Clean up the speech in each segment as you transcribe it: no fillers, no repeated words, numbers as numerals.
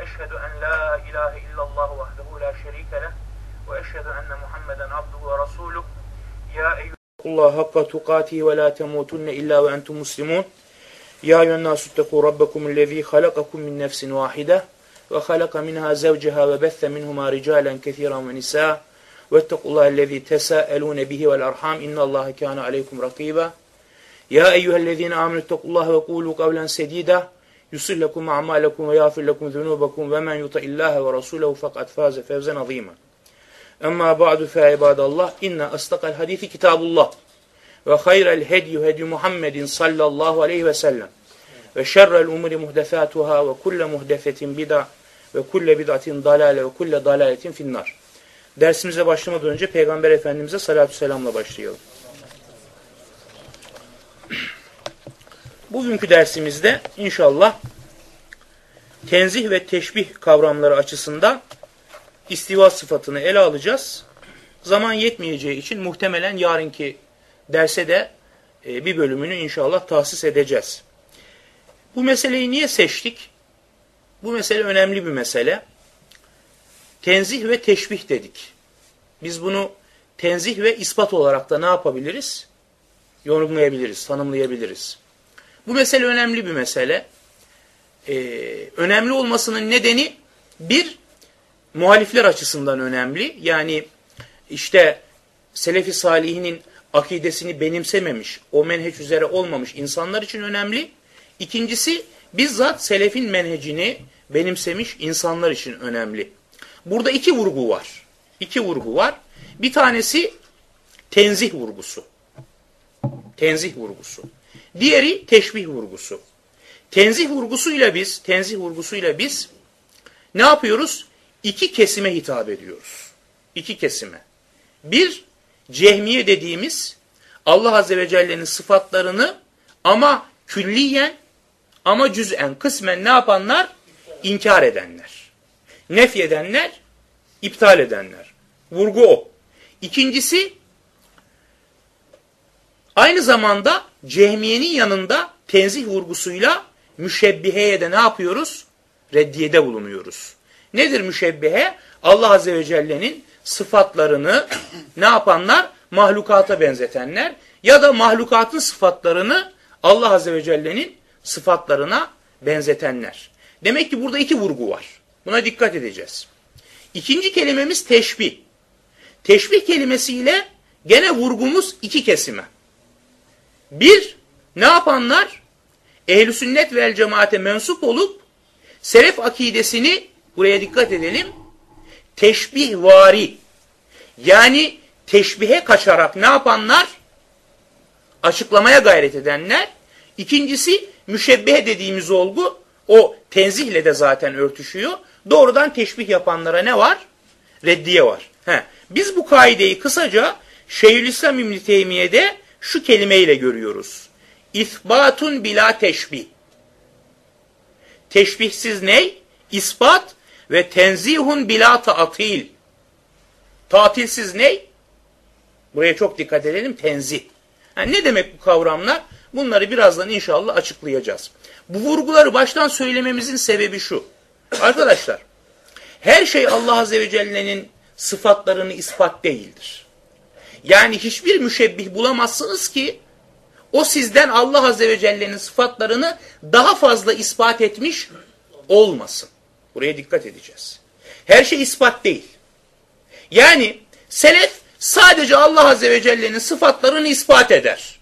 وأشهد أن لا إله إلا الله وحده لا شريك له وأشهد أن محمدا عبده ورسوله يا أيها الله حق تقاته ولا تموتن إلا وأنتم مسلمون يا أيها الناس اتقوا ربكم الذي خلقكم من نفس واحدة وخلق منها زوجها وبث منهما رجالا كثيرا ونساء واتقوا الله الذي تساءلون به والأرحام إن الله كان عليكم رقيبا يا أيها الذين آمنوا اتقوا الله وقولوا قولا سديدا يصلح لكم أعمالكم ويغفر لكم ذنوبكم ومن يطع الله ورسوله فقد فاز فوزا عظيما أما بعد فعباد الله إن أصدق الحديث كتاب الله وخير الهدي هدي محمد صلى الله عليه وسلم وشر الأمور محدثاتها وكل محدثة بدعة وكل بدعة ضلالة وكل ضلالة في النار. Dersimize başlamadan önce Peygamber Efendimiz'e salatü selamla başlayalım. Bugünkü dersimizde inşallah tenzih ve teşbih kavramları açısından istiva sıfatını ele alacağız. Zaman yetmeyeceği için muhtemelen yarınki derse de bir bölümünü inşallah tahsis edeceğiz. Bu meseleyi niye seçtik? Bu mesele önemli bir mesele. Tenzih ve teşbih dedik. Biz bunu tenzih ve ispat olarak da ne yapabiliriz? Yorumlayabiliriz, tanımlayabiliriz. Bu mesele önemli bir mesele. Önemli olmasının nedeni bir, muhalifler açısından önemli. Yani işte Selefi Salihinin akidesini benimsememiş, o menheç üzere olmamış insanlar için önemli. İkincisi, bizzat Selefin menhecini benimsemiş insanlar için önemli. Burada iki vurgu var. Bir tanesi tenzih vurgusu. Diğeri teşbih vurgusu. Tenzih vurgusuyla biz ne yapıyoruz? İki kesime hitap ediyoruz. İki kesime. Bir, Cehmiye dediğimiz Allah Azze ve Celle'nin sıfatlarını ama külliyen ama cüz'en, kısmen ne yapanlar? İnkar edenler. Nefyedenler, iptal edenler. Vurgu o. İkincisi, aynı zamanda Cehmiye'nin yanında tenzih vurgusuyla müşebbiheye de ne yapıyoruz? Reddiyede bulunuyoruz. Nedir müşebbihe? Allah Azze ve Celle'nin sıfatlarını ne yapanlar? Mahlukata benzetenler ya da mahlukatın sıfatlarını Allah Azze ve Celle'nin sıfatlarına benzetenler. Demek ki burada iki vurgu var. Buna dikkat edeceğiz. İkinci kelimemiz teşbih. Teşbih kelimesiyle gene vurgumuz iki kesime. Bir, ne yapanlar? Ehl-i sünnet vel cemaate mensup olup selef akidesini, buraya dikkat edelim, teşbihvari, yani teşbihe kaçarak ne yapanlar? Açıklamaya gayret edenler. İkincisi, müşebbihe dediğimiz olgu, o tenzihle de zaten örtüşüyor. Doğrudan teşbih yapanlara ne var? Reddiye var. Biz bu kaideyi kısaca Şeyhülislam İbn Teymiye'de şu kelimeyle görüyoruz. İsbatun bila teşbih. Teşbihsiz ney? İspat ve tenzihun bila ta'til. Tatilsiz ney? Buraya çok dikkat edelim. Tenzih. Ne demek bu kavramlar? Bunları birazdan inşallah açıklayacağız. Bu vurguları baştan söylememizin sebebi şu. Arkadaşlar, her şey Allah Azze ve Celle'nin sıfatlarını ispat değildir. Yani hiçbir müşebbih bulamazsınız ki o sizden Allah Azze ve Celle'nin sıfatlarını daha fazla ispat etmiş olmasın. Buraya dikkat edeceğiz. Her şey ispat değil. Yani selef sadece Allah Azze ve Celle'nin sıfatlarını ispat eder.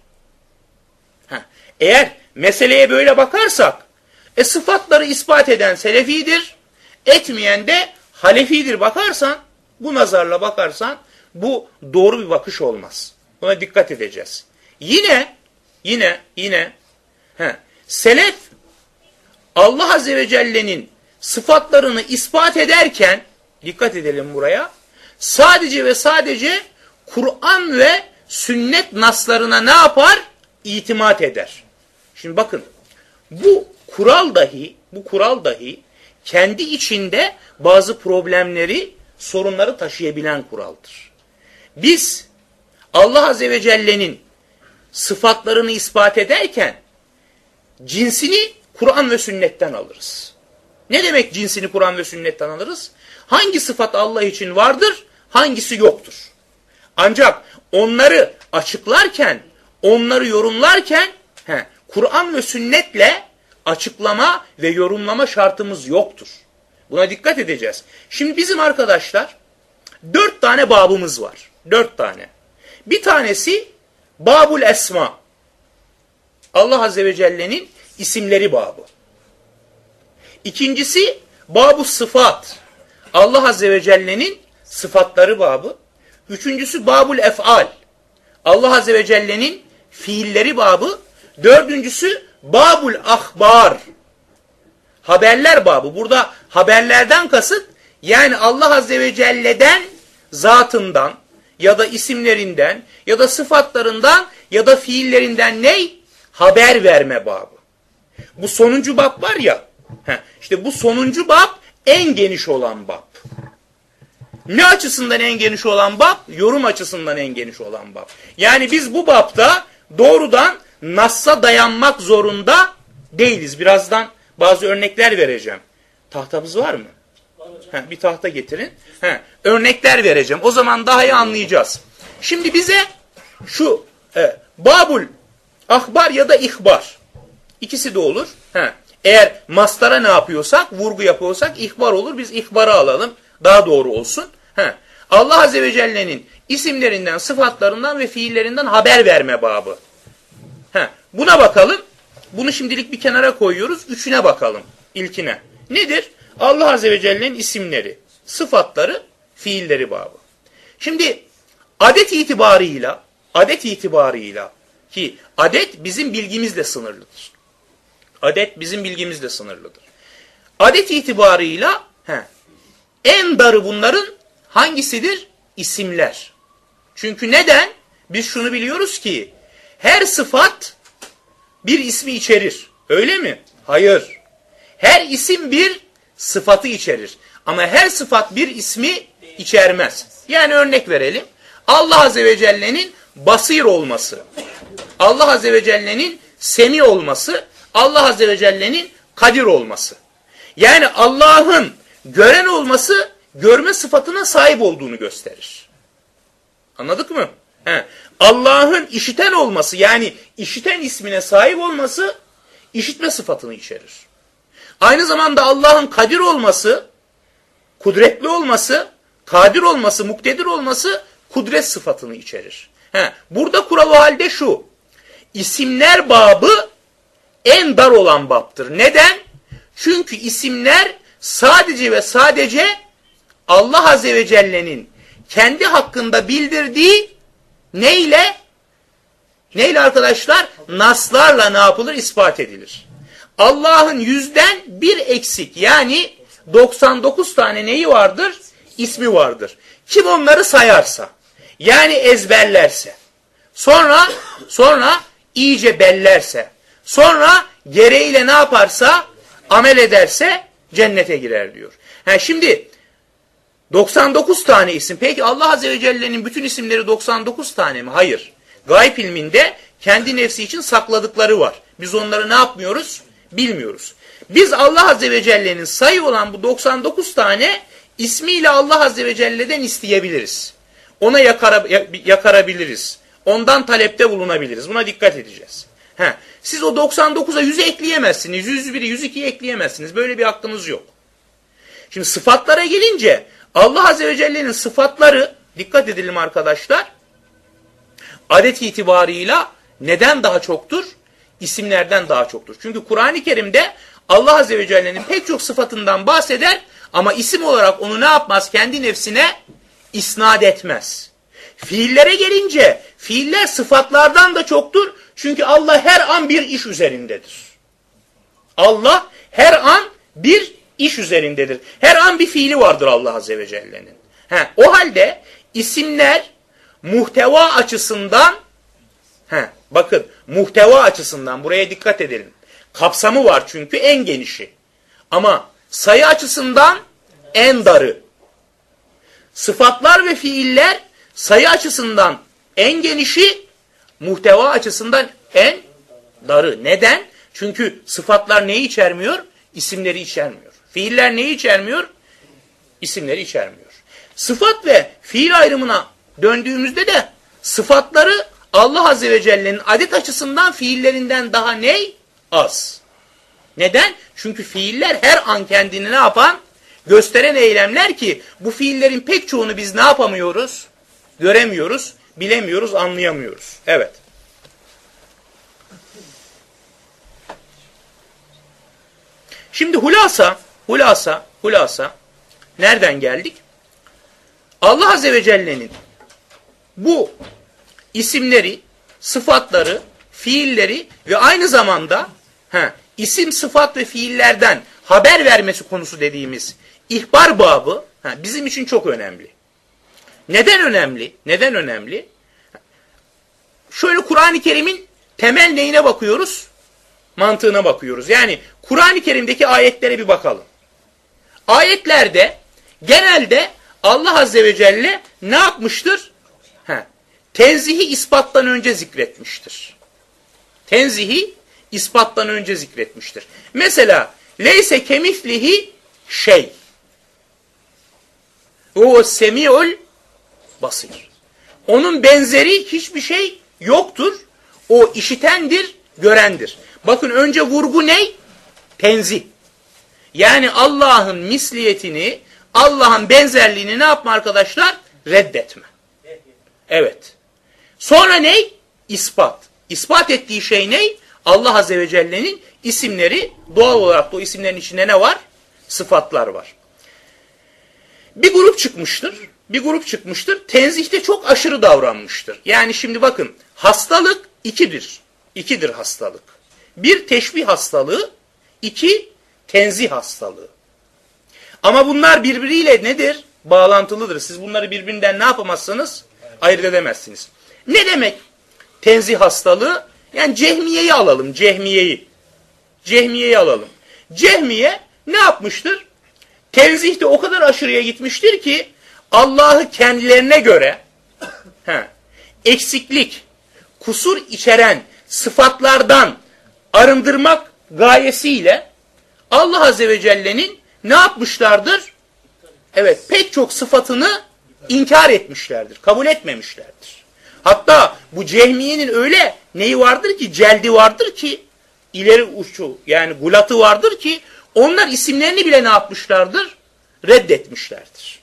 Eğer meseleye böyle bakarsak, sıfatları ispat eden selefidir, etmeyen de halefidir bakarsan, bu nazarla bakarsan, bu doğru bir bakış olmaz. Buna dikkat edeceğiz. Yine selef Allah Azze ve Celle'nin sıfatlarını ispat ederken, dikkat edelim buraya, sadece ve sadece Kur'an ve sünnet naslarına ne yapar? İtimat eder. Şimdi bakın, bu kural dahi kendi içinde bazı problemleri, sorunları taşıyabilen kuraldır. Biz Allah Azze ve Celle'nin sıfatlarını ispat ederken cinsini Kur'an ve sünnetten alırız. Ne demek cinsini Kur'an ve sünnetten alırız? Hangi sıfat Allah için vardır, hangisi yoktur? Ancak onları açıklarken, onları yorumlarken Kur'an ve sünnetle açıklama ve yorumlama şartımız yoktur. Buna dikkat edeceğiz. Şimdi bizim arkadaşlar 4 tane babımız var. 4 tane. Bir tanesi Babul Esma. Allah Azze ve Celle'nin isimleri babı. İkincisi Babus Sıfat. Allah Azze ve Celle'nin sıfatları babı. Üçüncüsü Babul Ef'al. Allah Azze ve Celle'nin fiilleri babı. Dördüncüsü Babul Ahbar. Haberler babı. Burada haberlerden kasıt yani Allah Azze ve Celle'den, zatından ya da isimlerinden ya da sıfatlarından ya da fiillerinden ney? Haber verme babı. Bu sonuncu bab var ya, işte bu sonuncu bab en geniş olan bab. Ne açısından en geniş olan bab? Yorum açısından en geniş olan bab. Yani biz bu babda doğrudan Nas'a dayanmak zorunda değiliz. Birazdan bazı örnekler vereceğim. Tahtamız var mı? Bir tahta getirin. Örnekler vereceğim. O zaman daha iyi anlayacağız. Şimdi bize şu Babul Ahbar ya da ihbar. İkisi de olur. Eğer mastara ne yapıyorsak, vurgu yapıyorsak ihbar olur. Biz ihbarı alalım. Daha doğru olsun. Allah Azze ve Celle'nin isimlerinden, sıfatlarından ve fiillerinden haber verme babı. Buna bakalım. Bunu şimdilik bir kenara koyuyoruz. Üçüne bakalım. İlkine. Nedir? Allah Azze ve Celle'nin isimleri, sıfatları, fiilleri babı. Şimdi adet itibarıyla ki adet bizim bilgimizle sınırlıdır. Adet bizim bilgimizle sınırlıdır. Adet itibarıyla en darı bunların hangisidir? İsimler. Çünkü neden? Biz şunu biliyoruz ki her sıfat bir ismi içerir. Öyle mi? Hayır. Her isim bir sıfatı içerir. Ama her sıfat bir ismi içermez. Yani örnek verelim. Allah Azze ve Celle'nin basir olması, Allah Azze ve Celle'nin semi olması, Allah Azze ve Celle'nin kadir olması. Yani Allah'ın gören olması, görme sıfatına sahip olduğunu gösterir. Anladık mı? Allah'ın işiten olması, yani işiten ismine sahip olması, işitme sıfatını içerir. Aynı zamanda Allah'ın kadir olması, kudretli olması, kadir olması, muktedir olması, kudret sıfatını içerir. Burada kural o halde şu, isimler babı en dar olan babdır. Neden? Çünkü isimler sadece ve sadece Allah Azze ve Celle'nin kendi hakkında bildirdiği neyle? Neyle arkadaşlar? Naslarla ne yapılır? İspat edilir. Allah'ın 100'den bir eksik, yani 99 tane neyi vardır? İsmi vardır. Kim onları sayarsa, yani ezberlerse, sonra iyice bellerse, sonra gereğiyle ne yaparsa, amel ederse cennete girer diyor. Şimdi 99 tane isim. Peki Allah Azze ve Celle'nin bütün isimleri 99 tane mi? Hayır. Gayb ilminde kendi nefsi için sakladıkları var. Biz onları ne yapmıyoruz? Bilmiyoruz. Biz Allah Azze ve Celle'nin sayı olan bu 99 tane ismiyle Allah Azze ve Celle'den isteyebiliriz. Ona yakarabiliriz. Ondan talepte bulunabiliriz. Buna dikkat edeceğiz. Siz o 99'a 100'ü ekleyemezsiniz. 101'i 102'yi ekleyemezsiniz. Böyle bir hakkınız yok. Şimdi sıfatlara gelince Allah Azze ve Celle'nin sıfatları, dikkat edelim arkadaşlar, adet itibarıyla neden daha çoktur? İsimlerden daha çoktur. Çünkü Kur'an-ı Kerim'de Allah Azze ve Celle'nin pek çok sıfatından bahseder ama isim olarak onu ne yapmaz? Kendi nefsine isnat etmez. Fiillere gelince fiiller sıfatlardan da çoktur. Çünkü Allah her an bir iş üzerindedir. Allah her an bir iş üzerindedir. Her an bir fiili vardır Allah Azze ve Celle'nin. O halde isimler muhteva açısından, bakın muhteva açısından buraya dikkat edelim. Kapsamı var çünkü en genişi. Ama sayı açısından en darı. Sıfatlar ve fiiller sayı açısından en genişi, muhteva açısından en darı. Neden? Çünkü sıfatlar neyi içermiyor? İsimleri içermiyor. Fiiller neyi içermiyor? İsimleri içermiyor. Sıfat ve fiil ayrımına döndüğümüzde de sıfatları Allah Azze ve Celle'nin adet açısından fiillerinden daha ney? Az. Neden? Çünkü fiiller her an kendini ne yapan? Gösteren eylemler ki bu fiillerin pek çoğunu biz ne yapamıyoruz? Göremiyoruz, bilemiyoruz, anlayamıyoruz. Evet. Şimdi hulasa nereden geldik? Allah Azze ve Celle'nin bu isimleri, sıfatları, fiilleri ve aynı zamanda isim, sıfat ve fiillerden haber vermesi konusu dediğimiz ihbar babı bizim için çok önemli. Neden önemli? Neden önemli? Şöyle Kur'an-ı Kerim'in temel neyine bakıyoruz? Mantığına bakıyoruz. Yani Kur'an-ı Kerim'deki ayetlere bir bakalım. Ayetlerde genelde Allah Azze ve Celle ne yapmıştır? Tenzihi ispattan önce zikretmiştir. Tenzihi ispattan önce zikretmiştir. Mesela leyse kemislihi şey. O semi'ul basir. Onun benzeri hiçbir şey yoktur. O işitendir, görendir. Bakın önce vurgu ne? Tenzih. Yani Allah'ın misliyetini, Allah'ın benzerliğini ne yapma arkadaşlar? Reddetme. Evet. Sonra ne? İspat. İspat ettiği şey ne? Allah Azze ve Celle'nin isimleri, doğal olarak da o isimlerin içinde ne var? Sıfatlar var. Bir grup çıkmıştır. Tenzihte çok aşırı davranmıştır. Yani şimdi bakın, hastalık ikidir. İkidir hastalık. Bir teşbih hastalığı, iki tenzih hastalığı. Ama bunlar birbiriyle nedir? Bağlantılıdır. Siz bunları birbirinden ne yapamazsınız? Ayırt edemezsiniz. Ne demek tenzih hastalığı? Yani Cehmiye'yi alalım. Cehmiye'yi alalım. Cehmiye ne yapmıştır? Tenzihte o kadar aşırıya gitmiştir ki Allah'ı kendilerine göre eksiklik, kusur içeren sıfatlardan arındırmak gayesiyle Allah Azze ve Celle'nin ne yapmışlardır? Evet, pek çok sıfatını inkar etmişlerdir, kabul etmemişlerdir. Hatta bu Cehmiye'nin öyle neyi vardır ki, celdi vardır ki, ileri uçu yani gulatı vardır ki, onlar isimlerini bile ne yapmışlardır? Reddetmişlerdir.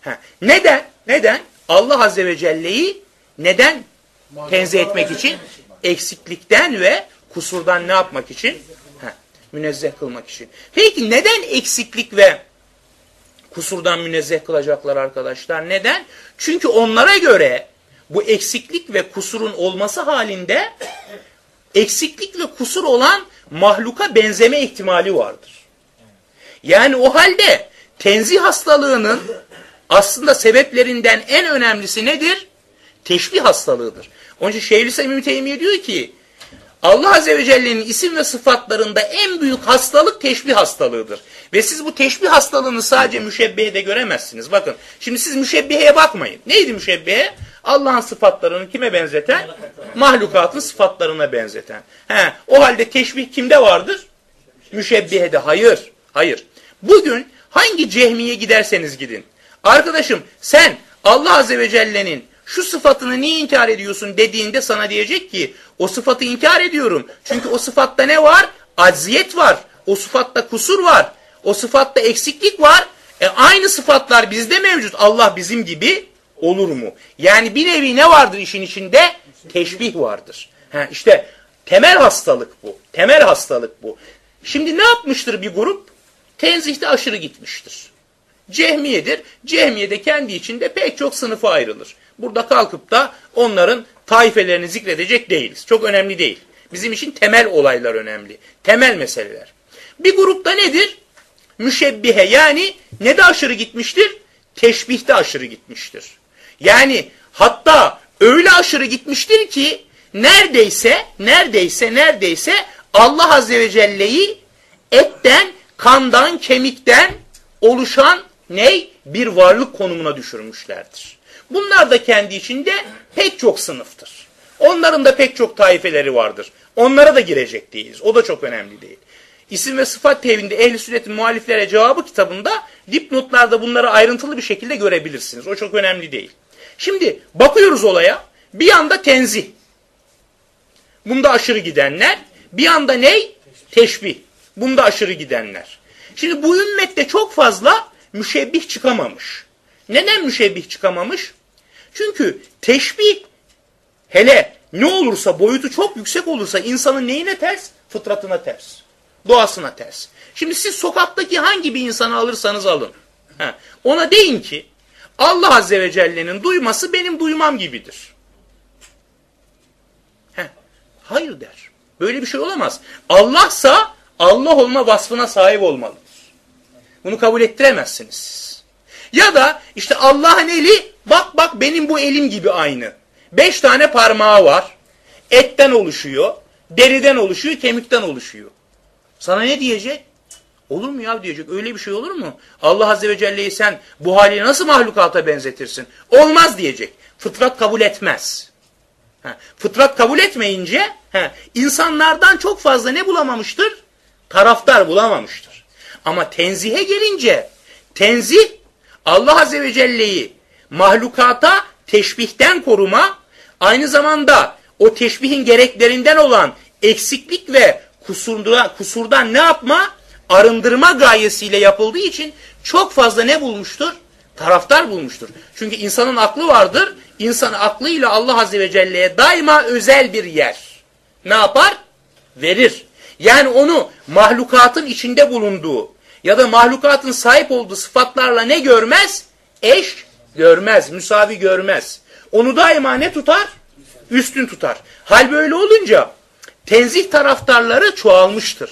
Neden? Allah Azze ve Celle'yi neden tenzih etmek için? Eksiklikten ve kusurdan ne yapmak için? Münezzeh kılmak için. Peki neden eksiklik ve kusurdan münezzeh kılacaklar arkadaşlar? Neden? Çünkü onlara göre bu eksiklik ve kusurun olması halinde eksiklik ve kusur olan mahluka benzeme ihtimali vardır. Yani o halde tenzih hastalığının aslında sebeplerinden en önemlisi nedir? Teşbih hastalığıdır. Onun için Şeyhülislam İbn Teymiye diyor ki Allah Azze ve Celle'nin isim ve sıfatlarında en büyük hastalık teşbih hastalığıdır. Ve siz bu teşbih hastalığını sadece müşebbihede göremezsiniz. Bakın şimdi siz müşebbiheye bakmayın. Neydi müşebbihe? Allah'ın sıfatlarını kime benzeten? Mahlukatın sıfatlarına benzeten. O halde teşbih kimde vardır? Müşebbihede. Hayır. Bugün hangi cehmiye giderseniz gidin. Arkadaşım sen Allah Azze ve Celle'nin şu sıfatını niye inkar ediyorsun dediğinde sana diyecek ki o sıfatı inkar ediyorum. Çünkü o sıfatta ne var? Acziyet var. O sıfatta kusur var. O sıfatta eksiklik var. Aynı sıfatlar bizde mevcut. Allah bizim gibi olur mu? Yani bir nevi ne vardır işin içinde? Teşbih vardır. İşte temel hastalık bu. Temel hastalık bu. Şimdi ne yapmıştır bir grup? Tenzihte aşırı gitmiştir. Cehmiye'dir. Cehmiye'de kendi içinde pek çok sınıfa ayrılır. Burada kalkıp da onların taifelerini zikredecek değiliz. Çok önemli değil. Bizim için temel olaylar önemli. Temel meseleler. Bir grupta nedir? Müşebbihe, yani ne de aşırı gitmiştir? Teşbihte aşırı gitmiştir. Yani hatta öyle aşırı gitmiştir ki neredeyse Allah Azze ve Celle'yi etten, kandan, kemikten oluşan bir varlık konumuna düşürmüşlerdir. Bunlar da kendi içinde pek çok sınıftır. Onların da pek çok taifeleri vardır. Onlara da girecek değiliz. O da çok önemli değil. İsim ve sıfat tevhidinde Ehl-i Sünnet'in muhaliflere cevabı kitabında dipnotlarda bunları ayrıntılı bir şekilde görebilirsiniz. O çok önemli değil. Şimdi bakıyoruz olaya. Bir yanda tenzih. Bunda aşırı gidenler. Bir yanda ney? Teşbih. Bunda aşırı gidenler. Şimdi bu ümmette çok fazla müşebbih çıkamamış. Neden müşebbih çıkamamış? Çünkü teşbih hele ne olursa, boyutu çok yüksek olursa insanın neyine ters? Fıtratına ters. Doğasına ters. Şimdi siz sokaktaki hangi bir insanı alırsanız alın. Ona deyin ki Allah Azze ve Celle'nin duyması benim duymam gibidir. Hayır der. Böyle bir şey olamaz. Allah'sa Allah olma vasfına sahip olmalıdır. Bunu kabul ettiremezsiniz siz. Ya da işte Allah'ın eli bak benim bu elim gibi aynı. 5 tane parmağı var. Etten oluşuyor, deriden oluşuyor, kemikten oluşuyor. Sana ne diyecek? Olur mu ya diyecek. Öyle bir şey olur mu? Allah Azze ve Celle'yi sen bu haliyle nasıl mahlukata benzetirsin? Olmaz diyecek. Fıtrat kabul etmez. Fıtrat kabul etmeyince insanlardan çok fazla ne bulamamıştır? Taraftar bulamamıştır. Ama tenzihe gelince tenzih Allah Azze ve Celle'yi mahlukata teşbihten koruma, aynı zamanda o teşbihin gereklerinden olan eksiklik ve kusurdan ne yapma? Arındırma gayesiyle yapıldığı için çok fazla ne bulmuştur? Taraftar bulmuştur. Çünkü insanın aklı vardır. İnsan aklıyla Allah Azze ve Celle'ye daima özel bir yer. Ne yapar? Verir. Yani onu mahlukatın içinde bulunduğu ya da mahlukatın sahip olduğu sıfatlarla ne görmez? Eş görmez, müsavi görmez. Onu daima ne tutar? Üstün tutar. Hal böyle olunca tenzih taraftarları çoğalmıştır.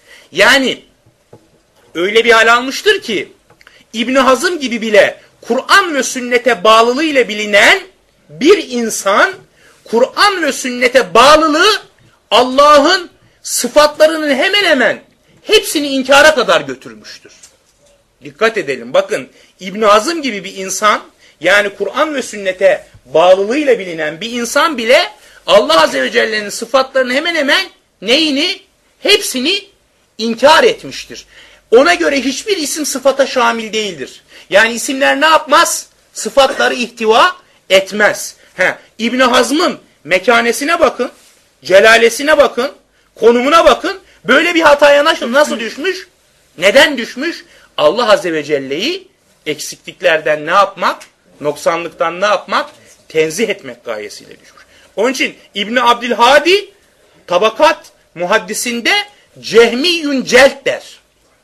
Yani öyle bir hal almıştır ki İbn Hazm gibi bile Kur'an ve sünnete bağlılığıyla bilinen bir insan Kur'an ve sünnete bağlılığı Allah'ın sıfatlarının hemen hemen hepsini inkara kadar götürmüştür. Dikkat edelim. Bakın İbn Hazm gibi bir insan, yani Kur'an ve sünnete bağlılığıyla bilinen bir insan bile Allah Azze ve Celle'nin sıfatlarını hemen hemen neyini? Hepsini inkar etmiştir. Ona göre hiçbir isim sıfata şamil değildir. Yani isimler ne yapmaz? Sıfatları ihtiva etmez. İbn Hazm'ın mekanesine bakın, celalesine bakın, konumuna bakın. Böyle bir hataya nasıl düşmüş? Neden düşmüş? Allah Azze ve Celle'yi eksikliklerden ne yapmak? Noksanlıktan ne yapmak? Tenzih etmek gayesiyle düşmüş. Onun için İbn Abdülhadi Tabakat muhaddisinde Cehmiyün Celt der.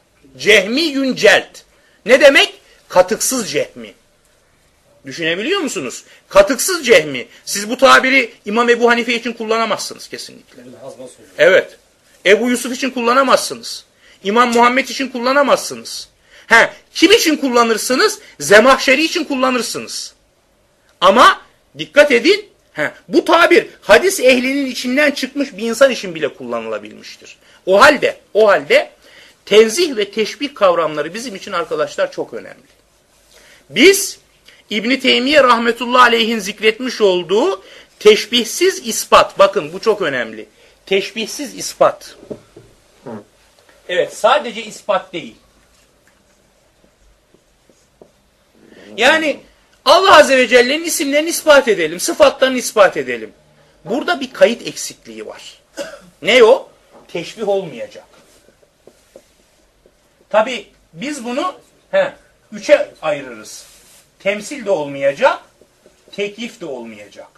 Cehmiyün Celt. Ne demek? Katıksız cehmi. Düşünebiliyor musunuz? Katıksız cehmi. Siz bu tabiri İmam Ebu Hanife için kullanamazsınız kesinlikle. Evet. Ebu Yusuf için kullanamazsınız. İmam Muhammed için kullanamazsınız. Kim için kullanırsınız? Zemahşeri için kullanırsınız. Ama dikkat edin, bu tabir hadis ehlinin içinden çıkmış bir insan için bile kullanılabilmiştir. O halde tenzih ve teşbih kavramları bizim için arkadaşlar çok önemli. Biz İbn-i Teymiye rahmetullahi aleyhin zikretmiş olduğu teşbihsiz ispat, bakın bu çok önemli. Teşbihsiz ispat. Evet, sadece ispat değil. Yani Allah Azze ve Celle'nin isimlerini ispat edelim, sıfatlarını ispat edelim. Burada bir kayıt eksikliği var. Ne o? Teşbih olmayacak. Tabi biz bunu 3'e ayırırız. Temsil de olmayacak, tekyif de olmayacak.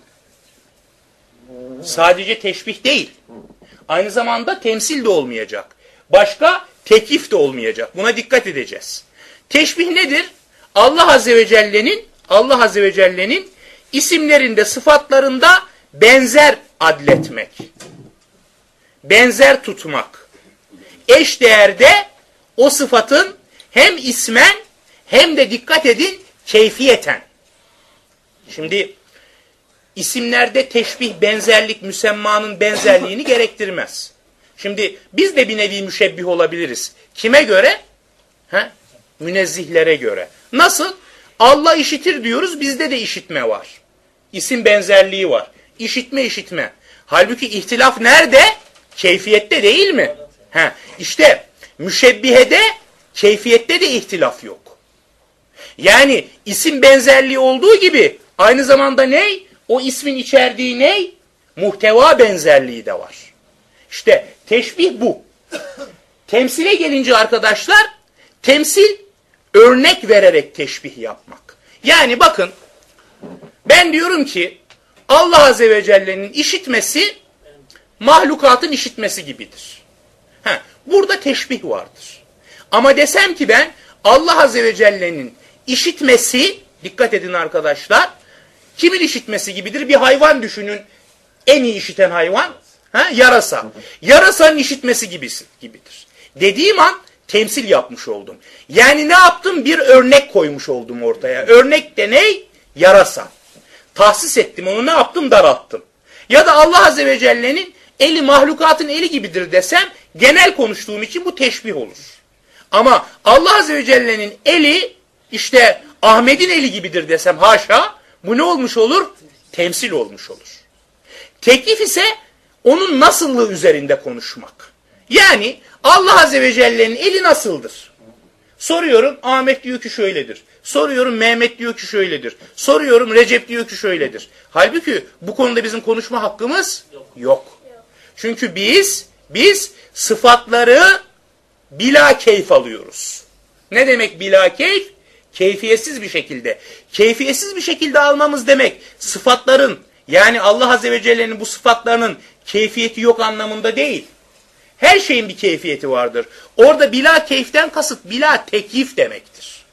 Sadece teşbih değil. Aynı zamanda temsil de olmayacak. Başka tekyif de olmayacak. Buna dikkat edeceğiz. Teşbih nedir? Allah Azze ve Celle'nin isimlerinde, sıfatlarında benzer adletmek. Benzer tutmak. Eş değerde o sıfatın hem ismen hem de dikkat edin keyfiyeten. Şimdi isimlerde teşbih, benzerlik, müsemmanın benzerliğini gerektirmez. Şimdi biz de bir nevi müşebbih olabiliriz. Kime göre? Münezzihlere göre. Nasıl? Allah işitir diyoruz, bizde de işitme var. İsim benzerliği var. İşitme. Halbuki ihtilaf nerede? Keyfiyette değil mi? İşte müşebbihede keyfiyette de ihtilaf yok. Yani isim benzerliği olduğu gibi aynı zamanda ney? O ismin içerdiği ney? Muhteva benzerliği de var. İşte teşbih bu. Temsile gelince arkadaşlar, temsil örnek vererek teşbih yapmak. Yani bakın, ben diyorum ki Allah Azze ve Celle'nin işitmesi mahlukatın işitmesi gibidir. Burada teşbih vardır. Ama desem ki ben Allah Azze ve Celle'nin işitmesi, dikkat edin arkadaşlar, kimin işitmesi gibidir? Bir hayvan düşünün, en iyi işiten hayvan, yarasa. Yarasanın işitmesi gibidir. Dediğim an temsil yapmış oldum. Yani ne yaptım? Bir örnek koymuş oldum ortaya. Örnek de ne? Yarasa. Tahsis ettim onu, ne yaptım? Daralttım. Ya da Allah Azze ve Celle'nin eli mahlukatın eli gibidir desem, genel konuştuğum için bu teşbih olur. Ama Allah Azze ve Celle'nin eli işte Ahmet'in eli gibidir desem, haşa, bu ne olmuş olur? Temsil olmuş olur. Teklif ise onun nasıllığı üzerinde konuşmak. Yani Allah Azze ve Celle'nin eli nasıldır? Soruyorum, Ahmet diyor ki şöyledir. Soruyorum, Mehmet diyor ki şöyledir. Soruyorum, Recep diyor ki şöyledir. Halbuki bu konuda bizim konuşma hakkımız yok. Çünkü biz sıfatları bila keyf alıyoruz. Ne demek bila keyf? Keyfiyetsiz bir şekilde. Keyfiyetsiz bir şekilde almamız demek sıfatların, yani Allah Azze ve Celle'nin bu sıfatlarının keyfiyeti yok anlamında değil. Her şeyin bir keyfiyeti vardır. Orada bila keyiften kasıt bila tekyif demektir.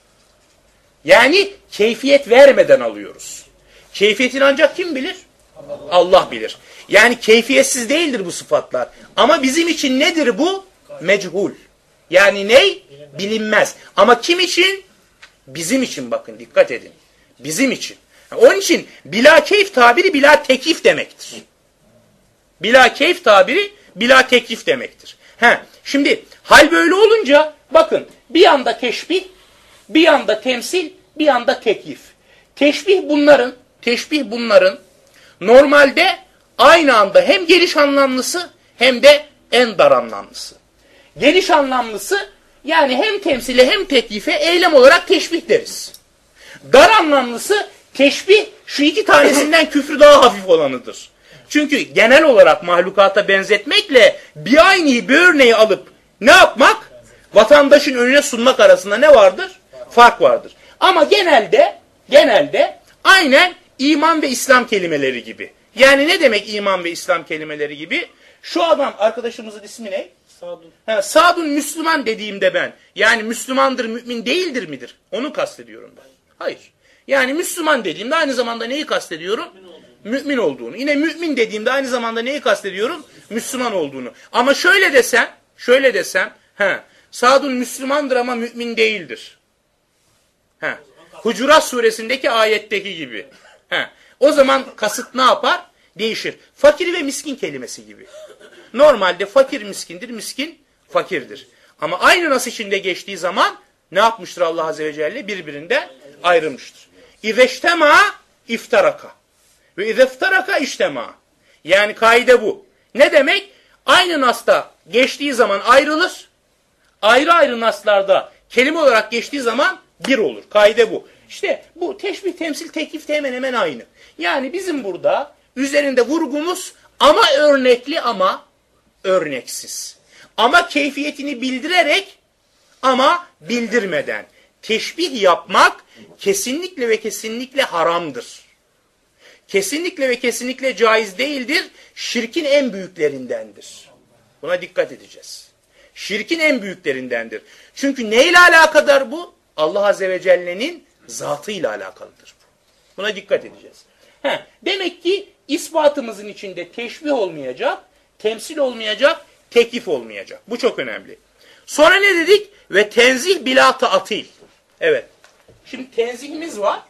Yani keyfiyet vermeden alıyoruz. Keyfiyetini ancak kim bilir? Allah bilir. Yani keyfiyetsiz değildir bu sıfatlar. Ama bizim için nedir bu? Mechul. Yani ney? Bilinmez. Ama kim için? Bizim için, bakın dikkat edin. Bizim için. Onun için bila keyf tabiri bila tekyif demektir. Bila keyf tabiri bila teklif demektir. Şimdi hal böyle olunca bakın, bir yanda teşbih, bir yanda temsil, bir yanda teklif. Teşbih bunların normalde aynı anda hem geniş anlamlısı hem de en dar anlamlısı. Geniş anlamlısı yani hem temsile hem teklife eylem olarak teşbih deriz. Dar anlamlısı teşbih şu iki tanesinden küfrü daha hafif olanıdır. Çünkü genel olarak mahlukata benzetmekle bir aynıyı, bir örneği alıp ne yapmak? Vatandaşın önüne sunmak arasında ne vardır? Fark vardır. Ama genelde aynen iman ve İslam kelimeleri gibi. Yani ne demek iman ve İslam kelimeleri gibi? Şu adam, arkadaşımızın ismi ne? Sadun. Sadun Müslüman dediğimde ben, yani Müslümandır, mümin değildir midir? Onu kastediyorum ben. Hayır. Yani Müslüman dediğimde aynı zamanda neyi kastediyorum? Mümin olduğunu. Yine mümin dediğimde aynı zamanda neyi kastediyorum? Müslüman olduğunu. Ama şöyle desem, Sadun Müslümandır ama mümin değildir. Hucurat suresindeki ayetteki gibi. O zaman kasıt ne yapar? Değişir. Fakir ve miskin kelimesi gibi. Normalde fakir miskindir, miskin fakirdir. Ama aynı nas içinde geçtiği zaman ne yapmıştır Allah Azze ve Celle? Birbirinden ayrılmıştır. İzeştema iftaraka. Ve izeftaraka iştema. Yani kaide bu. Ne demek? Aynı nasta geçtiği zaman ayrılır. Ayrı ayrı naslarda kelime olarak geçtiği zaman bir olur. Kaide bu. İşte bu teşbih, temsil, teklif de hemen hemen aynı. Yani bizim burada üzerinde vurgumuz ama örnekli ama örneksiz. Ama keyfiyetini bildirerek ama bildirmeden. Teşbih yapmak kesinlikle ve kesinlikle haramdır. Kesinlikle ve kesinlikle caiz değildir. Şirkin en büyüklerindendir. Buna dikkat edeceğiz. Şirkin en büyüklerindendir. Çünkü neyle alakadar bu? Allah Azze ve Celle'nin zatıyla alakalıdır bu. Buna dikkat edeceğiz. Demek ki ispatımızın içinde teşbih olmayacak, temsil olmayacak, teklif olmayacak. Bu çok önemli. Sonra ne dedik? Ve tenzih bila ta'til. Evet. Şimdi tenzihimiz var.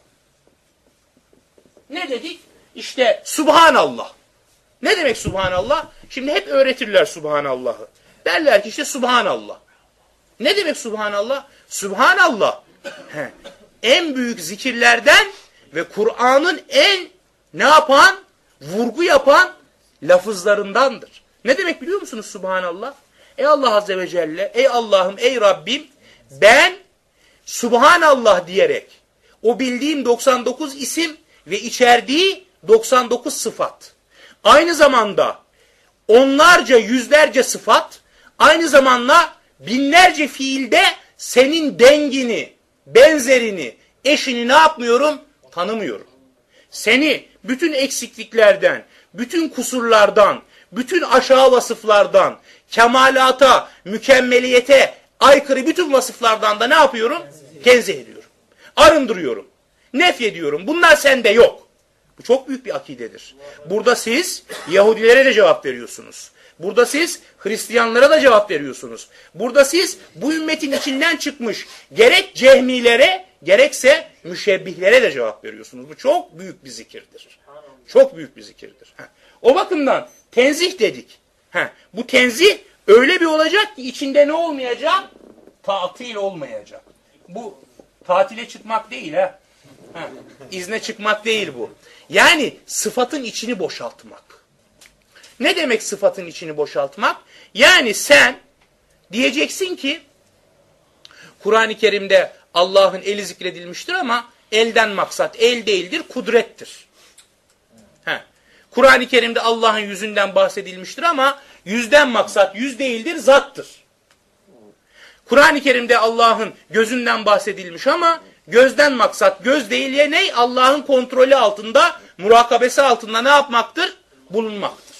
Ne dedik? İşte Subhanallah. Ne demek Subhanallah? Şimdi hep öğretirler Subhanallah'ı. Derler ki işte Subhanallah. Ne demek Subhanallah? Subhanallah. En büyük zikirlerden ve Kur'an'ın en ne yapan? Vurgu yapan lafızlarındandır. Ne demek biliyor musunuz Subhanallah? Ey Allah Azze ve Celle, ey Allah'ım, ey Rabbim, ben Subhanallah diyerek o bildiğim 99 isim ve içerdiği 99 sıfat, aynı zamanda onlarca, yüzlerce sıfat, aynı zamanda binlerce fiilde senin dengini, benzerini, eşini ne yapmıyorum? Tanımıyorum. Seni bütün eksikliklerden, bütün kusurlardan, bütün aşağı vasıflardan, kemalata, mükemmeliyete aykırı bütün vasıflardan da ne yapıyorum? Tenzih ediyorum. Arındırıyorum. Nefyediyorum. Bunlar sende yok. Bu çok büyük bir akidedir. Burada siz Yahudilere de cevap veriyorsunuz. Burada siz Hristiyanlara da cevap veriyorsunuz. Burada siz bu ümmetin içinden çıkmış gerek cehmilere gerekse müşebbihlere de cevap veriyorsunuz. Bu çok büyük bir zikirdir. Çok büyük bir zikirdir. O bakımdan tenzih dedik. Bu tenzih öyle bir olacak ki içinde ne olmayacak? Tatil olmayacak. Bu tatile çıkmak değil ha. İzne çıkmak değil bu. Yani sıfatın içini boşaltmak. Ne demek sıfatın içini boşaltmak? Yani sen diyeceksin ki Kur'an-ı Kerim'de Allah'ın eli zikredilmiştir ama elden maksat el değildir, kudrettir. Kur'an-ı Kerim'de Allah'ın yüzünden bahsedilmiştir ama yüzden maksat yüz değildir, zattır. Kur'an-ı Kerim'de Allah'ın gözünden bahsedilmiş ama gözden maksat göz değil ya ne? Allah'ın kontrolü altında, murakabesi altında ne yapmaktır? Bulunmaktır.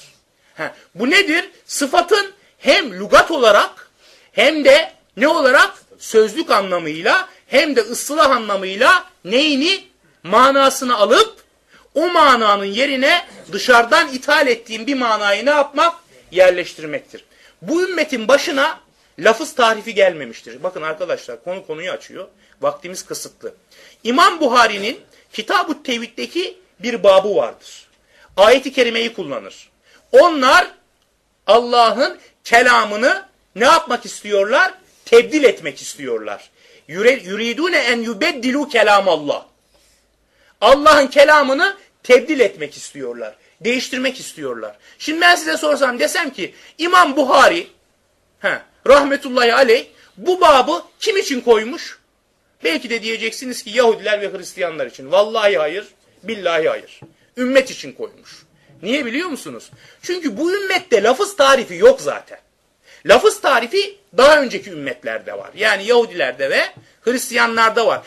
Bu nedir? Sıfatın hem lügat olarak hem de ne olarak? Sözlük anlamıyla hem de ıslah anlamıyla neyini? Manasını alıp o mananın yerine dışarıdan ithal ettiğim bir manayı ne yapmak? Yerleştirmektir. Bu ümmetin başına lafız tarifi gelmemiştir. Bakın arkadaşlar konu konuyu açıyor. Vaktimiz kısıtlı. İmam Buhari'nin Kitab-ı Tevhid'deki bir babı vardır. Ayet-i kerimeyi kullanır. Onlar Allah'ın kelamını ne yapmak istiyorlar? Tebdil etmek istiyorlar. Yuridune en yubeddilu kelamallah. Allah'ın kelamını tebdil etmek istiyorlar. Değiştirmek istiyorlar. Şimdi ben size sorsam desem ki İmam Buhari rahmetullahi aleyh bu babı kim için koymuş? Belki de diyeceksiniz ki Yahudiler ve Hristiyanlar için. Vallahi hayır, billahi hayır. Ümmet için koymuş. Niye biliyor musunuz? Çünkü bu ümmette lafız tarifi yok zaten. Lafız tarifi daha önceki ümmetlerde var. Yani Yahudilerde ve Hristiyanlarda var.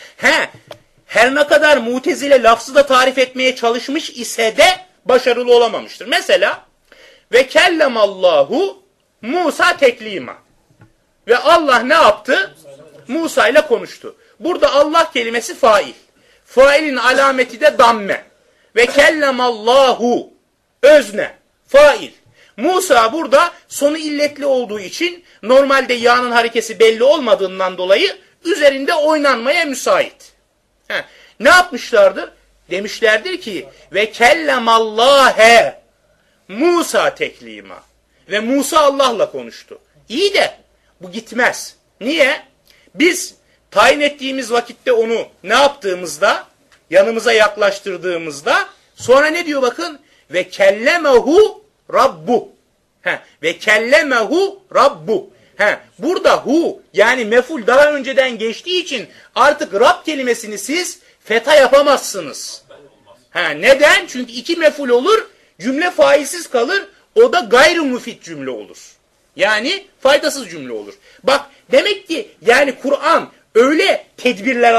Her ne kadar Mutezile lafzı da tarif etmeye çalışmış ise de başarılı olamamıştır. Mesela ve kellemallahu Musa teklima. Ve Allah ne yaptı? Musa ile konuştu. Burada Allah kelimesi fail. Failin alameti de damme. Ve kellemallahu özne. Fail. Musa burada sonu illetli olduğu için normalde ya'nın harekesi belli olmadığından dolayı üzerinde oynanmaya müsait. Ne yapmışlardır? Demişlerdir ki ve kellemallâhe Musa teklima. Ve Musa Allah'la konuştu. İyi de bu gitmez. Niye? Biz tayin ettiğimiz vakitte onu ne yaptığımızda, yanımıza yaklaştırdığımızda sonra ne diyor bakın? Ve kellemehu rabbu. Ve kellemehu rabbu. Burada hu yani meful daha önceden geçtiği için artık Rab kelimesini siz feta yapamazsınız. Neden? Çünkü iki meful olur, cümle failsiz kalır, o da gayri müfit cümle olur. Yani faydasız cümle olur. Bak demek ki yani Kur'an öyle tedbirler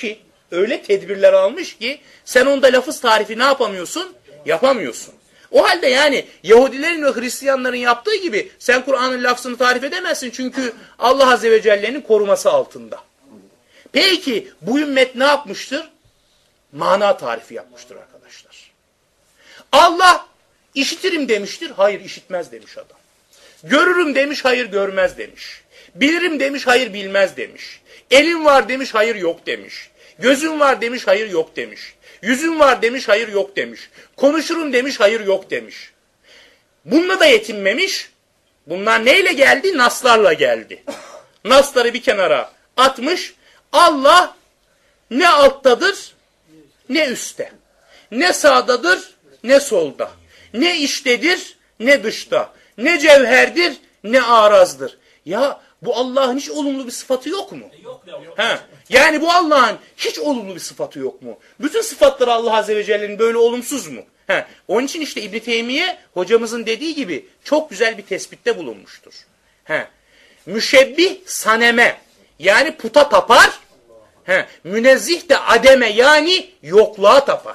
almış ki sen onda lafız tarifi ne yapamıyorsun? Yapamıyorsun. O halde yani Yahudilerin ve Hristiyanların yaptığı gibi sen Kur'an'ın lafzını tarif edemezsin çünkü Allah Azze ve Celle'nin koruması altında. Peki bu ümmet ne yapmıştır? Mana tarifi yapmıştır arkadaşlar. Allah işitirim demiştir, hayır işitmez demiş adam. Görürüm demiş, hayır görmez demiş. Bilirim demiş, hayır bilmez demiş. Elim var demiş, hayır yok demiş. Gözüm var demiş, hayır yok demiş. Yüzüm var demiş, hayır yok demiş. Konuşurum demiş, hayır yok demiş. Bununla da yetinmemiş. Bunlar neyle geldi? Naslarla geldi. Nasları bir kenara atmış. Allah ne alttadır ne üstte. Ne sağdadır ne solda. Ne içtedir ne dışta. Ne cevherdir ne arazdır. Ya bu Allah'ın hiç olumlu bir sıfatı yok mu? Yok. He. Yani bu Allah'ın hiç olumlu bir sıfatı yok mu? Bütün sıfatları Allah Azze ve Celle'nin böyle olumsuz mu? He. Onun için işte İbn Teymiye hocamızın dediği gibi çok güzel bir tespitte bulunmuştur. He. Müşebbih saneme yani puta tapar. He. Münezzih de ademe yani yokluğa tapar.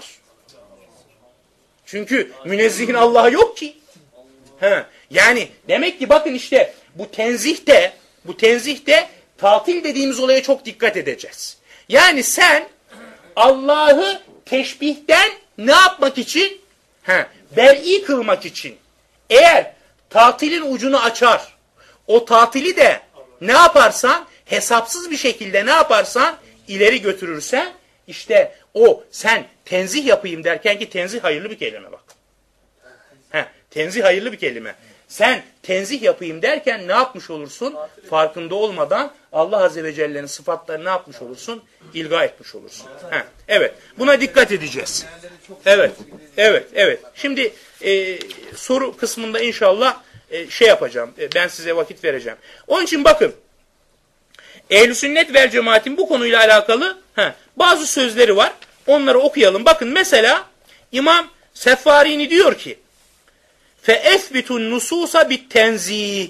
Çünkü münezzihin Allah'a yok ki. He. Yani demek ki bakın işte bu tenzihte tatil dediğimiz olaya çok dikkat edeceğiz. Yani sen Allah'ı teşbihten ne yapmak için? Ber'i kılmak için. Eğer tatilin ucunu açar, o tatili de ne yaparsan, hesapsız bir şekilde ne yaparsan ileri götürürsen, işte o sen tenzih yapayım derken ki tenzih hayırlı bir kelime bak. Tenzih hayırlı bir kelime. Sen tenzih yapayım derken ne yapmış olursun? Farkında olmadan Allah Azze ve Celle'nin sıfatlarını ne yapmış olursun? İlga etmiş olursun. Evet. Buna dikkat edeceğiz. Evet. Şimdi soru kısmında inşallah şey yapacağım. Ben size vakit vereceğim. Onun için bakın. Ehl-i Sünnet vel Cemaat'in bu konuyla alakalı bazı sözleri var. Onları okuyalım. Bakın mesela İmam Seffarini diyor ki فَاَثْبِتُ النُّسُوسَ بِالتَّنْزِيهِ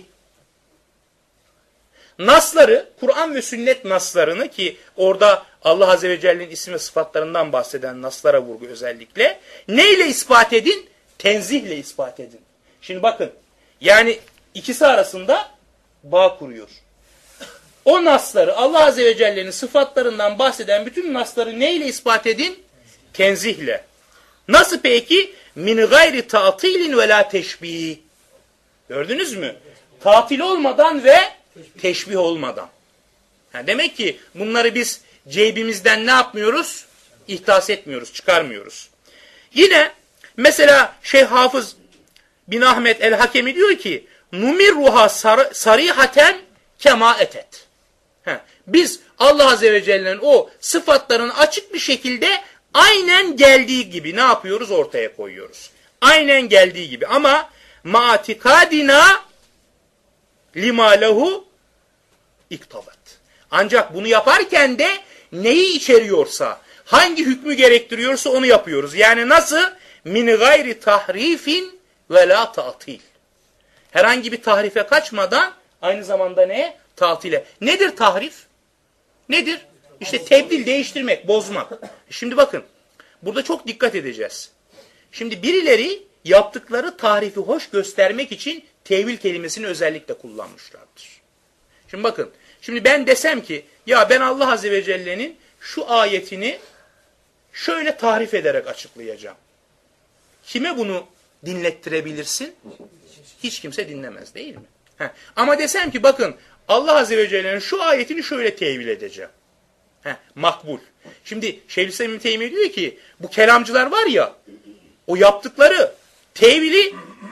Nasları, Kur'an ve sünnet naslarını ki orada Allah Azze ve Celle'nin isim ve sıfatlarından bahseden naslara vurgu özellikle. Neyle ispat edin? Tenzihle ispat edin. Şimdi bakın, yani ikisi arasında bağ kuruyor. O nasları, Allah Azze ve Celle'nin sıfatlarından bahseden bütün nasları neyle ispat edin? Tenzihle. Nasıl peki? Min gayri ta'tilin ve la teşbih. Gördünüz mü? Tatil olmadan ve teşbih olmadan. Demek ki bunları biz ceybimizden ne yapmıyoruz? İhtas etmiyoruz, çıkarmıyoruz. Yine mesela Şeyh Hafız bin Ahmet el-Hakemi diyor ki numirruha sarihaten kema etet. Biz Allah Azze ve Celle'nin o sıfatlarını açık bir şekilde aynen geldiği gibi ne yapıyoruz? Ortaya koyuyoruz. Aynen geldiği gibi ama ma'atikadina lima lehu iktabat. Ancak bunu yaparken de neyi içeriyorsa, hangi hükmü gerektiriyorsa onu yapıyoruz. Yani nasıl? Min gayri tahrifin ve la ta'til. Herhangi bir tahrife kaçmadan aynı zamanda neye? Tatile. Nedir tahrif? Nedir? İşte tebdil, değiştirmek, bozmak. Şimdi bakın, burada çok dikkat edeceğiz. Şimdi birileri yaptıkları tahrifi hoş göstermek için tevil kelimesini özellikle kullanmışlardır. Şimdi bakın, şimdi ben desem ki, ya ben Allah Azze ve Celle'nin şu ayetini şöyle tahrif ederek açıklayacağım. Kime bunu dinlettirebilirsin? Hiç kimse dinlemez değil mi? Ama desem ki bakın, Allah Azze ve Celle'nin şu ayetini şöyle tevil edeceğim. Makbul. Şimdi Şeyhülislam İbn Teymiye diyor ki bu kelamcılar var ya o yaptıkları tevili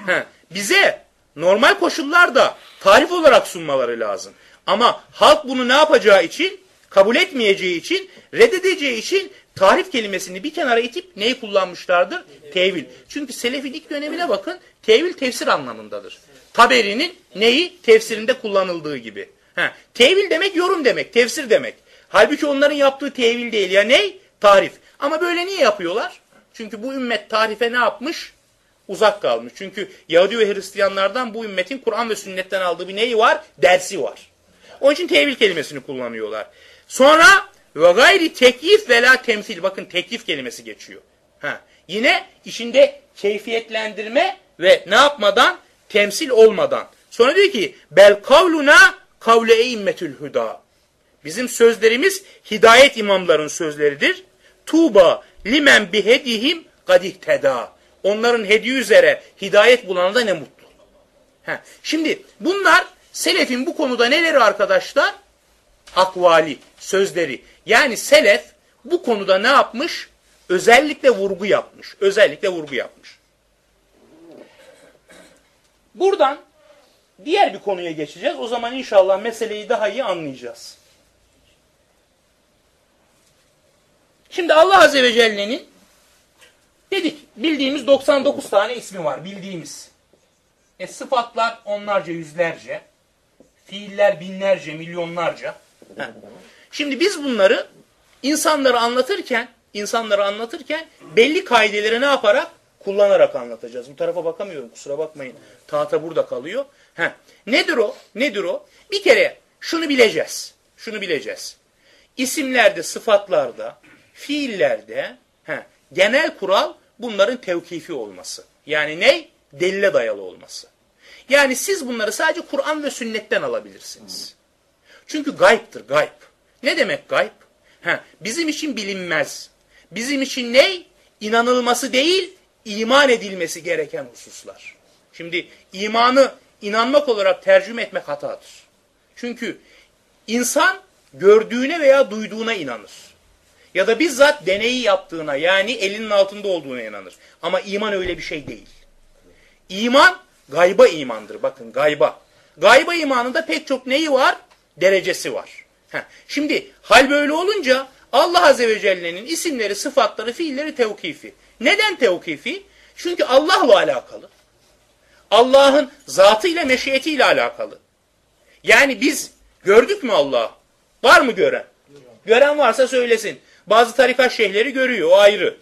bize normal koşullarda tarif olarak sunmaları lazım. Ama halk bunu ne yapacağı için kabul etmeyeceği için reddedeceği için tarif kelimesini bir kenara itip neyi kullanmışlardır? Tevil. Çünkü Selefin ilk dönemine bakın tevil tefsir anlamındadır. Taberi'nin neyi? Tefsirinde kullanıldığı gibi. Tevil demek yorum demek, tefsir demek. Halbuki onların yaptığı tevil değil. Ya ne? Tarif. Ama böyle niye yapıyorlar? Çünkü bu ümmet tarife ne yapmış? Uzak kalmış. Çünkü Yahudi ve Hristiyanlardan bu ümmetin Kur'an ve sünnetten aldığı bir neyi var? Dersi var. Onun için tevil kelimesini kullanıyorlar. Sonra ve gayri tekyif ve la temsil. Bakın tekyif kelimesi geçiyor. Yine içinde keyfiyetlendirme ve ne yapmadan? Temsil olmadan. Sonra diyor ki bel kavluna kavle eimmetül huda. Bizim sözlerimiz hidayet imamların sözleridir. Tuğba limen bihedihim kadihteda. Onların hediye üzere hidayet bulana da ne mutlu. Şimdi bunlar selefin bu konuda neleri arkadaşlar? Akvali, sözleri. Yani selef bu konuda ne yapmış? Özellikle vurgu yapmış. Özellikle vurgu yapmış. Buradan diğer bir konuya geçeceğiz. O zaman inşallah meseleyi daha iyi anlayacağız. Şimdi Allah Azze ve Celle'nin dedik bildiğimiz 99 tane ismi var. Bildiğimiz. Sıfatlar onlarca yüzlerce. Fiiller binlerce, milyonlarca. Heh. Şimdi biz bunları insanlara anlatırken belli kaideleri ne yaparak? Kullanarak anlatacağız. Bu tarafa bakamıyorum, kusura bakmayın. Tahta burada kalıyor. Heh. Nedir o? Nedir o? Bir kere şunu bileceğiz. İsimlerde, sıfatlarda, fiillerde genel kural bunların tevkifi olması. Yani ne? Delile dayalı olması. Yani siz bunları sadece Kur'an ve sünnetten alabilirsiniz. Çünkü gayiptir, gayb. Ne demek gayb? Bizim için bilinmez. Bizim için ne? İnanılması değil, iman edilmesi gereken hususlar. Şimdi imanı inanmak olarak tercüme etmek hatadır. Çünkü insan gördüğüne veya duyduğuna inanır. Ya da bizzat deneyi yaptığına, yani elinin altında olduğuna inanır. Ama iman öyle bir şey değil. İman gayba imandır. Bakın gayba. Gayba imanında pek çok neyi var? Derecesi var. Şimdi hal böyle olunca Allah Azze ve Celle'nin isimleri, sıfatları, fiilleri tevkifi. Neden tevkifi? Çünkü Allah'la alakalı. Allah'ın zatıyla, meşiyetiyle alakalı. Yani biz gördük mü Allah'ı? Var mı gören? Gören varsa söylesin. Bazı tarikat şeyhleri görüyor, o ayrı.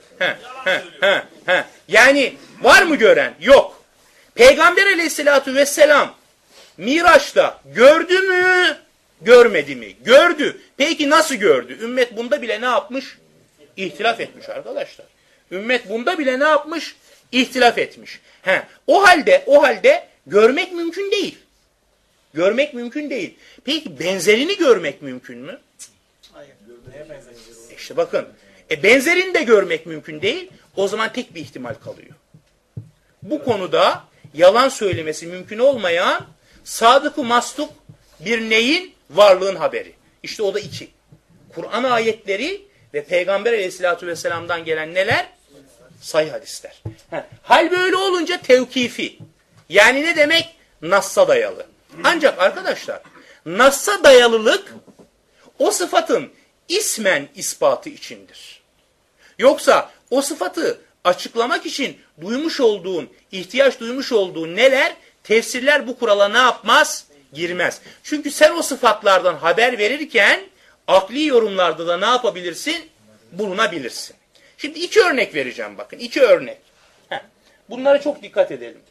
Yani var mı gören? Yok. Peygamber Aleyhisselatü Vesselam Miraç'ta gördü mü, görmedi mi? Gördü. Peki nasıl gördü? Ümmet bunda bile ne yapmış? İhtilaf etmiş arkadaşlar. Ümmet bunda bile ne yapmış? İhtilaf etmiş. O halde görmek mümkün değil. Görmek mümkün değil. Peki benzerini görmek mümkün mü? Hayır. Neye benzer? İşte bakın. Benzerini de görmek mümkün değil. O zaman tek bir ihtimal kalıyor. Bu konuda yalan söylemesi mümkün olmayan sadık-ı mastuk bir neyin? Varlığın haberi. İşte o da 2. Kur'an ayetleri ve Peygamber Aleyhisselatü Vesselam'dan gelen neler? Sahih hadisler. Hal böyle olunca tevkifi. Yani ne demek? Nass'a dayalı. Ancak arkadaşlar Nass'a dayalılık o sıfatın ismen ispatı içindir. Yoksa o sıfatı açıklamak için ihtiyaç duymuş olduğun neler? Tefsirler bu kurala ne yapmaz? Girmez. Çünkü sen o sıfatlardan haber verirken akli yorumlarda da ne yapabilirsin? Bulunabilirsin. Şimdi 2 örnek vereceğim bakın. 2 örnek. Bunlara çok dikkat edelim.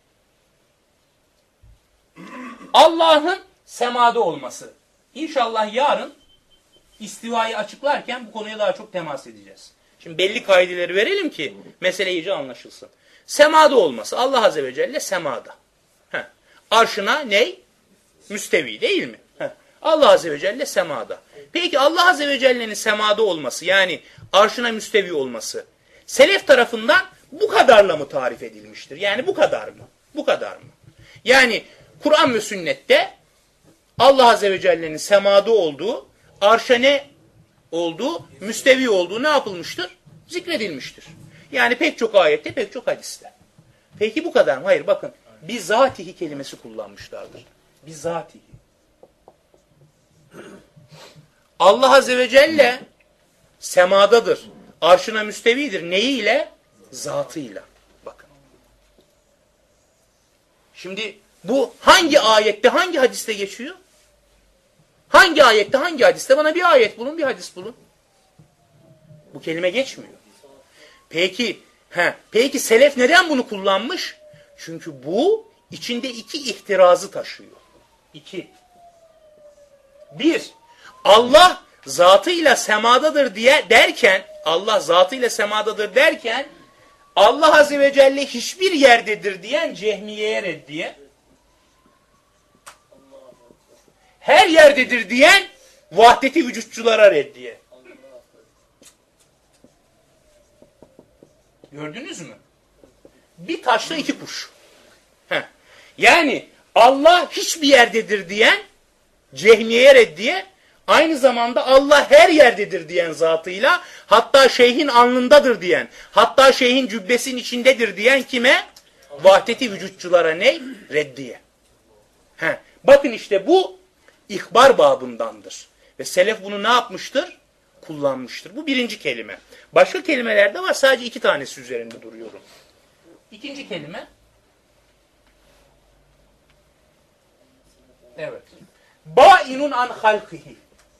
Allah'ın semada olması. İnşallah yarın istivayı açıklarken bu konuya daha çok temas edeceğiz. Şimdi belli kaideleri verelim ki mesele iyice anlaşılsın. Semada olması. Allah Azze ve Celle semada. Arşına ne? Müstevi değil mi? Allah Azze ve Celle semada. Peki Allah Azze ve Celle'nin semada olması, yani arşına müstevi olması selef tarafından bu kadarla mı tarif edilmiştir? Yani bu kadar mı? Bu kadar mı? Yani Kur'an ve sünnette Allah Azze ve Celle'nin semada olduğu, arşa ne olduğu, müstevi olduğu ne yapılmıştır? Zikredilmiştir. Yani pek çok ayette, pek çok hadiste. Peki bu kadar mı? Hayır, bakın. Bizatihi kelimesi kullanmışlardır. Bizatihi. Allah Azze ve Celle semadadır. Arşına müstevidir. Neyiyle? Zatıyla. Bakın. Şimdi bu hangi ayette, hangi hadiste geçiyor? Hangi ayette, hangi hadiste? Bana bir ayet bulun, bir hadis bulun. Bu kelime geçmiyor. Peki selef neden bunu kullanmış? Çünkü bu içinde 2 ihtirazı taşıyor. 2. 1. Allah zatıyla semadadır derken, Allah zatıyla semadadır derken, Allah Azze ve Celle hiçbir yerdedir diyen Cehmiye'ye reddiye. Her yerdedir diyen vahdeti vücutçulara reddiye. Gördünüz mü? Bir taşla 2 kuş. Yani Allah hiçbir yerdedir diyen Cehmiye'ye reddiye, aynı zamanda Allah her yerdedir diyen zatıyla, hatta şeyhin alnındadır diyen, hatta şeyhin cübbesinin içindedir diyen kime? Vahdeti vücutçulara ne? Reddiye. Bakın işte bu ihbar babındandır. Ve selef bunu ne yapmıştır? Kullanmıştır. Bu 1. kelime. Başka kelimeler de var. Sadece 2 tanesi üzerinde duruyorum. 2. kelime. Evet. Bâinun an halkihi.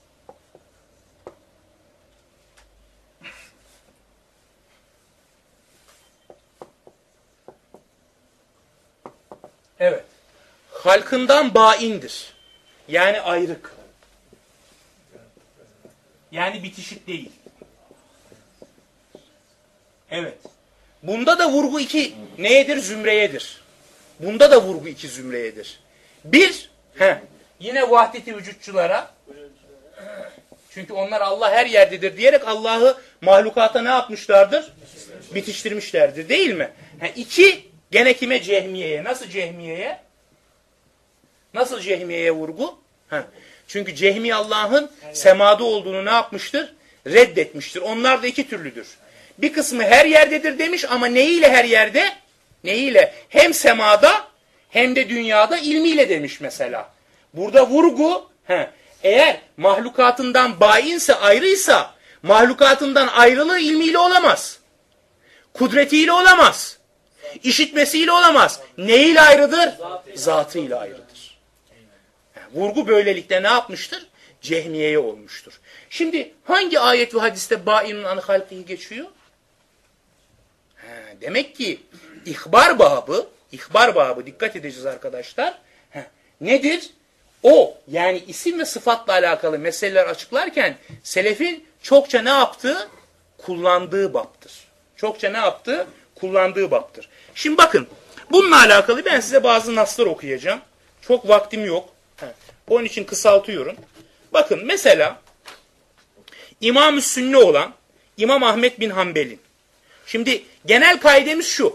Evet. Halkından baindir. Yani ayrık. Yani bitişik değil. Evet. Bunda da vurgu iki neyedir? Zümreyedir. Bunda da vurgu iki zümreyedir. Bir, yine vahdet-i vücutçulara, çünkü onlar Allah her yerdedir diyerek Allah'ı mahlukata ne yapmışlardır? Bitiştirmişlerdir değil mi? İki, gene kime? Cehmiye'ye. Nasıl Cehmiye'ye? Nasıl Cehmiye'ye vurgu? Çünkü Cehmi Allah'ın semada olduğunu ne yapmıştır? Reddetmiştir. Onlar da iki türlüdür. Bir kısmı her yerdedir demiş ama neyiyle her yerde? Neyiyle? Hem semada hem de dünyada ilmiyle demiş mesela. Burada vurgu eğer mahlukatından bainse, ayrıysa mahlukatından ayrılığı ilmiyle olamaz. Kudretiyle olamaz. İşitmesiyle olamaz. Neyiyle ayrıdır? Zatıyla ayrıdır. Vurgu böylelikle ne yapmıştır? Cehmiye'ye olmuştur. Şimdi hangi ayet ve hadiste bâinun an halkihi geçiyor? Demek ki ihbar babı dikkat edeceğiz arkadaşlar. Nedir? O yani isim ve sıfatla alakalı meseleler açıklarken selefin çokça ne yaptığı? Kullandığı baptır. Çokça ne yaptığı? Kullandığı baptır. Şimdi bakın bununla alakalı ben size bazı naslar okuyacağım. Çok vaktim yok. Onun için kısaltıyorum. Bakın mesela İmam-ı Sünni olan İmam Ahmet bin Hanbel'in. Şimdi genel kaidemiz şu.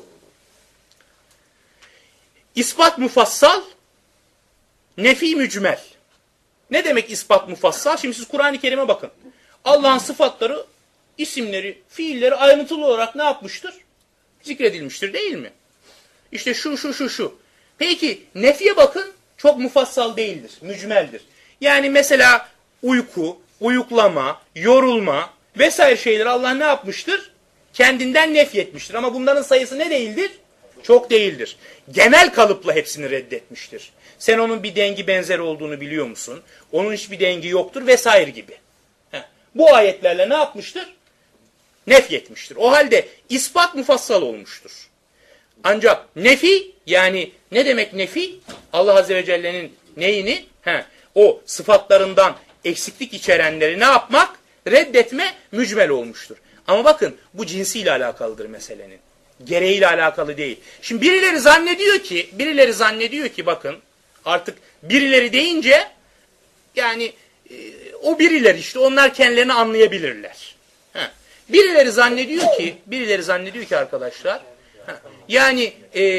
İspat mufassal, nefi mücmel. Ne demek ispat mufassal? Şimdi siz Kur'an-ı Kerim'e bakın. Allah'ın sıfatları, isimleri, fiilleri ayrıntılı olarak ne yapmıştır? Zikredilmiştir değil mi? İşte şu. Peki nefiye bakın. Çok mufassal değildir, mücmeldir. Yani mesela uyku, uyuklama, yorulma vesaire şeyleri Allah ne yapmıştır? Kendinden nefyetmiştir. Ama bunların sayısı ne değildir? Çok değildir. Genel kalıpla hepsini reddetmiştir. Sen onun bir dengi benzeri olduğunu biliyor musun? Onun hiçbir dengi yoktur vesaire gibi. Bu ayetlerle ne yapmıştır? Nefyetmiştir. O halde ispat mufassal olmuştur. Ancak nefi yani ne demek nefi? Allah Azze ve Celle'nin neyini? O sıfatlarından eksiklik içerenleri ne yapmak? Reddetme mücmel olmuştur. Ama bakın bu cinsiyle alakalıdır meselenin. Gereğiyle alakalı değil. Şimdi birileri zannediyor ki bakın artık birileri deyince yani o biriler işte onlar kendilerini anlayabilirler. Birileri zannediyor ki arkadaşlar yani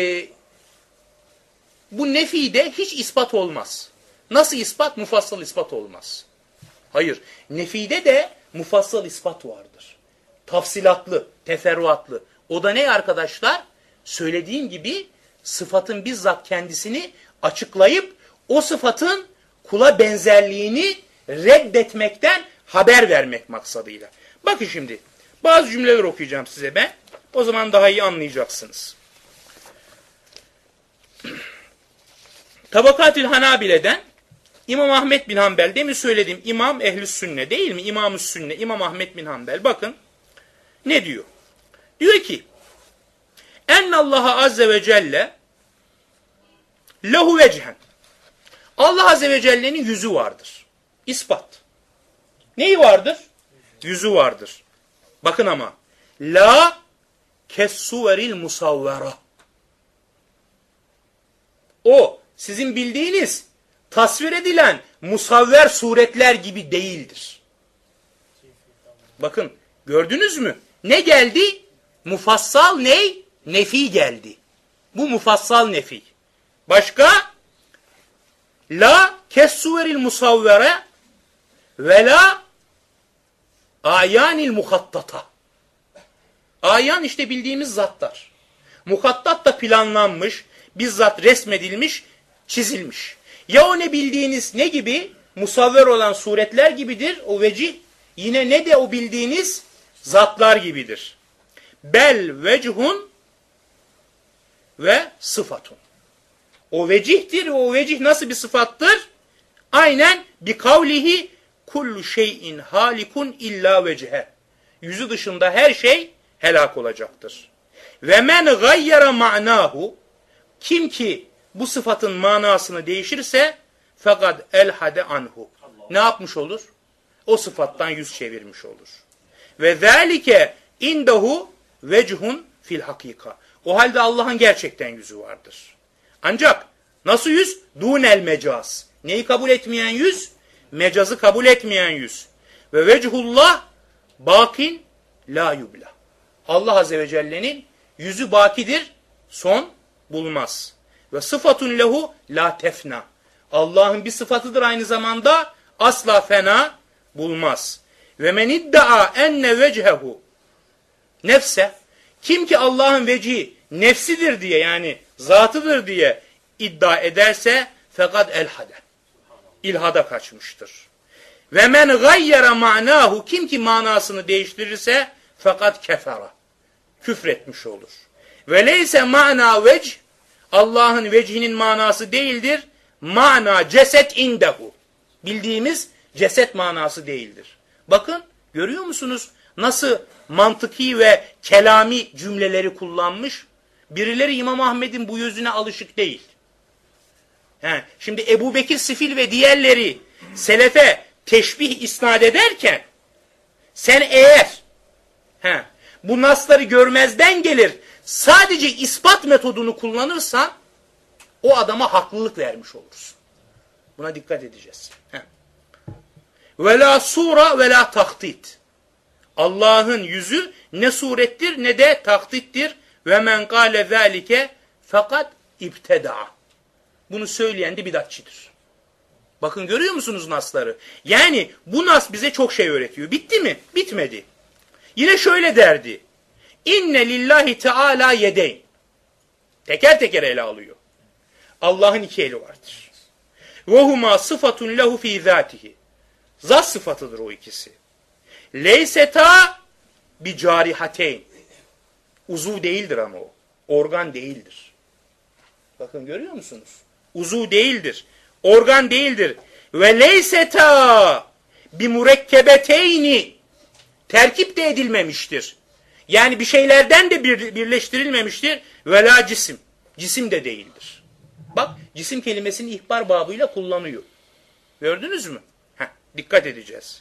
bu nefide hiç ispat olmaz. Nasıl ispat? Mufassal ispat olmaz. Hayır. Nefide de mufassal ispat vardır. Tafsilatlı, teferruatlı. O da ne arkadaşlar? Söylediğim gibi sıfatın bizzat kendisini açıklayıp o sıfatın kula benzerliğini reddetmekten haber vermek maksadıyla. Bakın şimdi bazı cümleler okuyacağım size ben. O zaman daha iyi anlayacaksınız. Tabakatül Hanabile'den İmam Ahmet bin Hanbel, demin söylediğim İmam Ehl-i Sünne değil mi? İmam-ı Sünne, İmam Ahmet bin Hanbel. Bakın ne diyor? Diyor ki Ennallaha azze ve celle lehu vecihen. Allah azze ve celle'nin yüzü vardır. İspat. Neyi vardır? Yüzü vardır. Bakın ama la kessuveril musavvera. O sizin bildiğiniz tasvir edilen musavver suretler gibi değildir. Bakın gördünüz mü? Ne geldi? Mufassal ney? Nefi geldi. Bu mufassal nefi. Başka? La kessuveril musavvere ve la ayanil muhattata. Ayan işte bildiğimiz zatlar. Muhattat da planlanmış, bizzat resmedilmiş, çizilmiş. Ya o ne bildiğiniz ne gibi? Musavver olan suretler gibidir o vecih. Yine ne de o bildiğiniz zatlar gibidir. Bel vechun ve sıfatun. O vecihtir ve o vecih nasıl bir sıfattır? Aynen bi kavlihi kullu şeyin halikun illa vecihe. Yüzü dışında her şey helak olacaktır. Ve men gayyara ma'nahu, kim ki bu sıfatın manasını değişirse fakat elhade anhu. Ne yapmış olur? O sıfattan yüz çevirmiş olur. Ve zalike indehu vechun fil hakika. O halde Allah'ın gerçekten yüzü vardır. Ancak nasıl yüz? Dunel mecaz. Neyi kabul etmeyen yüz? Mecazı kabul etmeyen yüz. Ve vechullah bakin la yubla. Allah Azze ve Celle'nin yüzü bakidir, son bulmaz. Ve sıfatun lehu la tefna. Allah'ın bir sıfatıdır aynı zamanda, asla fena bulmaz. Ve men iddaa enne vecehu nefse, kim ki Allah'ın vecihi nefsidir diye, yani zatıdır diye iddia ederse fakat elhade, ilhada kaçmıştır. Ve men gayyara ma'nahu, kim ki manasını değiştirirse fakat kefara, küfretmiş olur. Ve leyse ma'na vecih, Allah'ın vecihinin manası değildir. Mana ceset indehu, bildiğimiz ceset manası değildir. Bakın, görüyor musunuz nasıl mantıki ve kelami cümleleri kullanmış? Birileri İmam Ahmed'in bu yüzüne alışık değil. Şimdi Ebu Bekir Sifil ve diğerleri selefe teşbih isnat ederken sen eğer bu nasları görmezden gelir sadece ispat metodunu kullanırsan o adama haklılık vermiş olursun. Buna dikkat edeceğiz. Ve la sura ve la taktit. Allah'ın yüzü ne surettir ne de taktittir. Ve men kâle zâlike fakat ibteda'a. Bunu söyleyen de bidatçıdır. Bakın, görüyor musunuz nasları? Yani bu nas bize çok şey öğretiyor. Bitti mi? Bitmedi. Yine şöyle derdi. İnne lillahi teâlâ yedeyn. Teker teker ele alıyor. Allah'ın iki eli vardır. Ve huma sıfatun lehu fî zâtihi. Zat sıfatıdır o ikisi. Leyseta bi carihateyn. Uzuv değildir ama o. Organ değildir. Bakın, görüyor musunuz? Uzuv değildir. Organ değildir. Ve leyseta bi murekkebeteyni. Terkip de edilmemiştir. Yani bir şeylerden de birleştirilmemiştir. Ve la cisim. Cisim de değildir. Bak, cisim kelimesini ihbar babıyla kullanıyor. Gördünüz mü? Dikkat edeceğiz.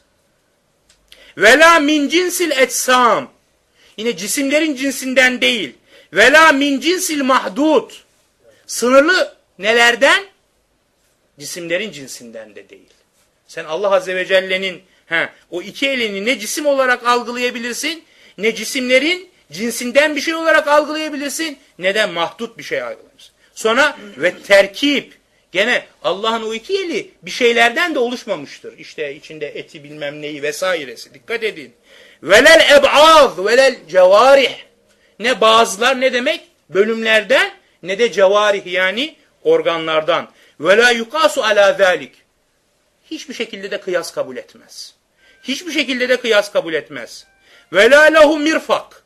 Ve la min cinsil etsam. Yine cisimlerin cinsinden değil. Ve la min cinsil mahdud. Sınırlı nelerden? Cisimlerin cinsinden de değil. Sen Allah Azze ve Celle'nin o iki elini ne cisim olarak algılayabilirsin, ne cisimlerin cinsinden bir şey olarak algılayabilirsin, ne de mahdut bir şey algılayabilirsin. Sonra ve terkip. Gene Allah'ın o iki eli bir şeylerden de oluşmamıştır. İşte içinde eti bilmem neyi vesairesi. Dikkat edin. Velel eb'az velel cevarih. Ne bazılar, ne demek? Bölümlerden, ne de cevarih, yani organlardan. Ve la yukasu ala zalik. Hiçbir şekilde de kıyas kabul etmez. Hiçbir şekilde de kıyas kabul etmez. Ve la lehu mirfak.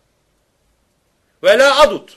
Ve la adut.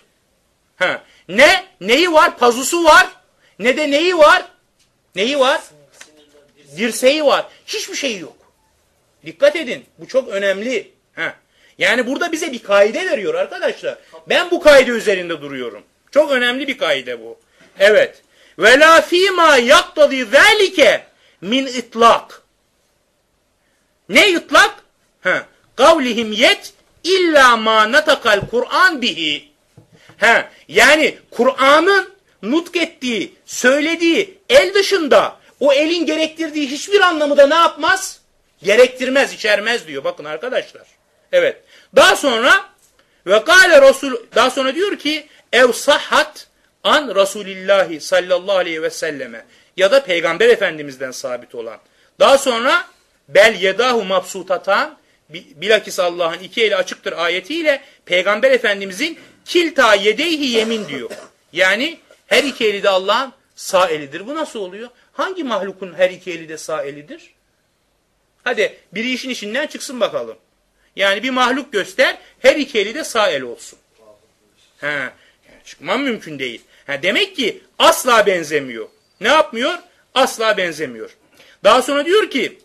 Neyi var? Pazusu var. Ne de neyi var? Neyi var? Dirseği var. Hiçbir şey yok. Dikkat edin. Bu çok önemli. Yani burada bize bir kaide veriyor arkadaşlar. Ben bu kaide üzerinde duruyorum. Çok önemli bir kaide bu. Evet. Ve la fîmâ yaktadî zâlike min itlak. Ne itlak? Kavlihim yet illa ma natakal Kur'an bihi. Yani Kur'an'ın nutk ettiği, söylediği el dışında o elin gerektirdiği hiçbir anlamı da ne yapmaz? Gerektirmez, içermez diyor. Bakın arkadaşlar. Evet. Daha sonra ve kâle Resul, daha sonra diyor ki ev sahhat an Resulillahi sallallahu aleyhi ve selleme, ya da Peygamber Efendimiz'den sabit olan. Daha sonra bel yedahu mabsutatan, bilakis Allah'ın iki eli açıktır ayetiyle Peygamber Efendimiz'in kilta yedeyhi yemin diyor. Yani her iki eli de Allah'ın sağ elidir. Bu nasıl oluyor? Hangi mahlukun her iki eli de sağ elidir? Hadi biri işin içinden çıksın bakalım. Yani bir mahluk göster, her iki eli de sağ el olsun. Çıkmam mümkün değil. Demek ki asla benzemiyor. Ne yapmıyor? Asla benzemiyor. Daha sonra diyor ki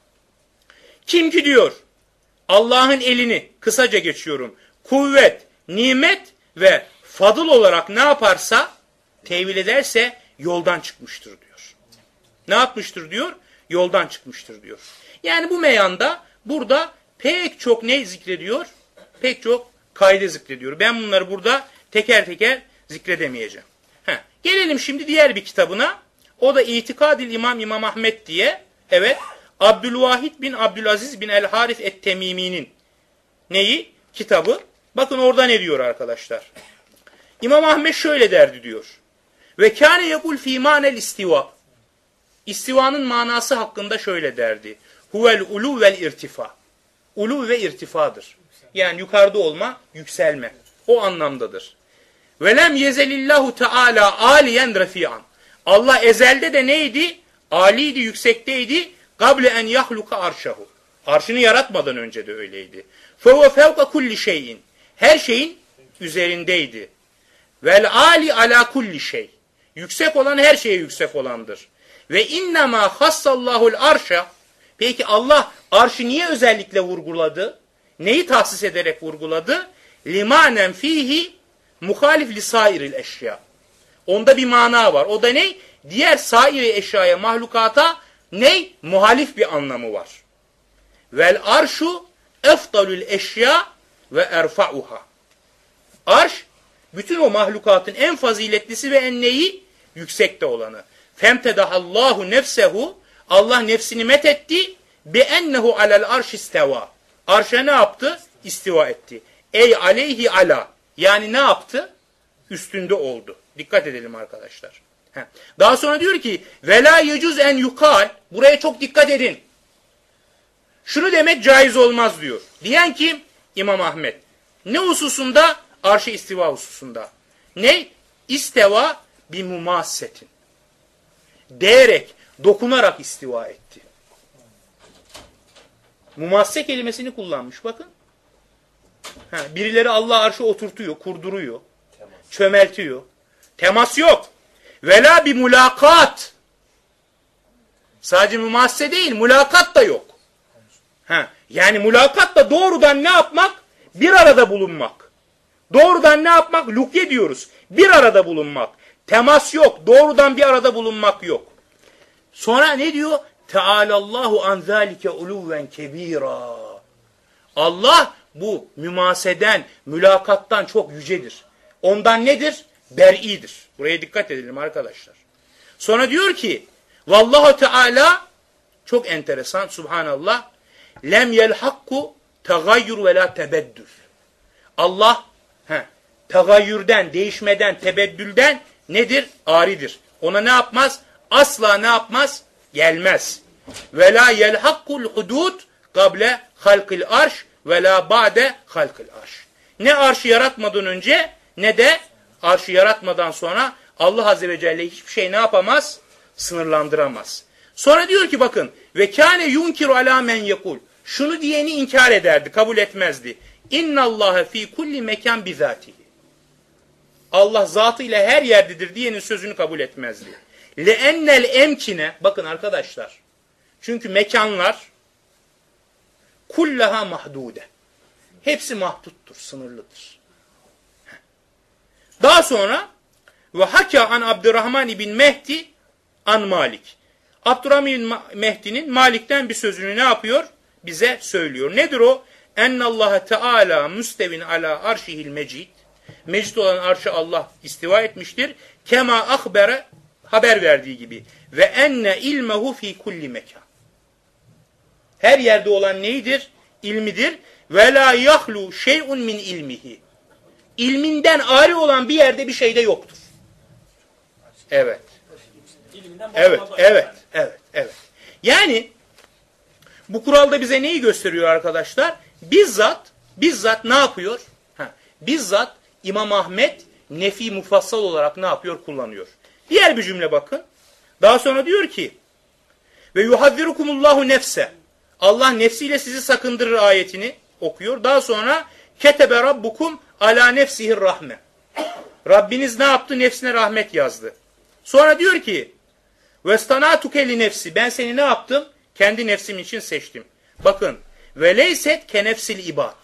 kim ki diyor Allah'ın elini kısaca geçiyorum kuvvet, nimet ve fadıl olarak ne yaparsa tevil ederse yoldan çıkmıştır diyor. Ne yapmıştır diyor? Yoldan çıkmıştır diyor. Yani bu meyanda burada pek çok ne zikrediyor? Pek çok kaide zikrediyor. Ben bunları burada teker teker zikredemeyeceğim. Gelelim şimdi diğer bir kitabına. O da İtikadil İmam Ahmed diye. Evet. Abdülvahid bin Abdülaziz bin el-Harif et-Temimi'nin neyi? Kitabı. Bakın orada ne diyor arkadaşlar. İmam Ahmed şöyle derdi diyor. Ve kâne yekul fî mânel istiva. İstivanın manası hakkında şöyle derdi. Huvel ulu vel irtifa. Ulu ve irtifadır. Yani yukarıda olma, yükselme. O anlamdadır. Ve lem yezelillahu teâlâ âliyen refi'an. Allah ezelde de neydi? Âliydi, yüksekteydi. Gable en yahluka arşahu. Arşını yaratmadan önce de öyleydi. Fehuve fevka kulli şeyin. Her şeyin üzerindeydi. Vel âli alâ kulli şey. Yüksek olan her şeye yüksek olandır. Ve innemâ hassallahul arşa. Peki Allah arşı niye özellikle vurguladı? Neyi tahsis ederek vurguladı? Limanen fihi muhalif li sairil eşya. Onda bir mana var. O da ne? Diğer sairi eşyaya, mahlukata ne? Muhalif bir anlamı var. Vel arşu efdalül eşya ve erfa'uha. Arş, bütün o mahlukatın en faziletlisi ve en neyi? Yüksekte olanı. Femtedahallahu nefsehu. Allah nefsini methetti. Bi ennehu alel arş isteva. Arşa ne yaptı? İstiva etti. Ey aleyhi ala. Yani ne yaptı? Üstünde oldu. Dikkat edelim arkadaşlar. Daha sonra diyor ki vela yecuz en yukal. Buraya çok dikkat edin. Şunu demek caiz olmaz diyor. Diyen kim? İmam Ahmed. Ne hususunda? Arş-ı istiva hususunda. Ne? İsteva bi mumassetin. Değerek, dokunarak istiva etti. Mumasse kelimesini kullanmış bakın. Birileri Allah arşı oturtuyor, kurduruyor, çömeltiyor. Temas yok. Vela bir mulakat. Sadece mumasse değil, mulakat da yok. Yani mulakat da doğrudan ne yapmak? Bir arada bulunmak. Doğrudan ne yapmak? Lukye diyoruz. Bir arada bulunmak. Temas yok. Doğrudan bir arada bulunmak yok. Sonra ne diyor? Teâlallahu an zâlike ulûven kebîrâ. Allah bu mümaseden, mülakattan çok yücedir. Ondan nedir? Ber'idir. Buraya dikkat edelim arkadaşlar. Sonra diyor ki Vallahu Teala çok enteresan subhanallah lem yelhakku tegayyur ve la tebeddül. Allah tegayyürden, değişmeden, tebeddülden nedir? Aridir. Ona ne yapmaz? Asla ne yapmaz? Gelmez. Ve la yelhakkul hudud kable halkil arş ve la ba'de halkil arş. Ne arşı yaratmadan önce ne de arşı yaratmadan sonra Allah Azze ve Celle hiçbir şey ne yapamaz? Sınırlandıramaz. Sonra diyor ki bakın ve kâne yunkiru alâ men yekul. Şunu diyeni inkar ederdi, kabul etmezdi. İnnallâhe fî kulli mekan bizâtihi. Allah zatıyla her yerdedir diyenin sözünü kabul etmezdi. Leennel emkine, bakın arkadaşlar. Çünkü mekanlar kullaha mahdude. Hepsi mahduttur, sınırlıdır. Daha sonra ve hakâ an Abdurrahman ibn Mehdi an Malik. Abdurrahman ibn Mehdi'nin Malik'ten bir sözünü ne yapıyor? Bize söylüyor. Nedir o? Ennallâhe teâlâ müstevin alâ arşihil mecid. Mecid olan arşı Allah istiva etmiştir. Kema ahbere haber verdiği gibi. Ve enne ilmehu fi kulli mekan. Her yerde olan neydir? İlmidir. Ve la yahlu şey'un min ilmihi. İlminden ari olan bir yerde bir şey de yoktur. Evet. Evet. Yani bu kuralda bize neyi gösteriyor arkadaşlar? Bizzat ne yapıyor? Bizzat İmam Ahmed nefi mufassal olarak ne yapıyor? Kullanıyor. Diğer bir cümle bakın. Daha sonra diyor ki ve yuhazzirukumullahu nefse. Allah nefsiyle sizi sakındırır ayetini okuyor. Daha sonra ketebe rabbukum ala nefsihir rahme. Rabbiniz ne yaptı? Nefsine rahmet yazdı. Sonra diyor ki Vestanatuke li nefsi. Ben seni ne yaptım? Kendi nefsim için seçtim. Bakın. Ve leyset ke nefsil ibad.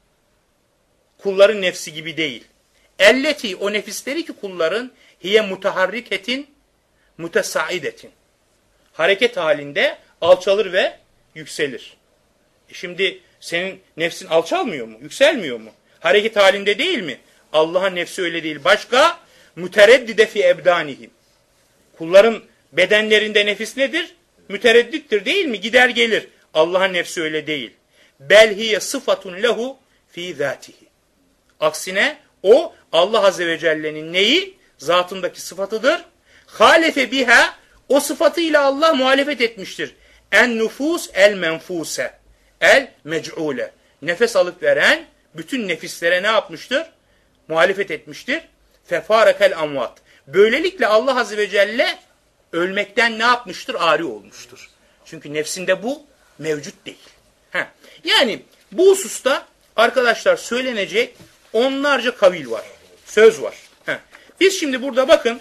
Kulların nefsi gibi değil. Elleti, o nefisleri ki kulların, hiye mutaharriketin mutesaidetin. Hareket halinde alçalır ve yükselir. Şimdi senin nefsin alçalmıyor mu? Yükselmiyor mu? Hareket halinde değil mi? Allah'ın nefsi öyle değil. Başka? Mütereddide fi ebdanihim. Kulların bedenlerinde nefis nedir? Mütereddittir değil mi? Gider gelir. Allah'ın nefsi öyle değil. Bel hiye sıfatun lehu fi zatihi. Aksine o Allah Azze ve Celle'nin neyi? Zatındaki sıfatıdır. Halefe biha, o sıfatıyla Allah muhalefet etmiştir. En nufus el menfuse. El mec'ule. Nefes alıp veren bütün nefislere ne yapmıştır? Muhalefet etmiştir. Fefarekel amvat. Böylelikle Allah Azze ve Celle ölmekten ne yapmıştır? Ari olmuştur. Çünkü nefsinde bu mevcut değil. Yani bu hususta arkadaşlar söylenecek onlarca kavil var. Söz var. Biz şimdi burada bakın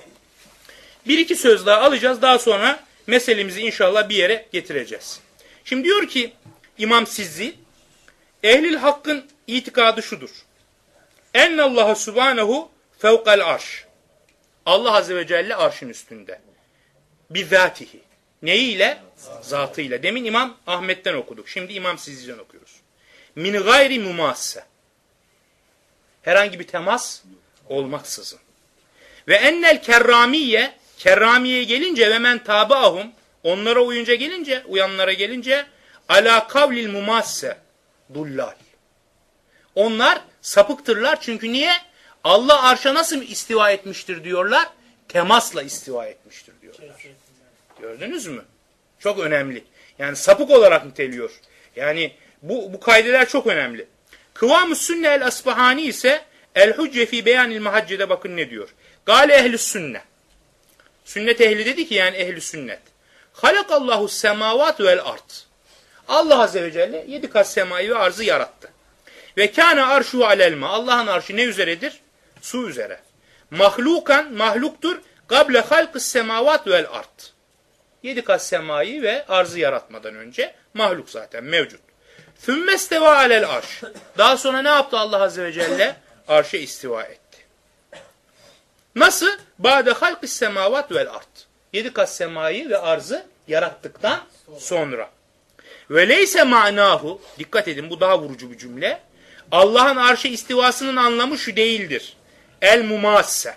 bir iki söz daha alacağız. Daha sonra meselemizi inşallah bir yere getireceğiz. Şimdi diyor ki İmam Sizzi, ehlil hakkın itikadı şudur. Ennallâhe subhanehu fevkal arş. Allah Azze ve Celle arşın üstünde. Bizatihi. Neyiyle? Zatıyla. Demin İmam Ahmet'ten okuduk. Şimdi İmam Sizzi'den okuyoruz. Min gayri mumasse. Herhangi bir temas olmaksızın. Ve ennel kerramiye, kerramiye gelince ve men tabaahum, onlara uyunca gelince, uyanlara gelince ala kavlil mumasse dullal. Onlar sapıktırlar çünkü niye? Allah arşa nasıl istiva etmiştir diyorlar? Temasla istiva etmiştir diyorlar. Gördünüz mü? Çok önemli. Yani sapık olarak niteliyor. Yani bu kaideler çok önemli. Kıvam-ı sünne el asbahani ise el hucce fi beyanil mahaccede bakın ne diyor. Gale ehl-i sünne. Sünnet ehli dedi ki yani ehl-i sünnet. Halakallahu semavat vel ard. Allah Azze ve Celle 7 kat semayı ve arzı yarattı. Ve kâne arşu alelma. Allah'ın arşı ne üzeredir? Su üzere. Mahlukan, mahluktur. Gable halkıs semavat vel ard. 7 kat semayı ve arzı yaratmadan önce mahluk zaten mevcut. Fümmesteva alel arş. Daha sonra ne yaptı Allah Azze ve Celle? Arşa istiva etti. Nasıl? Ba'de halkıs semavat vel ard. 7 kat semayı ve arzı yarattıktan sonra. Ve leyse ma'nahu, dikkat edin bu daha vurucu bir cümle. Allah'ın arşa istivasının anlamı şu değildir. El mumasse.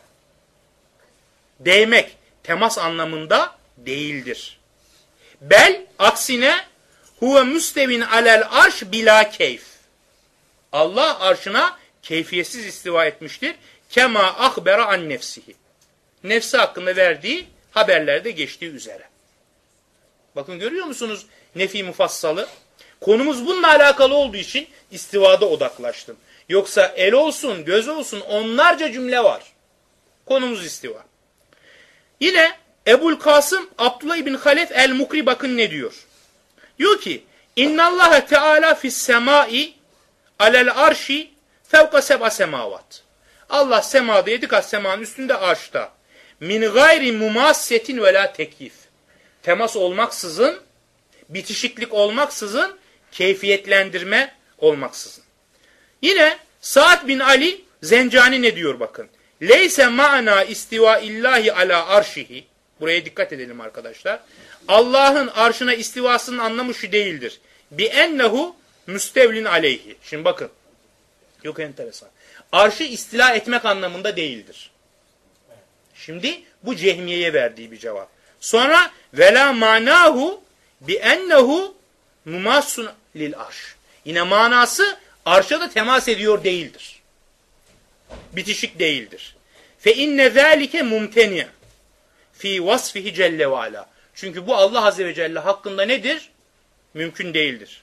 Değmek, temas anlamında değildir. Bel, aksine huve müstevin alel arş bila keyf. Allah arşına keyfiyetsiz istiva etmiştir. Kema ahbera an nefsihi. Nefsi hakkında verdiği haberlerde geçtiği üzere. Bakın görüyor musunuz nefi mufassalı? Konumuz bununla alakalı olduğu için istivada odaklaştım. Yoksa el olsun, göz olsun onlarca cümle var. Konumuz istiva. Yine Ebul Kasım Abdullah ibn Halef el-Mukri bakın ne diyor. Diyor ki İnnallâhe Teala fis semâi alel arşi fevka seb'a semavat. Allah semada 7 kat semanın üstünde arşta. Min gayri mumassetin ve la tekyif. Temas olmaksızın, bitişiklik olmaksızın, keyfiyetlendirme olmaksızın. Yine Sa'd bin Ali Zencani ne diyor bakın. Leyse ma'na istiva illahi ala arşihi. Buraya dikkat edelim arkadaşlar. Allah'ın arşına istivasının anlamı şu değildir. Bi ennehu müstevlin aleyhi. Şimdi bakın. Yok enteresan. Arşı istila etmek anlamında değildir. Şimdi bu Cehmiye'ye verdiği bir cevap. Sonra vela manahu bi ennehu mumassun lil arş. Yine manası arşa da temas ediyor değildir. Bitişik değildir. Fe inne zâlike mumteni fi vasfihi celle ve ala. Çünkü bu Allah Azze ve Celle hakkında nedir? Mümkün değildir.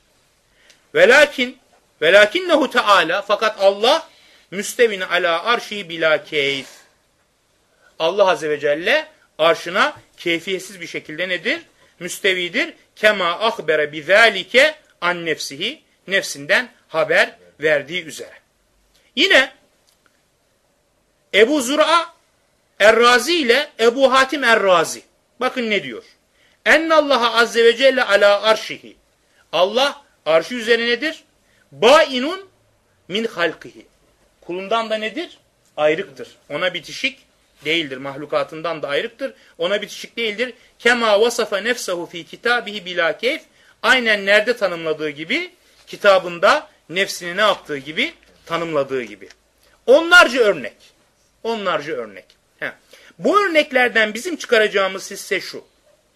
Velakinnehu Teala, fakat Allah müstevin ala arşi bila keyf. Allah Azze ve Celle arşına keyfiyetsiz bir şekilde nedir? Müstevidir. Kema ahbere bizalike an nefsihi, nefsinden haber verdiği üzere. Yine Ebu Zur'a Er-Razi ile Ebu Hatim Er-Razi. Bakın ne diyor? Ennallaha azze ve celle ala arşihi. Allah arşı üzerinedir. Bainun min halkihi. Kulundan da nedir? Ayrıktır. Ona bitişik değildir. Mahlukatından da ayrıktır. Ona bitişik değildir. Kema vasafa nefsehu fi kitabihi bila keyf. Aynen nerede tanımladığı gibi, kitabında nefsini ne yaptığı gibi, tanımladığı gibi. Onlarca örnek. Onlarca örnek. Bu örneklerden bizim çıkaracağımız hisse şu.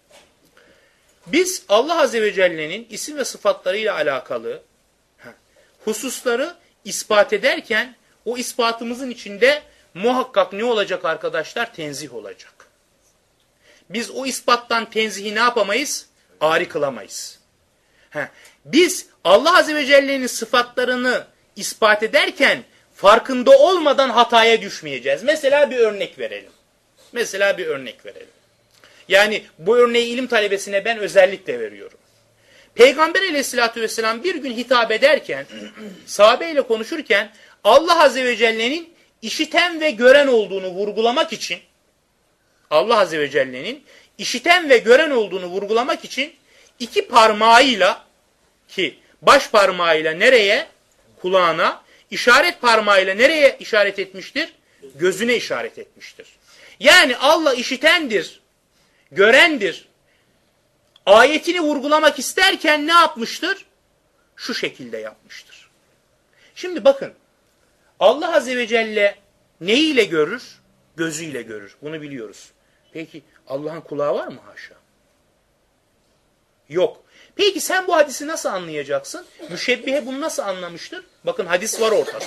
Biz Allah Azze ve Celle'nin isim ve sıfatlarıyla alakalı hususları ispat ederken o ispatımızın içinde muhakkak ne olacak arkadaşlar? Tenzih olacak. Biz o ispattan tenzihi ne yapamayız? Ari kılamayız. Biz Allah Azze ve Celle'nin sıfatlarını ispat ederken farkında olmadan hataya düşmeyeceğiz. Mesela bir örnek verelim. Yani bu örneği ilim talebesine ben özellikle veriyorum. Peygamber Aleyhisselatü vesselam bir gün hitap ederken, sahabeyle konuşurken Allah Azze ve Celle'nin işiten ve gören olduğunu vurgulamak için, iki parmağıyla, ki baş parmağıyla nereye? Kulağına, işaret parmağıyla nereye işaret etmiştir? Gözüne işaret etmiştir. Yani Allah işitendir, görendir. Ayetini vurgulamak isterken ne yapmıştır? Şu şekilde yapmıştır. Şimdi bakın, Allah Azze ve Celle neyiyle görür? Gözüyle görür. Bunu biliyoruz. Peki Allah'ın kulağı var mı haşa? Yok. Peki sen bu hadisi nasıl anlayacaksın? Müşebbihe bunu nasıl anlamıştır? Bakın hadis var ortada.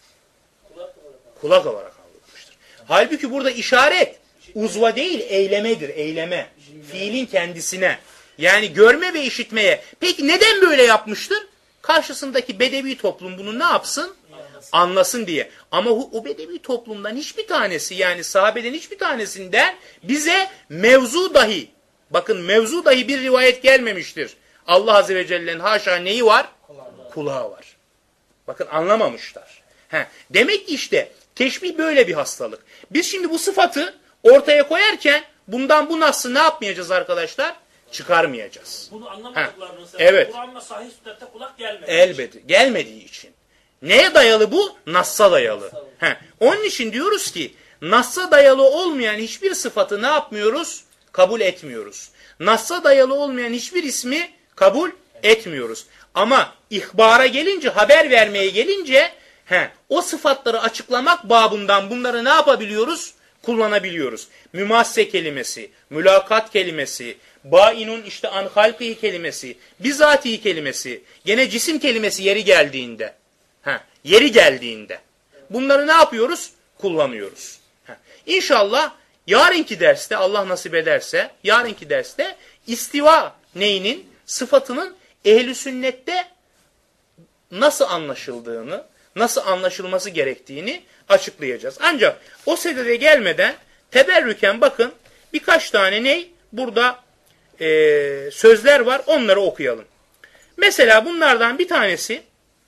Kulak olarak anlatmıştır. Halbuki burada işaret uzva değil, eylemedir. Eyleme. Fiilin kendisine. Yani görme ve işitmeye. Peki neden böyle yapmıştır? Karşısındaki bedevi toplum bunu ne yapsın? Anlasın diye. Ama o bedevi toplumdan hiçbir tanesi, yani sahabeden hiçbir tanesinden bize mevzu dahi, bakın mevzu dahi bir rivayet gelmemiştir. Allah Azze ve Celle'nin haşa neyi var? Kulağı var. Bakın anlamamışlar. Demek ki işte teşbih böyle bir hastalık. Biz şimdi bu sıfatı ortaya koyarken bundan bu nasıl ne yapmayacağız arkadaşlar? Çıkarmayacağız. Bunu anlamadıklarını evet. Kur'an'la sahih sünnette kulak gelmedi. Elbette. Gelmediği için. Neye dayalı bu? Nass'a dayalı. Onun için diyoruz ki Nass'a dayalı olmayan hiçbir sıfatı ne yapmıyoruz? Kabul etmiyoruz. Nass'a dayalı olmayan hiçbir ismi kabul etmiyoruz. Ama ihbara gelince, haber vermeye gelince o sıfatları açıklamak babından bunları ne yapabiliyoruz? Kullanabiliyoruz. Mümasse kelimesi, mülakat kelimesi, bainun işte an halkihi kelimesi, bizatihi kelimesi, gene cisim kelimesi yeri geldiğinde. Bunları ne yapıyoruz? Kullanıyoruz. İnşallah yarınki derste, Allah nasip ederse, yarınki derste istiva neyinin, sıfatının ehl-i sünnette nasıl anlaşıldığını, nasıl anlaşılması gerektiğini açıklayacağız. Ancak o sedede gelmeden teberrüken bakın birkaç tane burada sözler var, onları okuyalım. Mesela bunlardan bir tanesi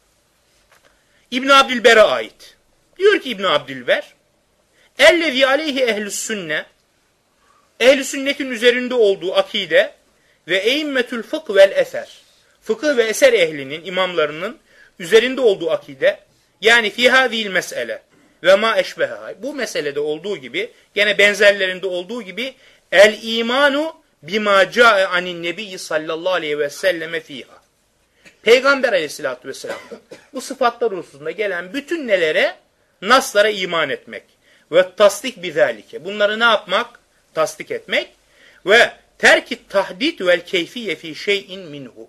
İbn Abdülber'e ait. Diyor ki İbn Abdülber, "Ellezî aleyhi ehlü's sünne", ehl-i sünnetin üzerinde olduğu akide ve eimmetül fıkh vel eser, fıkıh ve eser ehlinin, imamlarının üzerinde olduğu akide, yani fî hâzîl mes'ele ve mâ eşbeha, bu meselede olduğu gibi, gene benzerlerinde olduğu gibi, el imanu bima câe anin nebiyyi sallallahu aleyhi ve selleme fîhâ. Peygamber aleyhissalatü vesselam'dan bu sıfatlar hususunda gelen bütün nelere, naslara iman etmek. Ve tasdik bizalike. Bunları ne yapmak? Tasdik etmek. Ve terkit tahdid vel keyfiye fi şeyin minhu.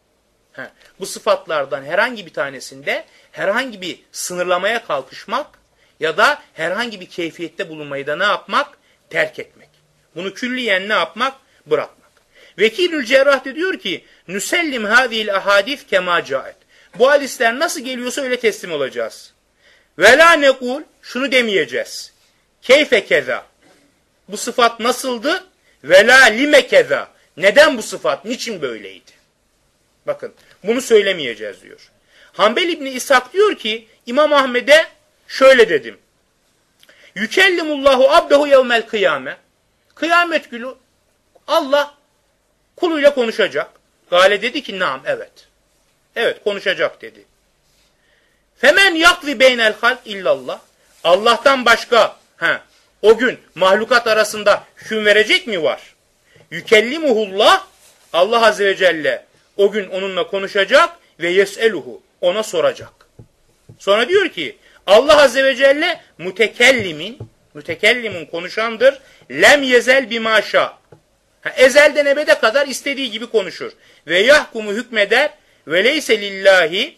Bu sıfatlardan herhangi bir tanesinde herhangi bir sınırlamaya kalkışmak ya da herhangi bir keyfiyette bulunmayı da ne yapmak? Terk etmek. Bunu külliyen ne yapmak? Bırakmak. Vekilül Cerrah de diyor ki, nüsellim hâzîl ahadîf kemâ câet. Bu hadisler nasıl geliyorsa öyle teslim olacağız. Ve lâ nekul, şunu demeyeceğiz. Keyfe keza. Bu sıfat nasıldı? Ve lâ lime keza. Neden bu sıfat? Niçin böyleydi? Bakın, bunu söylemeyeceğiz diyor. Hanbel İbni İshak diyor ki, İmam Ahmed'e şöyle dedim. Yükellimullahu abdehu yevmel kıyame. Kıyamet günü Allah kuluyla konuşacak. Gale dedi ki naam, evet. Evet, konuşacak dedi. Femen yakvi beynel halk illallah. Allah'tan başka o gün mahlukat arasında hüküm verecek mi var? Yükellimuhullah. Allah Azze ve Celle o gün onunla konuşacak ve yes'eluhu. Ona soracak. Sonra diyor ki Allah Azze ve Celle mütekellimin konuşandır. Lem yezel bimaşa. Ezelden ebede kadar istediği gibi konuşur. Ve yahkumu hükmeder ve leyse lillahi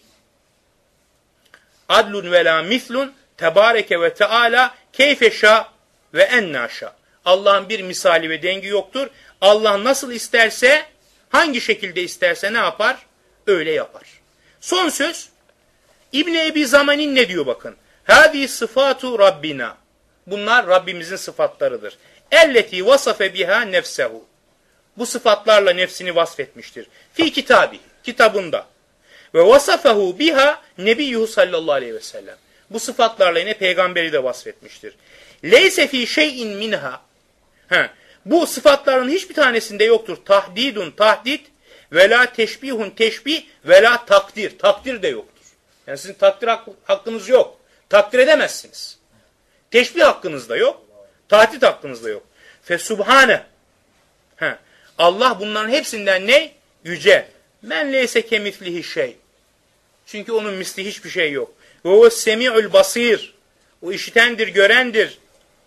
adlun ve la mislun tebareke ve teala keyfeşa ve ennaşa. Allah'ın bir misali ve dengi yoktur. Allah nasıl isterse, hangi şekilde isterse ne yapar? Öyle yapar. Son söz İbn-i Ebi Zamanin ne diyor bakın. Hâzi sıfatu Rabbina. Bunlar Rabbimizin sıfatlarıdır. Elleti vasafe biha nefsehu. Bu sıfatlarla nefsini vasfetmiştir. Fi kitabi, kitabında. Ve vasafehu biha nebiyyuhu sallallahu aleyhi ve sellem. Bu sıfatlarla yine peygamberi de vasfetmiştir. Leyse fi şeyin minha. Bu sıfatların hiçbir tanesinde yoktur. Tahdidun tahdid ve la teşbihun teşbih ve la takdir. Takdir de yoktur. Yani sizin takdir hakkınız yok. Takdir edemezsiniz. Teşbih hakkınız da yok. Tahdid hakkınız da yok. Fesubhane. Allah bunların hepsinden ne? Yüce. Men leyse kemislihi şey. Çünkü onun misli hiçbir şey yok. Ve o semi'ul basir. O işitendir, görendir.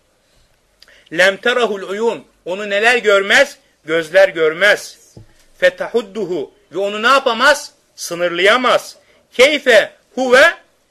Lem terahul uyun. Onu neler görmez? Gözler görmez. Fetahudduhu. Ve onu ne yapamaz? Sınırlayamaz. Keyfe huve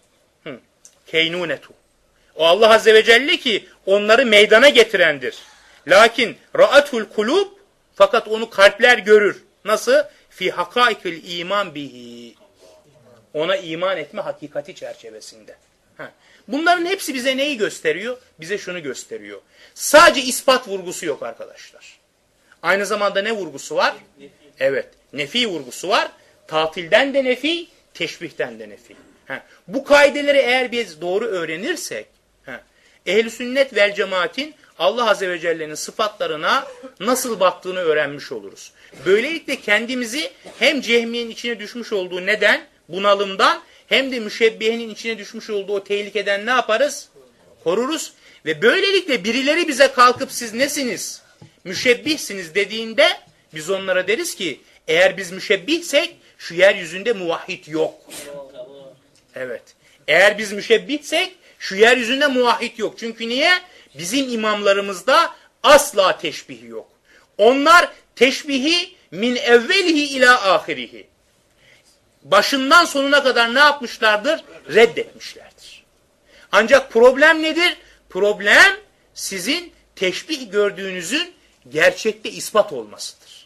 keynunetu. O Allah Azze ve Celle ki onları meydana getirendir. Lakin ra'atul kulub, fakat onu kalpler görür. Nasıl? Fi hakaikil iman bihi. Ona iman etme hakikati çerçevesinde. Bunların hepsi bize neyi gösteriyor? Bize şunu gösteriyor. Sadece ispat vurgusu yok arkadaşlar. Aynı zamanda ne vurgusu var? Evet, nefi vurgusu var. Tatilden de nefi, teşbihten de nefi. Bu kaideleri eğer biz doğru öğrenirsek, ehl-i sünnet vel cemaatin Allah Azze ve Celle'nin sıfatlarına nasıl baktığını öğrenmiş oluruz. Böylelikle kendimizi hem cehmiyenin içine düşmüş olduğu neden, bunalımdan, hem de müşebbihenin içine düşmüş olduğu o tehlikeden ne yaparız? Koruruz. Ve böylelikle birileri bize kalkıp siz nesiniz? Müşebbihsiniz dediğinde biz onlara deriz ki eğer biz müşebbihsek şu yeryüzünde muvahhid yok. Evet. Eğer biz müşebbihsek şu yeryüzünde muvahhid yok. Çünkü niye? Bizim imamlarımızda asla teşbih yok. Onlar teşbihi min evvelihi ila ahirihi. Başından sonuna kadar ne yapmışlardır? Reddetmişlerdir. Ancak problem nedir? Problem sizin teşbih gördüğünüzün gerçekte ispat olmasıdır.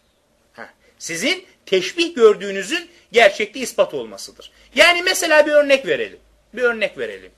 Sizin teşbih gördüğünüzün gerçekte ispat olmasıdır. Yani mesela bir örnek verelim. Bir örnek verelim.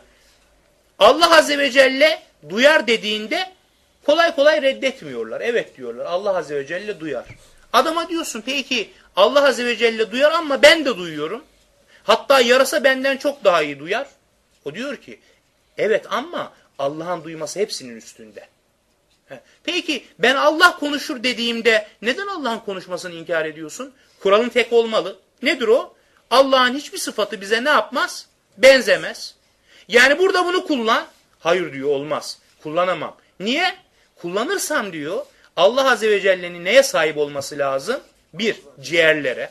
Allah Azze ve Celle duyar dediğinde kolay kolay reddetmiyorlar. Evet diyorlar. Allah Azze ve Celle duyar. Adama diyorsun peki Allah Azze ve Celle duyar ama ben de duyuyorum. Hatta yarasa benden çok daha iyi duyar. O diyor ki evet ama Allah'ın duyması hepsinin üstünde. Peki ben Allah konuşur dediğimde neden Allah'ın konuşmasını inkar ediyorsun? Kuralın tek olmalı. Nedir o? Allah'ın hiçbir sıfatı bize ne yapmaz? Benzemez. Yani burada bunu kullan. Hayır diyor, olmaz. Kullanamam. Niye? Kullanırsam diyor Allah Azze ve Celle'nin neye sahip olması lazım? 1. Ciğerlere.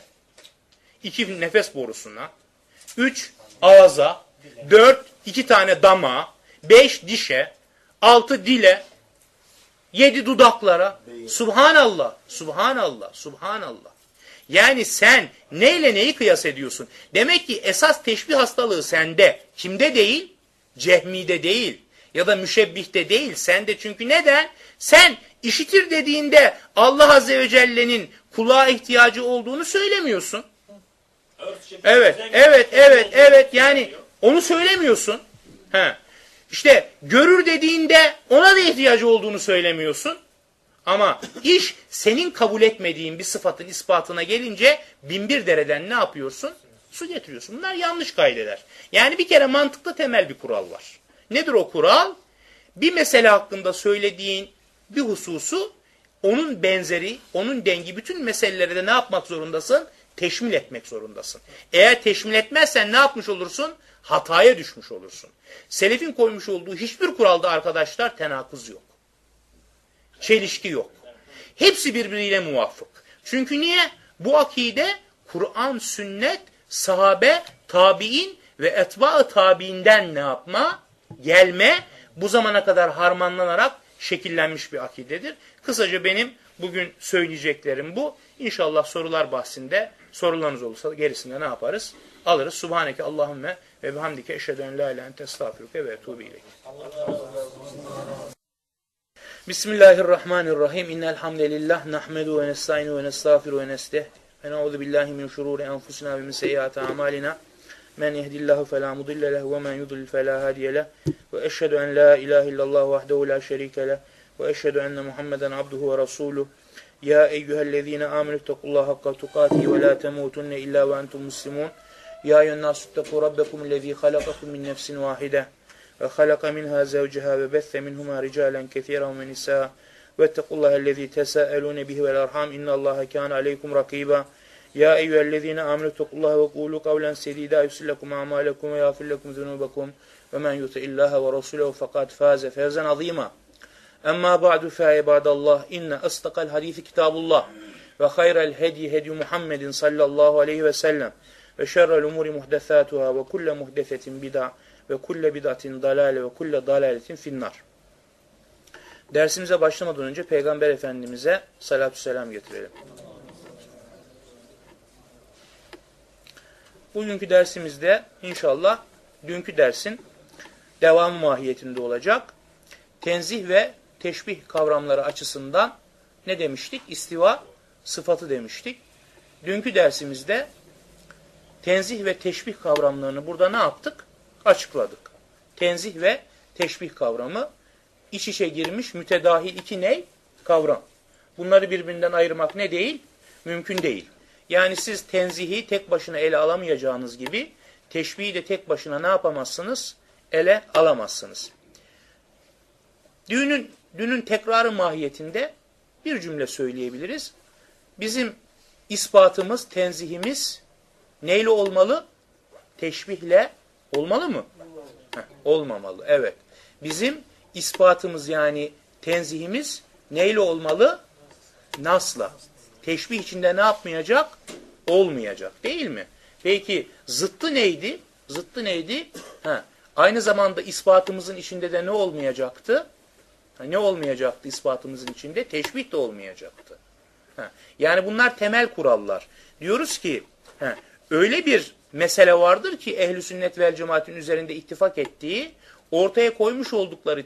2. Nefes borusuna. 3. Ağza. 4. 2 tane damağa. 5. Dişe. 6. Dile. 7. Dudaklara. Subhanallah. Subhanallah. Subhanallah. Yani sen neyle neyi kıyas ediyorsun? Demek ki esas teşbih hastalığı sende. Kimde değil? Cehmide değil. Ya da müşebbihte değil. Sende, çünkü neden? Sen işitir dediğinde Allah Azze ve Celle'nin kulağa ihtiyacı olduğunu söylemiyorsun. Evet. Yani onu söylemiyorsun. İşte görür dediğinde ona da ihtiyacı olduğunu söylemiyorsun. Ama iş senin kabul etmediğin bir sıfatın ispatına gelince binbir dereden ne yapıyorsun? Su getiriyorsun. Bunlar yanlış kaideler. Yani bir kere mantıkta temel bir kural var. Nedir o kural? Bir mesele hakkında söylediğin bir hususu onun benzeri, onun dengi bütün meseleleri de ne yapmak zorundasın? Teşmil etmek zorundasın. Eğer teşmil etmezsen ne yapmış olursun? Hataya düşmüş olursun. Selefin koymuş olduğu hiçbir kuralda arkadaşlar tenakuz yok. Çelişki yok. Hepsi birbiriyle muvafık. Çünkü niye? Bu akide Kur'an, sünnet, sahabe, tabi'in ve etba-ı tabi'inden ne yapma? Gelme, bu zamana kadar harmanlanarak şekillenmiş bir akidedir. Kısaca benim bugün söyleyeceklerim bu. İnşallah sorular bahsinde sorularınız olursa gerisinde ne yaparız? Alırız. Subhaneke Allahümme ve bihamdike eşhedü en la ilahe ente estağfiruke ve etûbü ileyk. Bismillahirrahmanirrahim. İnnel hamdelellah nahmedu ve nestaînu ve nestağfiru ve nestehdi. Ve na'ûzu billahi min şurûri enfusina ve min seyyiâti a'mâlina. Men yehdillahu felâ mudille leh ve men yudlil felâ hadiye leh. Ve eşhedü en la ilahe illallah vahdehu la şerîke leh. Ve eşhedü enne Muhammeden abduhu ve rasûluh. Ya eyyühellezîne âmenü ittakullâhe hakka tukâtihi ve lâ temûtunne illâ ve entum muslimûn. Ya eyyühennâsü ittakû rabbekumüllezî halakakum min nefsin vâhide. Ve halaka minhâ zevceha ve bethe minhumâ ricâlen kethîran ve nisâ. Vettequllâhellezî tesâelûne bihi vel arham. İnnallâhe kâne aleykum rakîbâ. Ya eyyühellezîne âmenü ittakullâhe ve kûlû kavlen sedîdâ yusillekum a'mâlekum ve yâfirlekum zunûbekum. Ve men yuti'illâhe ve rasûlehu fekad fâze fevzen azîmâ. Emma ba'du fe ibadallah inne asdaqal hadisi kitabullah ve hayral hedi hedi Muhammedin sallallahu aleyhi ve sellem ve şerrel umuri muhdesatuhâ ve kulle muhdesetin bid'a ve kulle bid'atin dalale ve kulle dalaletin finnar. Dersimize başlamadan önce Peygamber Efendimiz'e salatü selam getirelim. Bugünkü dersimizde inşallah dünkü dersin devamı mahiyetinde olacak. Tenzih ve teşbih kavramları açısından ne demiştik? İstiva sıfatı demiştik. Dünkü dersimizde tenzih ve teşbih kavramlarını burada ne yaptık? Açıkladık. Tenzih ve teşbih kavramı iç içe girmiş mütedahil iki ney? Kavram. Bunları birbirinden ayırmak ne değil? Mümkün değil. Yani siz tenzihi tek başına ele alamayacağınız gibi teşbihi de tek başına ne yapamazsınız? Ele alamazsınız. Dünün tekrarı mahiyetinde bir cümle söyleyebiliriz. Bizim ispatımız, tenzihimiz neyle olmalı? Teşbihle olmalı mı? Olmamalı, evet. Bizim ispatımız yani tenzihimiz neyle olmalı? Nasla. Teşbih içinde ne yapmayacak? Olmayacak, değil mi? Peki zıttı neydi? Zıttı neydi? Aynı zamanda ispatımızın içinde de ne olmayacaktı? Ne olmayacaktı ispatımızın içinde? Teşbih de olmayacaktı. Yani bunlar temel kurallar. Diyoruz ki öyle bir mesele vardır ki ehl-i sünnet vel cemaatin üzerinde ittifak ettiği ortaya koymuş oldukları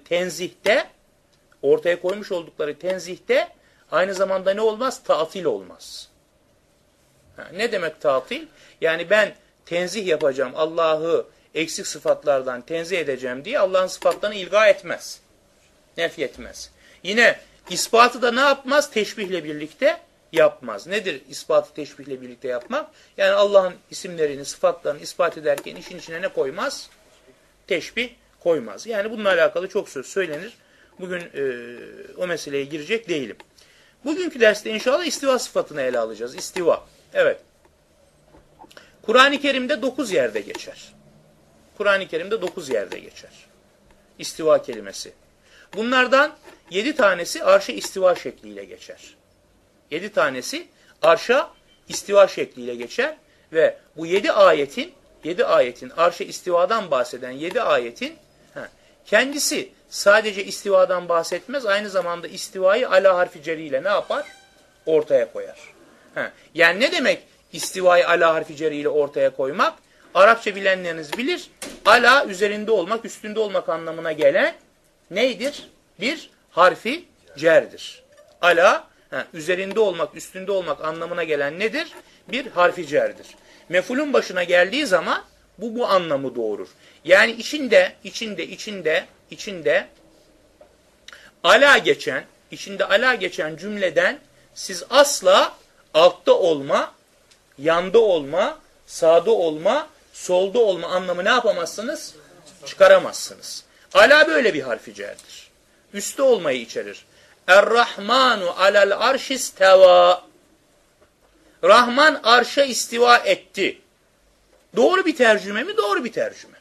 tenzihte aynı zamanda ne olmaz? Tatil olmaz. Ne demek tatil? Yani ben tenzih yapacağım, Allah'ı eksik sıfatlardan tenzih edeceğim diye Allah'ın sıfatlarını ilga etmez. Nef etmez. Yine ispatı da ne yapmaz? Teşbihle birlikte yapmaz. Nedir ispatı teşbihle birlikte yapmak? Yani Allah'ın isimlerini, sıfatlarını ispat ederken işin içine ne koymaz? Teşbih koymaz. Yani bununla alakalı çok söz söylenir. Bugün o meseleye girecek değilim. Bugünkü derste inşallah istiva sıfatını ele alacağız. İstiva. Evet. Kur'an-ı Kerim'de 9 yerde geçer. Kur'an-ı Kerim'de 9 yerde geçer. İstiva kelimesi. Bunlardan 7 tanesi arşa istiva şekliyle geçer. 7 tanesi arşa istiva şekliyle geçer ve bu 7 ayetin arşa istivadan bahseden 7 ayetin kendisi sadece istivadan bahsetmez, aynı zamanda istivayı ala harfi ceriyle ne yapar? Ortaya koyar. Yani ne demek istivayı ala harfi ceriyle ortaya koymak? Arapça bilenleriniz bilir. Ala üzerinde olmak, üstünde olmak anlamına gelen neydir? Bir harfi cerdir. Ala üzerinde olmak, üstünde olmak anlamına gelen nedir? Bir harfi cerdir. Mef'ulün başına geldiği zaman bu anlamı doğurur. Yani içinde ala geçen cümleden siz asla altta olma, yanda olma, sağda olma, solda olma anlamı ne yapamazsınız? Çıkaramazsınız. Ala böyle bir harfi cerdir. Üstte olmayı içerir. Er-Rahmanu alel arşisteva. Rahman arşa istiva etti. Doğru bir tercüme mi? Doğru bir tercüme.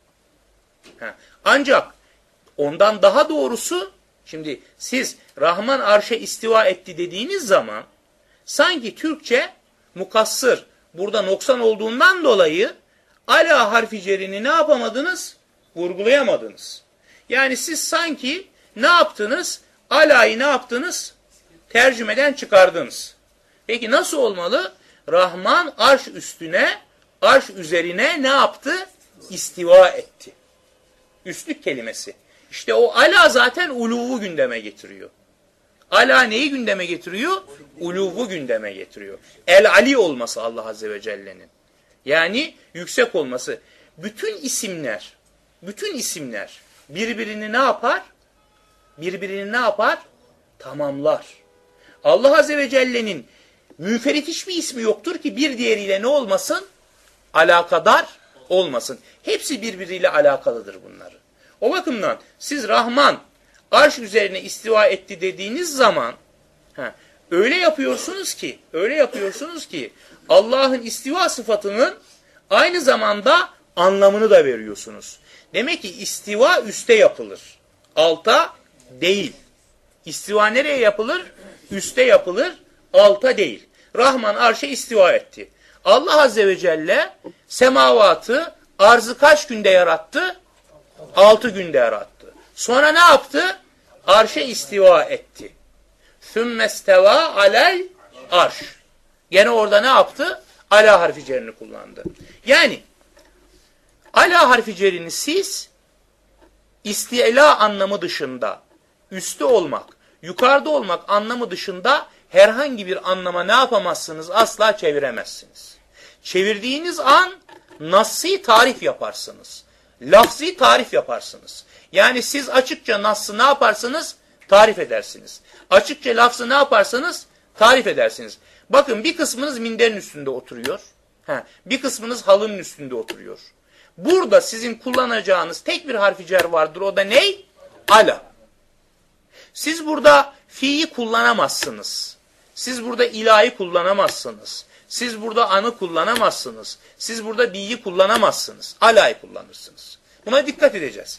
Ancak ondan daha doğrusu, şimdi siz Rahman arşa istiva etti dediğiniz zaman sanki Türkçe mukassır, burada noksan olduğundan dolayı ala harfi cerini ne yapamadınız? Vurgulayamadınız. Yani siz sanki ne yaptınız? Ala'yı ne yaptınız? Tercümeden çıkardınız. Peki nasıl olmalı? Rahman arş üstüne, arş üzerine ne yaptı? İstiva etti. Üstlük kelimesi. İşte o ala zaten uluvu gündeme getiriyor. Ala neyi gündeme getiriyor? Uluvu gündeme getiriyor. El-Ali olması Allah Azze ve Celle'nin. Yani yüksek olması. Bütün isimler birbirini ne yapar? Birbirini ne yapar? Tamamlar. Allah Azze ve Celle'nin münferit hiçbir ismi yoktur ki bir diğeriyle ne olmasın? Alakadar olmasın. Hepsi birbiriyle alakalıdır bunları. O bakımdan siz Rahman arş üzerine istiva etti dediğiniz zaman öyle yapıyorsunuz ki Allah'ın istiva sıfatının aynı zamanda anlamını da veriyorsunuz. Demek ki istiva üste yapılır. Alta değil. İstiva nereye yapılır? Üste yapılır, alta değil. Rahman arşa istiva etti. Allah Azze ve Celle semavatı, arzı kaç günde yarattı? 6 günde yarattı. Sonra ne yaptı? Arşa istiva etti. Sümmesteva alel arş. Gene orada ne yaptı? Ala harfi cerini kullandı. Yani ala harfi cerini siz istila anlamı dışında, üstte olmak, yukarıda olmak anlamı dışında herhangi bir anlama ne yapamazsınız? Asla çeviremezsiniz. Çevirdiğiniz an nassi tarif yaparsınız. Lafzi tarif yaparsınız. Yani siz açıkça nassı ne yaparsınız? Tarif edersiniz. Açıkça lafzı ne yaparsanız tarif edersiniz. Bakın bir kısmınız minderin üstünde oturuyor. Bir kısmınız halının üstünde oturuyor. Burada sizin kullanacağınız tek bir harfi cer vardır. O da ney? Ala. Siz burada fi'yi kullanamazsınız. Siz burada ilahi kullanamazsınız. Siz burada anı kullanamazsınız. Siz burada bi'yi kullanamazsınız. Ala'yı kullanırsınız. Buna dikkat edeceğiz.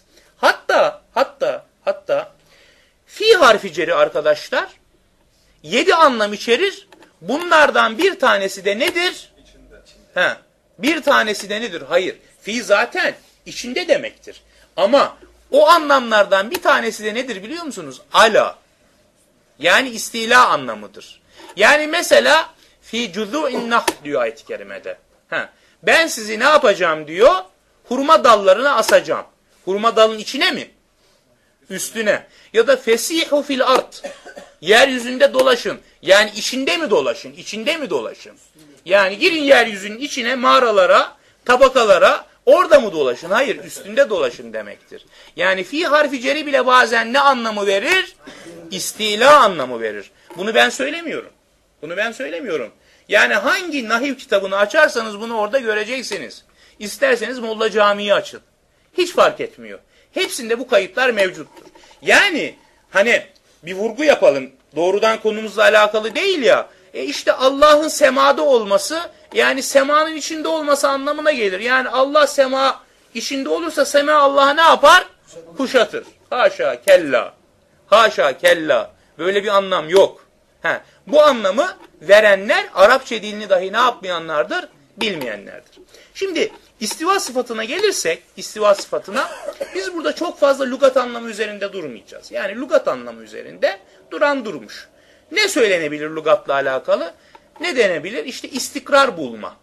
Hatta fi harfi ceri arkadaşlar 7 anlam içerir. Bunlardan bir tanesi de nedir? Bir tanesi de nedir? Hayır. Fi zaten içinde demektir. Ama o anlamlardan bir tanesi de nedir biliyor musunuz? Ala. Yani istila anlamıdır. Yani mesela fi cüzû'in nahl diyor ayet-i kerimede. Ben sizi ne yapacağım diyor? Hurma dallarına asacağım. Hurma dalın içine mi? Üstüne. Ya da fesihu fil ard. Yeryüzünde dolaşın. Yani içinde mi dolaşın? İçinde mi dolaşın? Yani girin yeryüzünün içine, mağaralara, tabakalara, orada mı dolaşın? Hayır, üstünde dolaşın demektir. Yani fi harfi ceri bile bazen ne anlamı verir? İstila anlamı verir. Bunu ben söylemiyorum. Yani hangi nahiv kitabını açarsanız bunu orada göreceksiniz. İsterseniz Molla Camii'yi açın. Hiç fark etmiyor. Hepsinde bu kayıtlar mevcuttur. Yani hani bir vurgu yapalım. Doğrudan konumuzla alakalı değil ya. İşte Allah'ın semada olması, yani semanın içinde olması anlamına gelir. Yani Allah sema içinde olursa sema Allah'a ne yapar? Kuşatır. Haşa kella. Haşa kella. Böyle bir anlam yok. Bu anlamı verenler Arapça dilini dahi ne yapmayanlardır? Bilmeyenlerdir. Şimdi istiva sıfatına gelirsek, istiva sıfatına biz burada çok fazla lügat anlamı üzerinde durmayacağız. Yani lügat anlamı üzerinde duran durmuş. Ne söylenebilir lügatla alakalı? Ne denebilir? İşte istikrar bulma.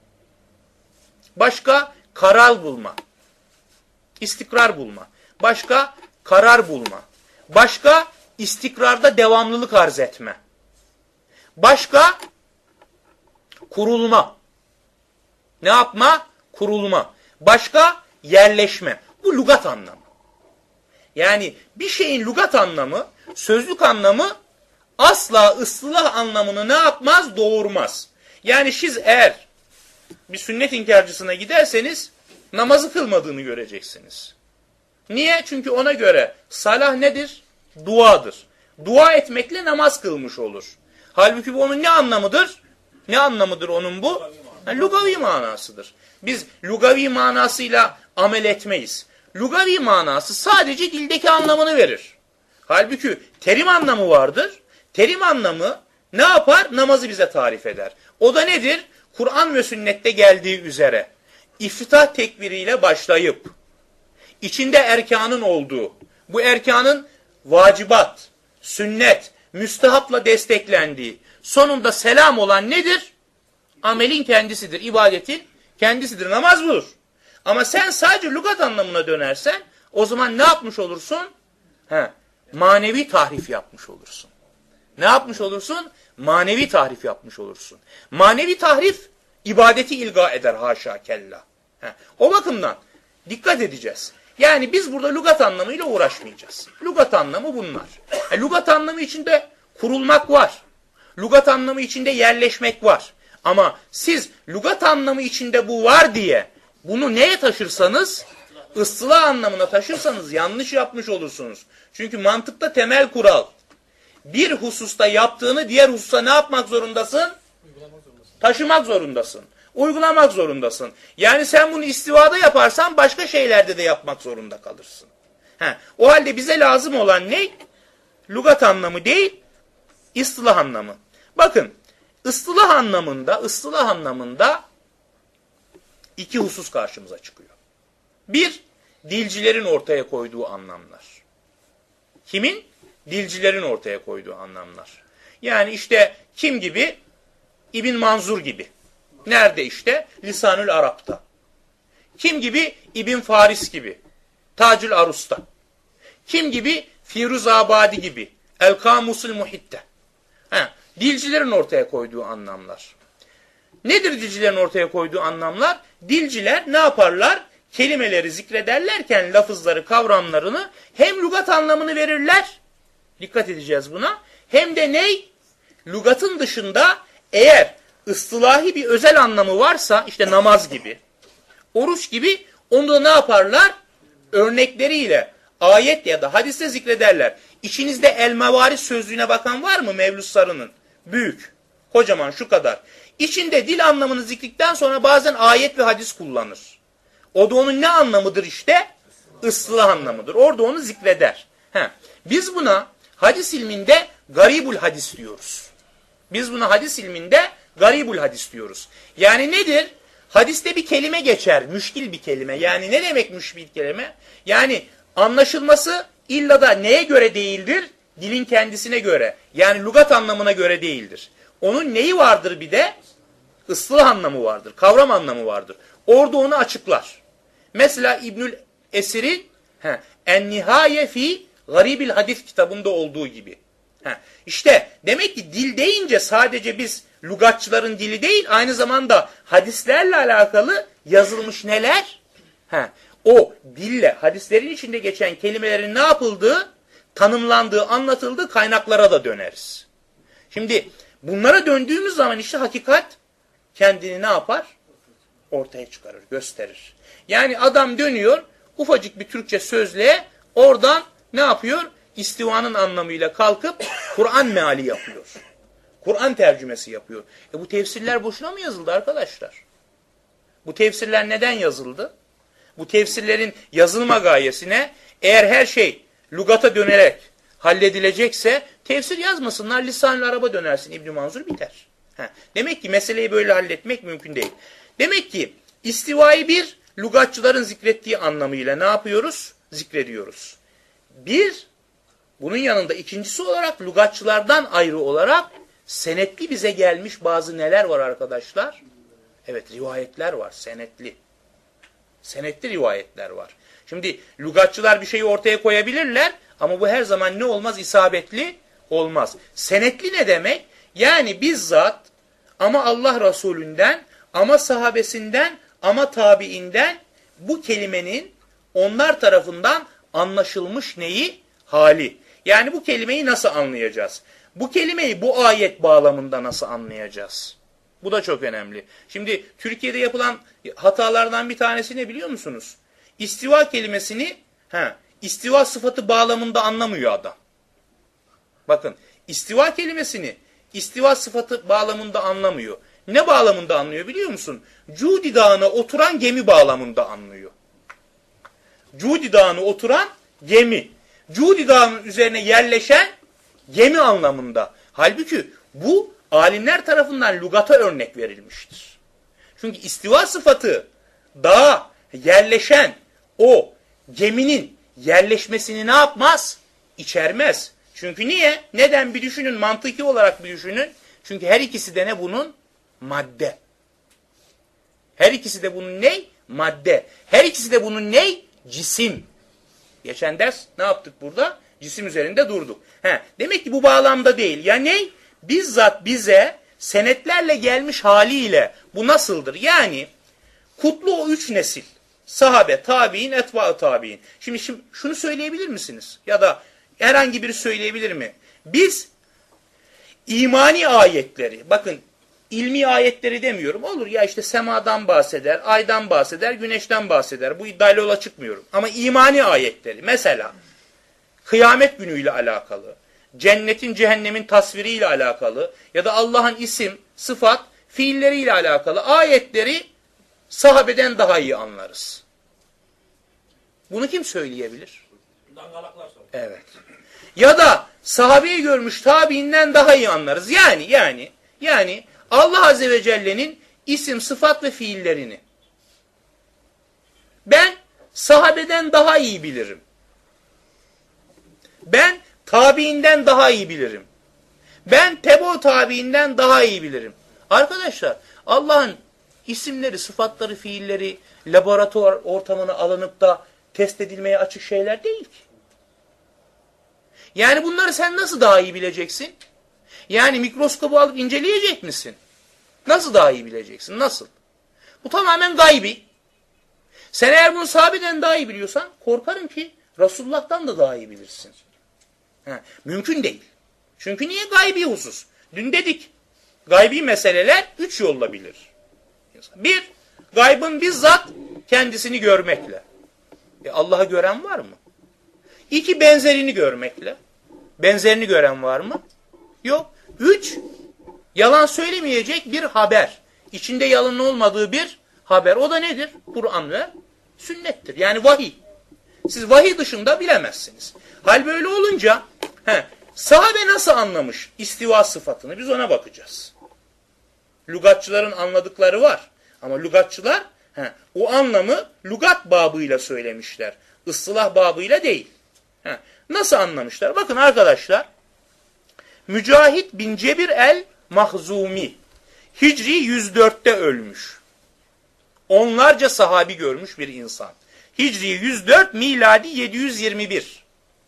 Başka karar bulma. İstikrar bulma. Başka karar bulma. Başka istikrarda devamlılık arz etme. Başka kurulma. Ne yapma? Kurulma. Başka yerleşme. Bu lügat anlamı. Yani bir şeyin lügat anlamı, sözlük anlamı asla ıslah anlamını ne yapmaz? Doğurmaz. Yani siz eğer bir sünnet inkarcısına giderseniz namazı kılmadığını göreceksiniz. Niye? Çünkü ona göre salah nedir? Duadır. dua etmekle namaz kılmış olur. Halbuki bu onun ne anlamıdır? Ne anlamıdır onun bu? Lugavi manasıdır. Biz lugavi manasıyla amel etmeyiz. Lugavi manası sadece dildeki anlamını verir. Halbuki terim anlamı vardır. Terim anlamı ne yapar? Namazı bize tarif eder. O da nedir? Kur'an ve sünnette geldiği üzere iftitah tekbiriyle başlayıp içinde erkanın olduğu, bu erkanın vacibat, sünnet, müstehapla desteklendiği, sonunda selam olan nedir? Amelin kendisidir, ibadetin kendisidir. Namaz budur. Ama sen sadece lügat anlamına dönersen o zaman ne yapmış olursun? Manevi tahrif yapmış olursun. Ne yapmış olursun? Manevi tahrif yapmış olursun. Manevi tahrif ibadeti ilga eder haşa kella. O bakımdan dikkat edeceğiz. Yani biz burada lügat anlamıyla uğraşmayacağız. Lügat anlamı bunlar. Lügat anlamı içinde kurulmak var. Lügat anlamı içinde yerleşmek var. Ama siz lügat anlamı içinde bu var diye bunu neye taşırsanız, ıstılah anlamına taşırsanız yanlış yapmış olursunuz. Çünkü mantıkta temel kural. Bir hususta yaptığını diğer hususta ne yapmak zorundasın? Taşımak zorundasın. Uygulamak zorundasın. Yani sen bunu istivada yaparsan başka şeylerde de yapmak zorunda kalırsın. O halde bize lazım olan ne? Lügat anlamı değil, ıstılah anlamı. Bakın, ıstılah anlamında iki husus karşımıza çıkıyor. Bir, dilcilerin ortaya koyduğu anlamlar. Kimin? Dilcilerin ortaya koyduğu anlamlar. Yani işte kim gibi? İbn Manzur gibi. Nerede işte? Lisanül Arap'ta. Kim gibi? İbn Faris gibi. Tacül Arus'ta. Kim gibi? Firuzabadi gibi. El Kamusul Muhit'te. Dilcilerin ortaya koyduğu anlamlar. Nedir dilcilerin ortaya koyduğu anlamlar? Dilciler ne yaparlar? Kelimeleri zikrederlerken lafızları, kavramlarını hem lügat anlamını verirler, dikkat edeceğiz buna, hem de ney? Lügatın dışında eğer ıstılahi bir özel anlamı varsa, işte namaz gibi, oruç gibi, onu da ne yaparlar? Örnekleriyle ayet ya da hadiste zikrederler. İçinizde el-mevaris sözlüğüne bakan var mı Mevlüt Sarı'nın? Büyük, kocaman şu kadar. İçinde dil anlamını zikredikten sonra bazen ayet ve hadis kullanır. O da onun ne anlamıdır işte? Islah anlamıdır. Orada onu zikreder. Biz buna hadis ilminde garibul hadis diyoruz. Biz buna hadis ilminde garibul hadis diyoruz. Yani nedir? Hadiste bir kelime geçer. Müşkil bir kelime. Yani ne demek müşkil kelime? Yani anlaşılması illa da neye göre değildir? Dilin kendisine göre. Yani lügat anlamına göre değildir. Onun neyi vardır bir de? Islah anlamı vardır. Kavram anlamı vardır. Orada onu açıklar. Mesela İbnül Esir'in En-Nihaye fi Garibil Hadis kitabında olduğu gibi. İşte demek ki dil deyince sadece biz lügatçıların dili değil, aynı zamanda hadislerle alakalı yazılmış neler? O dille hadislerin içinde geçen kelimelerin ne yapıldığı, tanımlandığı, anlatıldığı kaynaklara da döneriz. Şimdi bunlara döndüğümüz zaman işte hakikat kendini ne yapar? Ortaya çıkarır, gösterir. Yani adam dönüyor, ufacık bir Türkçe sözlüğe oradan ne yapıyor? İstivanın anlamıyla kalkıp Kur'an meali yapıyor. Kur'an tercümesi yapıyor. Bu tefsirler boşuna mı yazıldı arkadaşlar? Bu tefsirler neden yazıldı? Bu tefsirlerin yazılma gayesine eğer her şey lügata dönerek halledilecekse tefsir yazmasınlar, lisan-ı Arap'a dönersin İbn Manzur biter. Demek ki meseleyi böyle halletmek mümkün değil. Demek ki istivayı bir lügatçıların zikrettiği anlamıyla ne yapıyoruz? Zikrediyoruz. Bir, bunun yanında ikincisi olarak lügatçılardan ayrı olarak senetli bize gelmiş bazı neler var arkadaşlar? Evet, rivayetler var, senetli. Senetli rivayetler var. Şimdi lügatçılar bir şeyi ortaya koyabilirler ama bu her zaman ne olmaz? İsabetli olmaz. Senetli ne demek? Yani bizzat ama Allah Resulünden, ama sahabesinden, ama tabiinden bu kelimenin onlar tarafından anlaşılmış neyi? Hali. Yani bu kelimeyi nasıl anlayacağız? Bu kelimeyi bu ayet bağlamında nasıl anlayacağız? Bu da çok önemli. Şimdi Türkiye'de yapılan hatalardan bir tanesi ne biliyor musunuz? İstiva kelimesini istiva sıfatı bağlamında anlamıyor adam. Bakın istiva kelimesini istiva sıfatı bağlamında anlamıyor. Ne bağlamında anlıyor biliyor musun? Cudi Dağı'na oturan gemi bağlamında anlıyor. Cudi Dağı'na oturan gemi. Cudi Dağı'nın üzerine yerleşen gemi anlamında. Halbuki bu alimler tarafından lügata örnek verilmiştir. Çünkü istiva sıfatı dağa yerleşen o geminin yerleşmesini ne yapmaz? İçermez. Çünkü niye? Neden? Bir düşünün, mantıki olarak bir düşünün. Çünkü her ikisi de ne bunun? Madde. Her ikisi de bunun ne? Madde. Her ikisi de bunun ne? Cisim. Geçen ders ne yaptık burada? Cisim üzerinde durduk. Demek ki bu bağlamda değil. Ya ne? Bizzat bize senetlerle gelmiş haliyle bu nasıldır? Yani kutlu o 3 nesil. Sahabe, tabi'in, etba-ı tabi'in. Şimdi şunu söyleyebilir misiniz? Ya da herhangi biri söyleyebilir mi? Biz imani ayetleri, bakın ilmi ayetleri demiyorum. Olur ya işte semadan bahseder, aydan bahseder, güneşten bahseder. Bu iddiayla yola çıkmıyorum. Ama imani ayetleri mesela kıyamet günüyle alakalı, cennetin cehennemin tasviriyle alakalı ya da Allah'ın isim, sıfat, fiilleriyle alakalı ayetleri sahabeden daha iyi anlarız. Bunu kim söyleyebilir? Dangalaklar sonra. Evet. Ya da sahabeyi görmüş tabiinden daha iyi anlarız. Yani Allah Azze ve Celle'nin isim, sıfat ve fiillerini ben sahabeden daha iyi bilirim. Ben tabiinden daha iyi bilirim. Ben tebo tabiinden daha iyi bilirim. Arkadaşlar Allah'ın isimleri, sıfatları, fiilleri laboratuvar ortamına alınıp da test edilmeye açık şeyler değil ki. Yani bunları sen nasıl daha iyi bileceksin? Yani mikroskobu alıp inceleyecek misin? Nasıl daha iyi bileceksin? Nasıl? Bu tamamen gaybi. Sen eğer bunu sahabeden daha iyi biliyorsan korkarım ki Resulullah'tan da daha iyi bilirsin. Mümkün değil. Çünkü niye gaybi husus? Dün dedik gaybi meseleler 3 yolla bilir. 1. Gaybın bizzat kendisini görmekle. Allah'ı gören var mı? 2. Benzerini görmekle. Benzerini gören var mı? Yok. 3. Yalan söylemeyecek bir haber. İçinde yalan olmadığı bir haber. O da nedir? Kur'an ve sünnettir. Yani vahiy. Siz vahiy dışında bilemezsiniz. Hal böyle olunca sahabe nasıl anlamış istiva sıfatını? Biz ona bakacağız. Lügatçıların anladıkları var. Ama lügatçılar o anlamı lügat babıyla söylemişler. Istılah babıyla değil. Nasıl anlamışlar? Bakın arkadaşlar. Mücahit bin Cebir el-Mahzumi Hicri 104'te ölmüş. Onlarca sahabi görmüş bir insan. Hicri 104, miladi 721.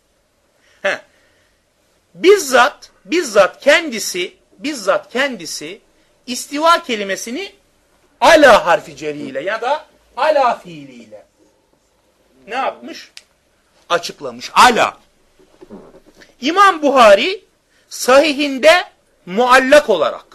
Bizzat kendisi istiva kelimesini ala harfi ceriyle ya da ala fiiliyle ne yapmış? Açıklamış. Ala. İmam Buhari sahihinde muallak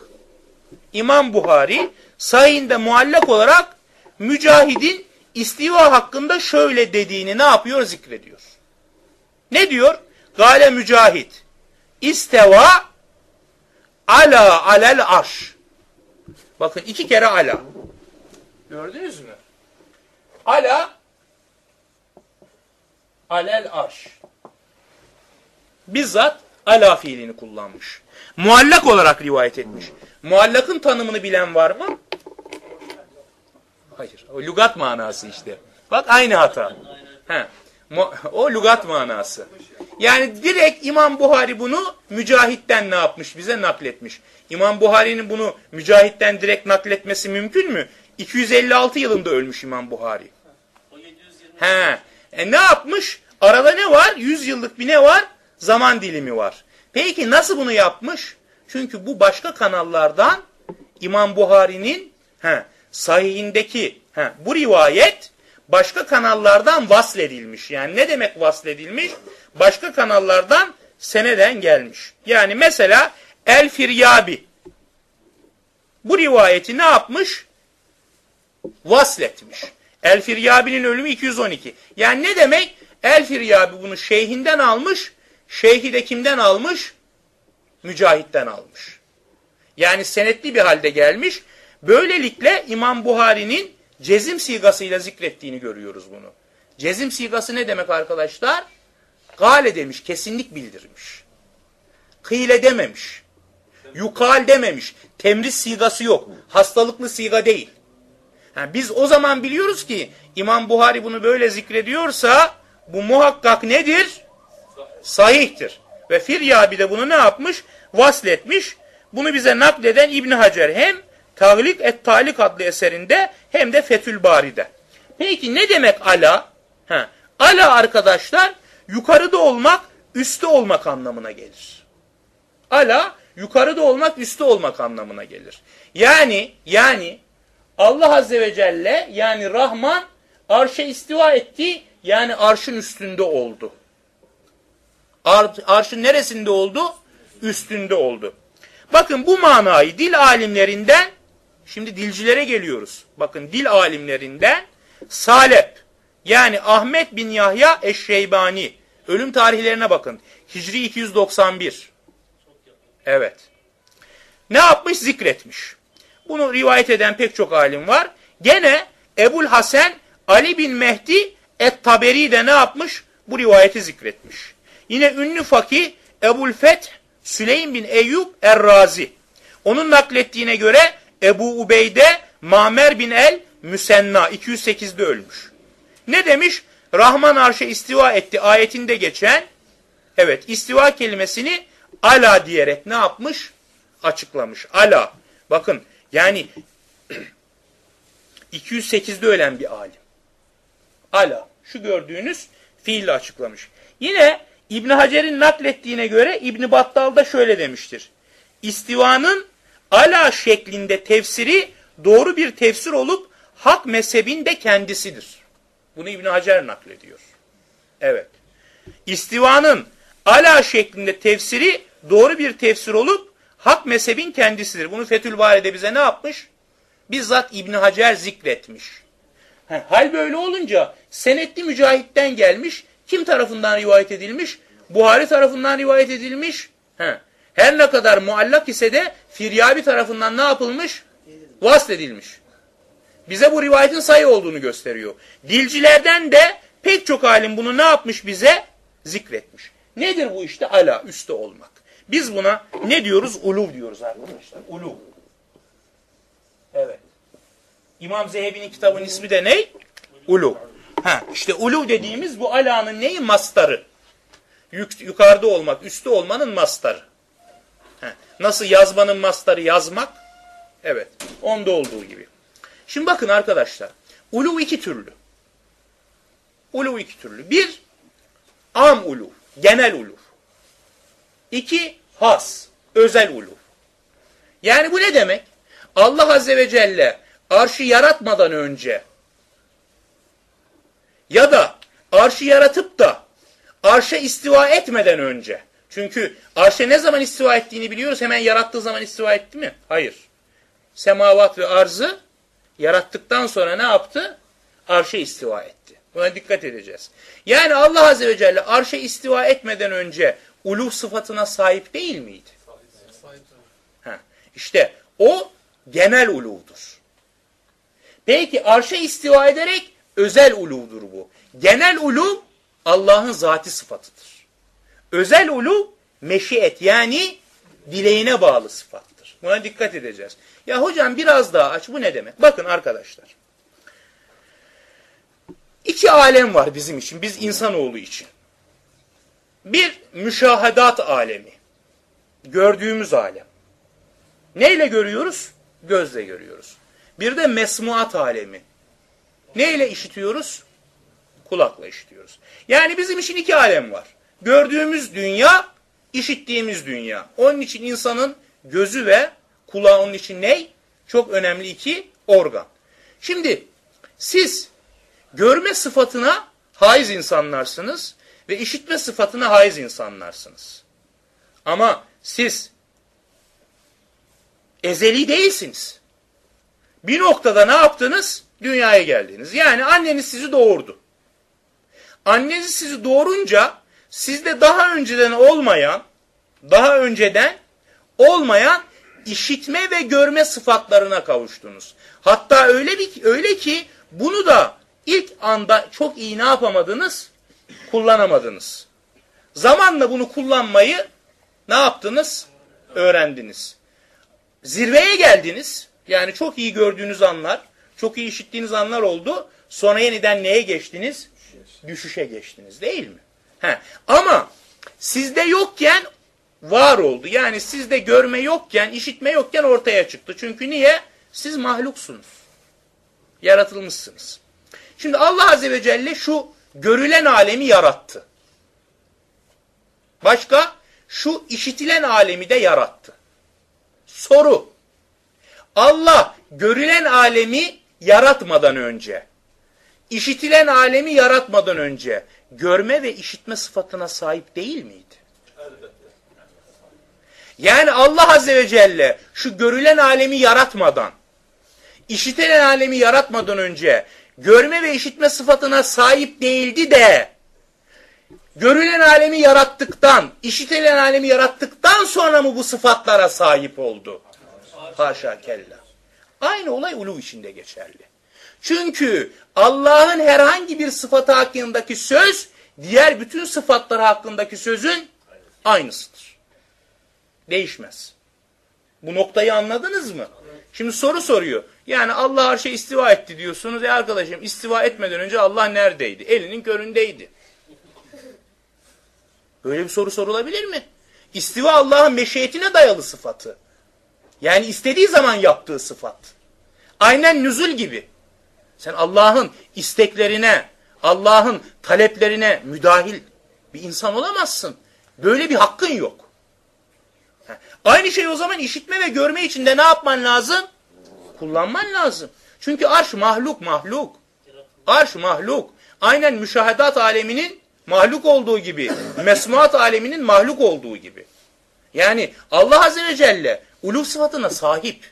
olarak Mücahid'in istiva hakkında şöyle dediğini ne yapıyor? Zikrediyor. Ne diyor? Gale Mücahid isteva ala alel arş. Bakın 2 kere ala. Gördünüz mü? Ala alel arş. Bizzat ala fiilini kullanmış. Muallak olarak rivayet etmiş. Muallakın tanımını bilen var mı? Hayır. O lügat manası işte. Bak aynı hata. O lügat manası. Yani direkt İmam Buhari bunu Mücahit'ten ne yapmış? Bize nakletmiş. İmam Buhari'nin bunu Mücahit'ten direkt nakletmesi mümkün mü? 256 yılında ölmüş İmam Buhari. Ne yapmış? Arada ne var? 100 yıllık bir ne var? Zaman dilimi var. Peki nasıl bunu yapmış? Çünkü bu başka kanallardan İmam Buhari'nin sahihindeki bu rivayet başka kanallardan vasledilmiş. Yani ne demek vasledilmiş? Başka kanallardan seneden gelmiş. Yani mesela El-Firyabi bu rivayeti ne yapmış? Vasletmiş. El-Firyabi'nin ölümü 212. Yani ne demek? El-Firyabi bunu şeyhinden almış. Şeyhi de kimden almış? Mücahit'ten almış. Yani senetli bir halde gelmiş. Böylelikle İmam Buhari'nin cezim sigasıyla zikrettiğini görüyoruz bunu. Cezim sigası ne demek arkadaşlar? Gale demiş, kesinlik bildirmiş. Kıyle dememiş. Yukal dememiş. Temriz sigası yok. Hastalıklı siga değil. Yani biz o zaman biliyoruz ki İmam Buhari bunu böyle zikrediyorsa bu muhakkak nedir? Sahihtir. Ve Firyabi de bunu ne yapmış? Vasletmiş. Bunu bize nakleden İbn Hacer hem Taglik et-Talik adlı eserinde hem de Fethül Bari'de. Peki ne demek ala? Ala arkadaşlar yukarıda olmak, üstte olmak anlamına gelir. Ala yukarıda olmak, üstte olmak anlamına gelir. Yani Allah Azze ve Celle yani Rahman arşa istiva etti, yani arşın üstünde oldu. Arşın neresinde oldu? Üstünde oldu. Bakın bu manayı dil alimlerinden, şimdi dilcilere geliyoruz. Bakın dil alimlerinden Salep, yani Ahmet bin Yahya Eşşeybani, ölüm tarihlerine bakın. Hicri 291. Evet. Ne yapmış? Zikretmiş. Bunu rivayet eden pek çok alim var. Gene Ebul Hasan Ali bin Mehdi Et-Taberi de ne yapmış? Bu rivayeti zikretmiş. Yine ünlü fakih Ebul Feth Süleym bin Eyyub Er-Razi. Onun naklettiğine göre Ebu Ubeyde Mamer bin el Müsenna 208'de ölmüş. Ne demiş? Rahman arşa istiva etti ayetinde geçen, evet, istiva kelimesini ala diyerek ne yapmış? Açıklamış. Ala. Bakın yani 208'de ölen bir alim. Ala. Şu gördüğünüz fiille açıklamış. Yine İbn Hacer'in naklettiğine göre İbn Battal da şöyle demiştir. İstivanın ala şeklinde tefsiri doğru bir tefsir olup hak mezhebin de kendisidir. Bunu İbn Hacer naklediyor. Evet. İstivanın ala şeklinde tefsiri doğru bir tefsir olup hak mezhebin kendisidir. Bunu Fethül Bari'de bize ne yapmış? Bizzat İbn Hacer zikretmiş. Hal böyle olunca senetli Mücahit'ten gelmiş. Kim tarafından rivayet edilmiş? Buhari tarafından rivayet edilmiş. Her ne kadar muallak ise de Firyabi tarafından ne yapılmış? Vasledilmiş. Bize bu rivayetin sahih olduğunu gösteriyor. Dilcilerden de pek çok alim bunu ne yapmış bize? Zikretmiş. Nedir bu işte? Ala, üstte olmak. Biz buna ne diyoruz? Uluv diyoruz arkadaşlar. Uluv. Evet. İmam Zehebi'nin kitabının ismi de ne? Uluv. İşte uluv dediğimiz bu alanın neyi? Mastarı. Yukarıda olmak, üstte olmanın mastarı. Nasıl yazmanın mastarı yazmak? Evet. Onda olduğu gibi. Şimdi bakın arkadaşlar. Uluv iki türlü. Uluv iki türlü. Bir, am uluv. Genel uluv. İki, has. Özel uluv. Yani bu ne demek? Allah Azze ve Celle arşı yaratmadan önce ya da arşı yaratıp da arşa istiva etmeden önce. Çünkü arşa ne zaman istiva ettiğini biliyoruz. Hemen yarattığı zaman istiva etti mi? Hayır. Semavat ve arzı yarattıktan sonra ne yaptı? Arşa istiva etti. Buna dikkat edeceğiz. Yani Allah Azze ve Celle arşa istiva etmeden önce uluv sıfatına sahip değil miydi? İşte o genel uluvdur. Peki arşa istiva ederek özel uluvdur bu. Genel uluv Allah'ın zati sıfatıdır. Özel uluv meşiyet, yani dileğine bağlı sıfattır. Buna dikkat edeceğiz. Ya hocam biraz daha aç, bu ne demek? Bakın arkadaşlar. İki alem var bizim için, biz insanoğlu için. Bir, müşahedat alemi. Gördüğümüz alem. Neyle görüyoruz? Gözle görüyoruz. Bir de mesmuat alemi. Neyle işitiyoruz? Kulakla işitiyoruz. Yani bizim için iki alem var. Gördüğümüz dünya, işittiğimiz dünya. Onun için insanın gözü ve kulağı onun için ne? Çok önemli iki organ. Şimdi siz görme sıfatına haiz insanlarsınız ve işitme sıfatına haiz insanlarsınız. Ama siz ezeli değilsiniz. Bir noktada ne yaptınız? Dünyaya geldiniz. Yani anneniz sizi doğurdu. Anneniz sizi doğurunca sizde daha önceden olmayan, daha önceden olmayan işitme ve görme sıfatlarına kavuştunuz. Hatta öyle ki bunu da ilk anda çok iyi ne yapamadınız? Kullanamadınız. Zamanla bunu kullanmayı ne yaptınız? Öğrendiniz. Zirveye geldiniz. Yani çok iyi gördüğünüz anlar, çok iyi işittiğiniz anlar oldu. Sonra yeniden neye geçtiniz? Düşüşe geçtiniz, değil mi? Ama sizde yokken var oldu. Yani sizde görme yokken, işitme yokken ortaya çıktı. Çünkü niye? Siz mahluksunuz. Yaratılmışsınız. Şimdi Allah Azze ve Celle şu görülen alemi yarattı. Başka? Şu işitilen alemi de yarattı. Soru. Allah görülen alemi yaratmadan önce, işitilen alemi yaratmadan önce görme ve işitme sıfatına sahip değil miydi? Yani Allah Azze ve Celle şu görülen alemi yaratmadan, işitilen alemi yaratmadan önce görme ve işitme sıfatına sahip değildi de görülen alemi yarattıktan, işitilen alemi yarattıktan sonra mı bu sıfatlara sahip oldu? Haşa kella. Aynı olay uluv içinde geçerli. Çünkü Allah'ın herhangi bir sıfatı hakkındaki söz, diğer bütün sıfatları hakkındaki sözün aynısıdır. Değişmez. Bu noktayı anladınız mı? Şimdi soru soruyor. Yani Allah arşa istiva etti diyorsunuz. Arkadaşım istiva etmeden önce Allah neredeydi? Elinin köründeydi. Böyle bir soru sorulabilir mi? İstiva Allah'ın meşiyetine dayalı sıfatı. Yani istediği zaman yaptığı sıfat. Aynen nüzul gibi. Sen Allah'ın isteklerine, Allah'ın taleplerine müdahil bir insan olamazsın. Böyle bir hakkın yok. Aynı şey o zaman işitme ve görme için de ne yapman lazım? Kullanman lazım. Çünkü arş mahluk. Arş mahluk. Aynen müşahedat aleminin mahluk olduğu gibi, mesmuat aleminin mahluk olduğu gibi. Yani Allah Azze ve Celle uluv sıfatına sahip.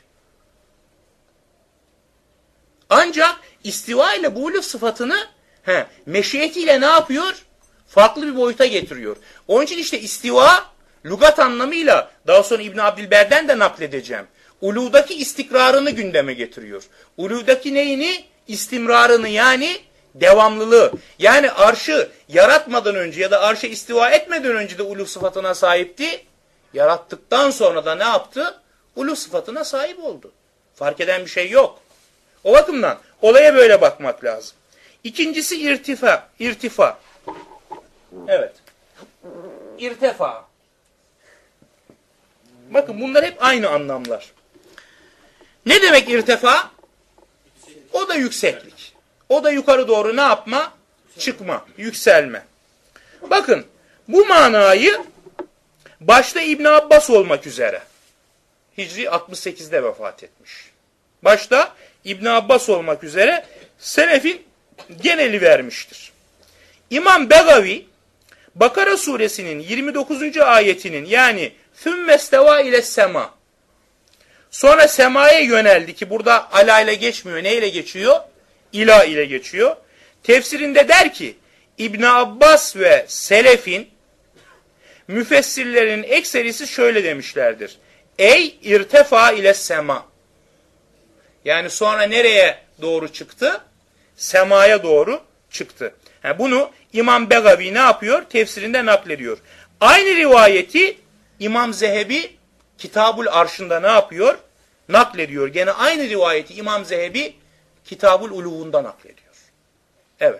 Ancak istiva ile bu uluv sıfatını meşiyetiyle ne yapıyor? Farklı bir boyuta getiriyor. Onun için işte istiva lügat anlamıyla daha sonra İbn Abdilber'den de nakledeceğim. Uluvdaki istikrarını gündeme getiriyor. Uluvdaki neyini? İstimrarını, yani devamlılığı. Yani arşı yaratmadan önce ya da arşa istiva etmeden önce de uluv sıfatına sahipti. Yarattıktan sonra da ne yaptı? Uluv sıfatına sahip oldu. Fark eden bir şey yok. O bakımdan olaya böyle bakmak lazım. İkincisi irtifa. Evet. İrtefa. Bakın bunlar hep aynı anlamlar. Ne demek irtefa? O da yükseklik. O da yukarı doğru ne yapma? Çıkma, yükselme. Bakın bu manayı başta İbn Abbas olmak üzere Hicri 68'de vefat etmiş. Başta İbn Abbas olmak üzere selefin geneli vermiştir. İmam Begavi Bakara suresinin 29. ayetinin yani Fümmesteva ile sema, sonra semaya yöneldi ki burada ala ile geçmiyor. Ne ile geçiyor? İla ile geçiyor. Tefsirinde der ki İbn Abbas ve selefin müfessirlerin ekserisi şöyle demişlerdir. Ey irtefa ile sema. Yani sonra nereye doğru çıktı? Semaya doğru çıktı. Bunu İmam Begavi ne yapıyor? Tefsirinde naklediyor. Aynı rivayeti İmam Zehebi Kitabul Arş'ında ne yapıyor? Naklediyor. Gene aynı rivayeti İmam Zehebi Kitabul Uluv'unda naklediyor. Evet.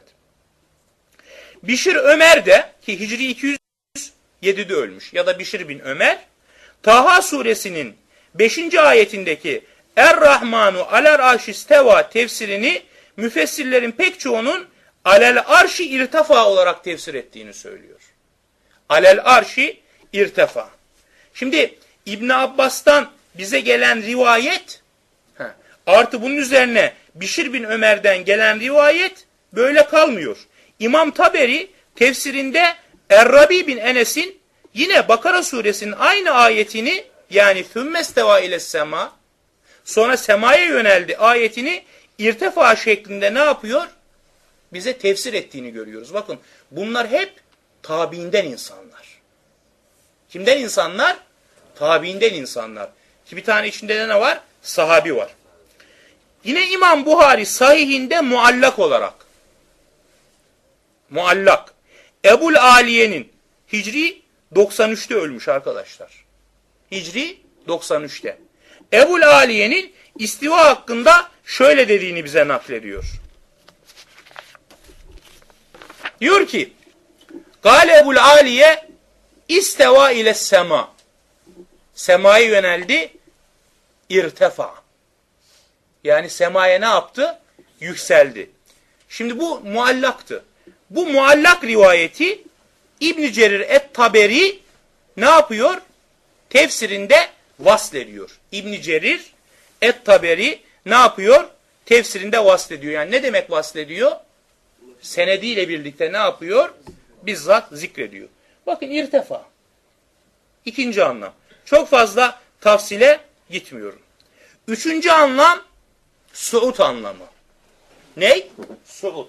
Bişir Ömer de ki Hicri 207'de ölmüş ya da Bişir bin Ömer, Taha suresinin 5. ayetindeki Er-Rahmanu alel arşisteva tefsirini müfessirlerin pek çoğunun alel arşi irtefa olarak tefsir ettiğini söylüyor. Alel arşi irtefa. Şimdi İbn Abbas'tan bize gelen rivayet artı bunun üzerine Bişir bin Ömer'den gelen rivayet böyle kalmıyor. İmam Taberi tefsirinde Er-Rabi bin Enes'in yine Bakara suresinin aynı ayetini yani Fümmesteva ile sema, sonra semaya yöneldi ayetini irtefa şeklinde ne yapıyor? Bize tefsir ettiğini görüyoruz. Bakın bunlar hep tabiinden insanlar. Kimden insanlar? Tabiinden insanlar. Ki bir tane içinde de ne var? Sahabi var. Yine İmam Buhari sahihinde muallak olarak. Muallak. Ebul Aliye'nin Hicri 93'te ölmüş arkadaşlar. Hicri 93'te. Ebul Aliye'nin istiva hakkında şöyle dediğini bize naklediyor. Diyor ki, Gâle Ebul Aliye isteva ile sema. Semaya yöneldi, irtefa. Yani semaya ne yaptı? Yükseldi. Şimdi bu muallaktı. Bu muallak rivayeti İbn Cerir et-Taberi ne yapıyor? Tefsirinde vaslediyor. İbn Cerir et-Taberi ne yapıyor? Tefsirinde vaslediyor. Yani ne demek vaslediyor? Senediyle birlikte ne yapıyor? Bizzat zikrediyor. Bakın irtefa. İkinci anlam. Çok fazla tafsile gitmiyorum. Üçüncü anlam suud anlamı. Ne? Suud.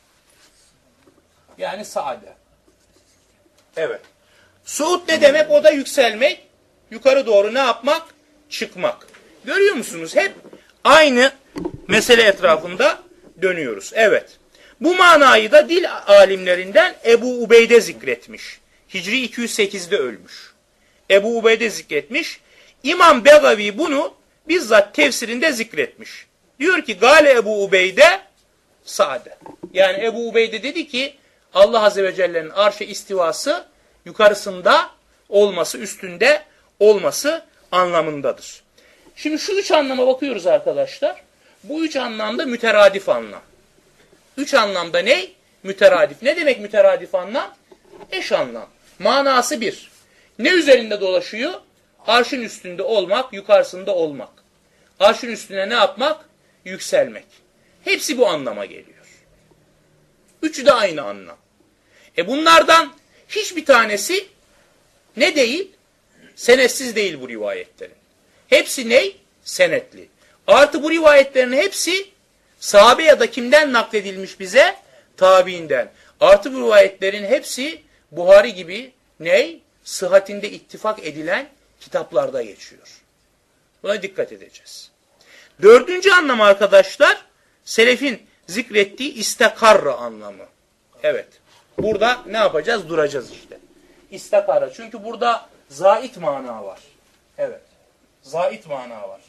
Yani saade. Evet. Suud ne demek? O da yükselmek. Yukarı doğru ne yapmak? Çıkmak. Görüyor musunuz? Hep aynı mesele etrafında dönüyoruz. Evet. Bu manayı da dil alimlerinden Ebu Ubeyde zikretmiş. Hicri 208'de ölmüş. Ebu Ubeyde zikretmiş. İmam Begavi bunu bizzat tefsirinde zikretmiş. Diyor ki Gale Ebu Ubeyde sade. Yani Ebu Ubeyde dedi ki Allah Azze ve Celle'nin arşe istivası yukarısında olması, üstünde olması anlamındadır. Şimdi şu üç anlama bakıyoruz arkadaşlar. Bu üç anlamda müteradif anlam. Üç anlamda ne? Müteradif. Ne demek müteradif anlam? Eş anlam. Manası bir. Ne üzerinde dolaşıyor? Arşın üstünde olmak, yukarısında olmak. Arşın üstüne ne yapmak? Yükselmek. Hepsi bu anlama geliyor. Üçü de aynı anlam. Bunlardan hiçbir tanesi ne değil? Senetsiz değil bu rivayetlerin. Hepsi ne? Senetli. Artı bu rivayetlerin hepsi sahabe ya da kimden nakledilmiş bize? Tabiinden. Artı bu rivayetlerin hepsi Buhari gibi ne? Sıhhatinde ittifak edilen kitaplarda geçiyor. Buna dikkat edeceğiz. Dördüncü anlam arkadaşlar, selefin zikrettiği istakarra anlamı. Evet. Burada ne yapacağız? Duracağız işte. İstakarra. Çünkü burada zait mana var. Evet. Zait mana var.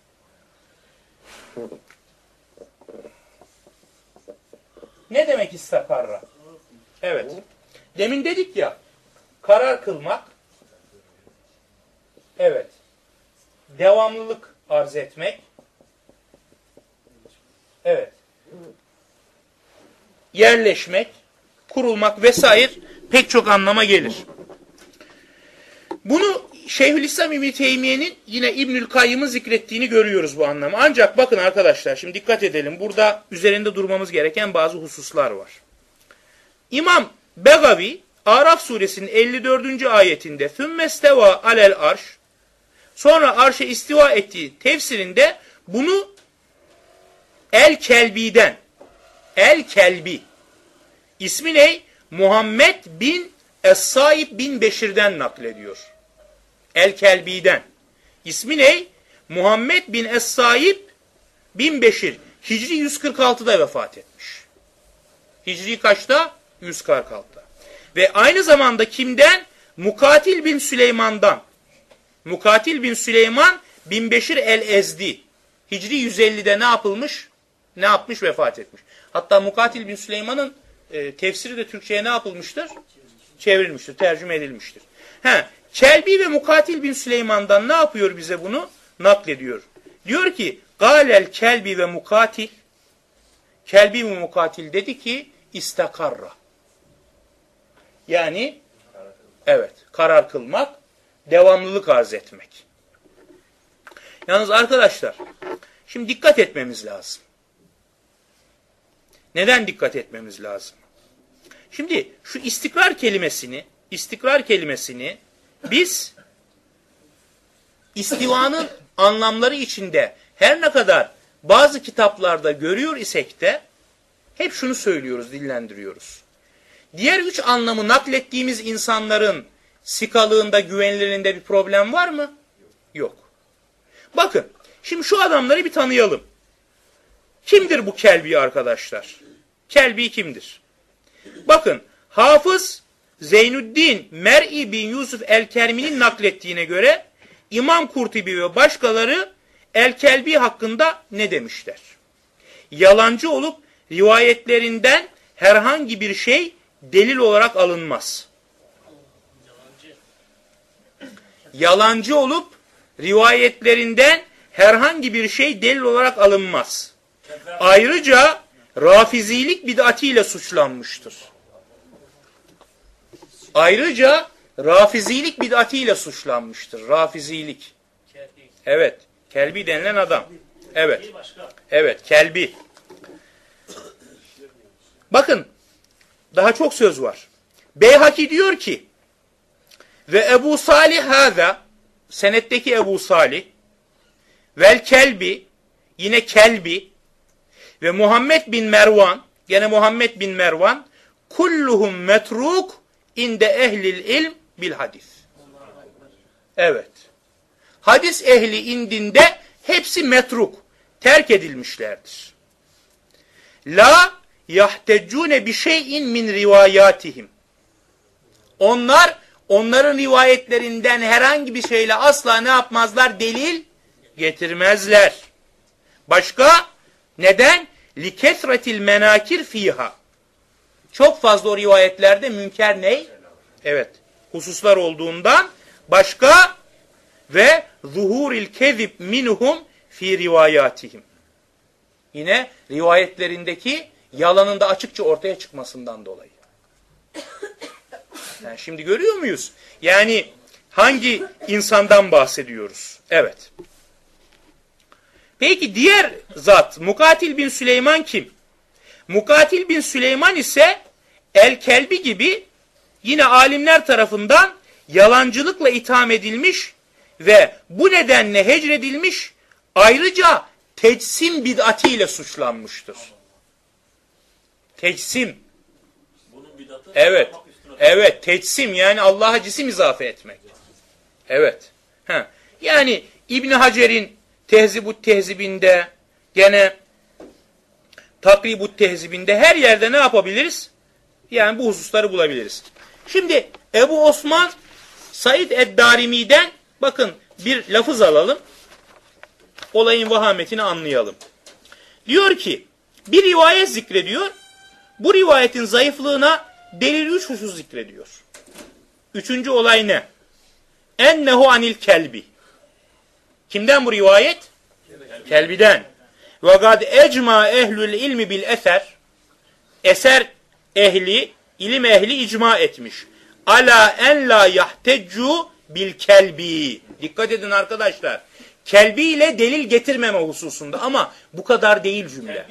Ne demek istakarra? Evet. Demin dedik ya, karar kılmak, evet, devamlılık arz etmek, evet, yerleşmek, kurulmak vesaire pek çok anlama gelir. Bunu Şeyhülislam İbn-i Teymiye'nin yine İbnül Kayyım'ın zikrettiğini görüyoruz bu anlamı. Ancak bakın arkadaşlar, şimdi dikkat edelim. Burada üzerinde durmamız gereken bazı hususlar var. İmam Begavi, Araf suresinin 54. ayetinde ثُمَّسْتَوَى alel arş, sonra arşa istiva ettiği tefsirinde bunu El-Kelbi'den, El-Kelbi, ismi ne? Muhammed bin Es-Saib bin Beşir'den naklediyor. El-Kelbi'den. İsmi ne? Muhammed bin Es-Saib bin Beşir. Hicri 146'da vefat etmiş. Hicri kaçta? 146'da. Ve aynı zamanda kimden? Mukatil bin Süleyman'dan. Mukatil bin Süleyman bin Beşir el-Ezdi. Hicri 150'de ne yapılmış? Ne yapmış? Vefat etmiş. Hatta Mukatil bin Süleyman'ın tefsiri de Türkçe'ye ne yapılmıştır? Çevrilmiştir, tercüme edilmiştir. Kelbi ve Mukatil bin Süleyman'dan ne yapıyor bize bunu? Naklediyor. Diyor ki, Galel Kelbi ve Mukatil, Kelbi ve Mukatil dedi ki, istakarra. Yani, evet, karar kılmak, devamlılık arz etmek. Yalnız arkadaşlar, şimdi dikkat etmemiz lazım. Neden dikkat etmemiz lazım? Şimdi şu istikrar kelimesini biz istivanın anlamları içinde her ne kadar bazı kitaplarda görüyor isek de hep şunu söylüyoruz, dillendiriyoruz. Diğer üç anlamı naklettiğimiz insanların sikalığında, güvenilirliğinde bir problem var mı? Yok. Bakın, şimdi şu adamları bir tanıyalım. Kimdir bu Kelbi arkadaşlar? Kelbi kimdir? Bakın, Hafız Zeynüddin Mer'i bin Yusuf el-Kermi'nin naklettiğine göre İmam Kurtubi ve başkaları el-Kelbi hakkında ne demişler? Yalancı olup rivayetlerinden herhangi bir şey delil olarak alınmaz. Yalancı olup rivayetlerinden herhangi bir şey delil olarak alınmaz. Ayrıca Rafizilik bid'atiyle suçlanmıştır. Ayrıca Rafizilik bid'atiyle suçlanmıştır. Rafizilik. Evet. Kelbi denilen adam. Evet. Evet. Kelbi. Bakın. Daha çok söz var. Beyhaki diyor ki ve Ebu Salih hâzâ senetteki Ebu Salih vel Kelbi yine Kelbi ve Muhammed bin Mervan gene Muhammed bin Mervan kulluhum metruk inde ehlil ilm bil hadis. Evet. Hadis ehli indinde hepsi metruk, terk edilmişlerdir. La yahteccune bi şeyin min rivayatihim. Onların rivayetlerinden herhangi bir şeyle asla ne yapmazlar? Delil getirmezler. Başka? Neden? Likesretil menakir fiha. Çok fazla o rivayetlerde münker ney? Evet. Hususlar olduğundan başka ve zuhuril kezib minhum fi rivayatihim. Yine rivayetlerindeki yalanın da açıkça ortaya çıkmasından dolayı. Yani şimdi görüyor muyuz? Yani hangi insandan bahsediyoruz? Evet. Peki diğer zat Mukatil bin Süleyman kim? Mukatil bin Süleyman ise El-Kelbi gibi yine alimler tarafından yalancılıkla itham edilmiş ve bu nedenle hecredilmiş, ayrıca tecsim bid'atiyle suçlanmıştır. Tecsim. Evet. Evet, tecsim yani Allah'a cisim izafe etmek. Evet. Yani İbn Hacer'in Tehzibut Tehzibinde, gene Takribut Tehzibinde her yerde ne yapabiliriz? Yani bu hususları bulabiliriz. Şimdi Ebu Osman Said Ed-Darimi'den bakın bir lafız alalım. Olayın vahametini anlayalım. Diyor ki bir rivayet zikrediyor. Bu rivayetin zayıflığına delil 3 husus zikrediyor. Üçüncü olay ne? Ennehu anil kelbi. Kimden bu rivayet? Kelbiden. Ve gad ecma ehlül ilmi bil eser. Eser ehli, ilim ehli icma etmiş. Ala en la yahteccu bil kelbi. Dikkat edin arkadaşlar. Kelbi ile delil getirmeme hususunda ama bu kadar değil cümle.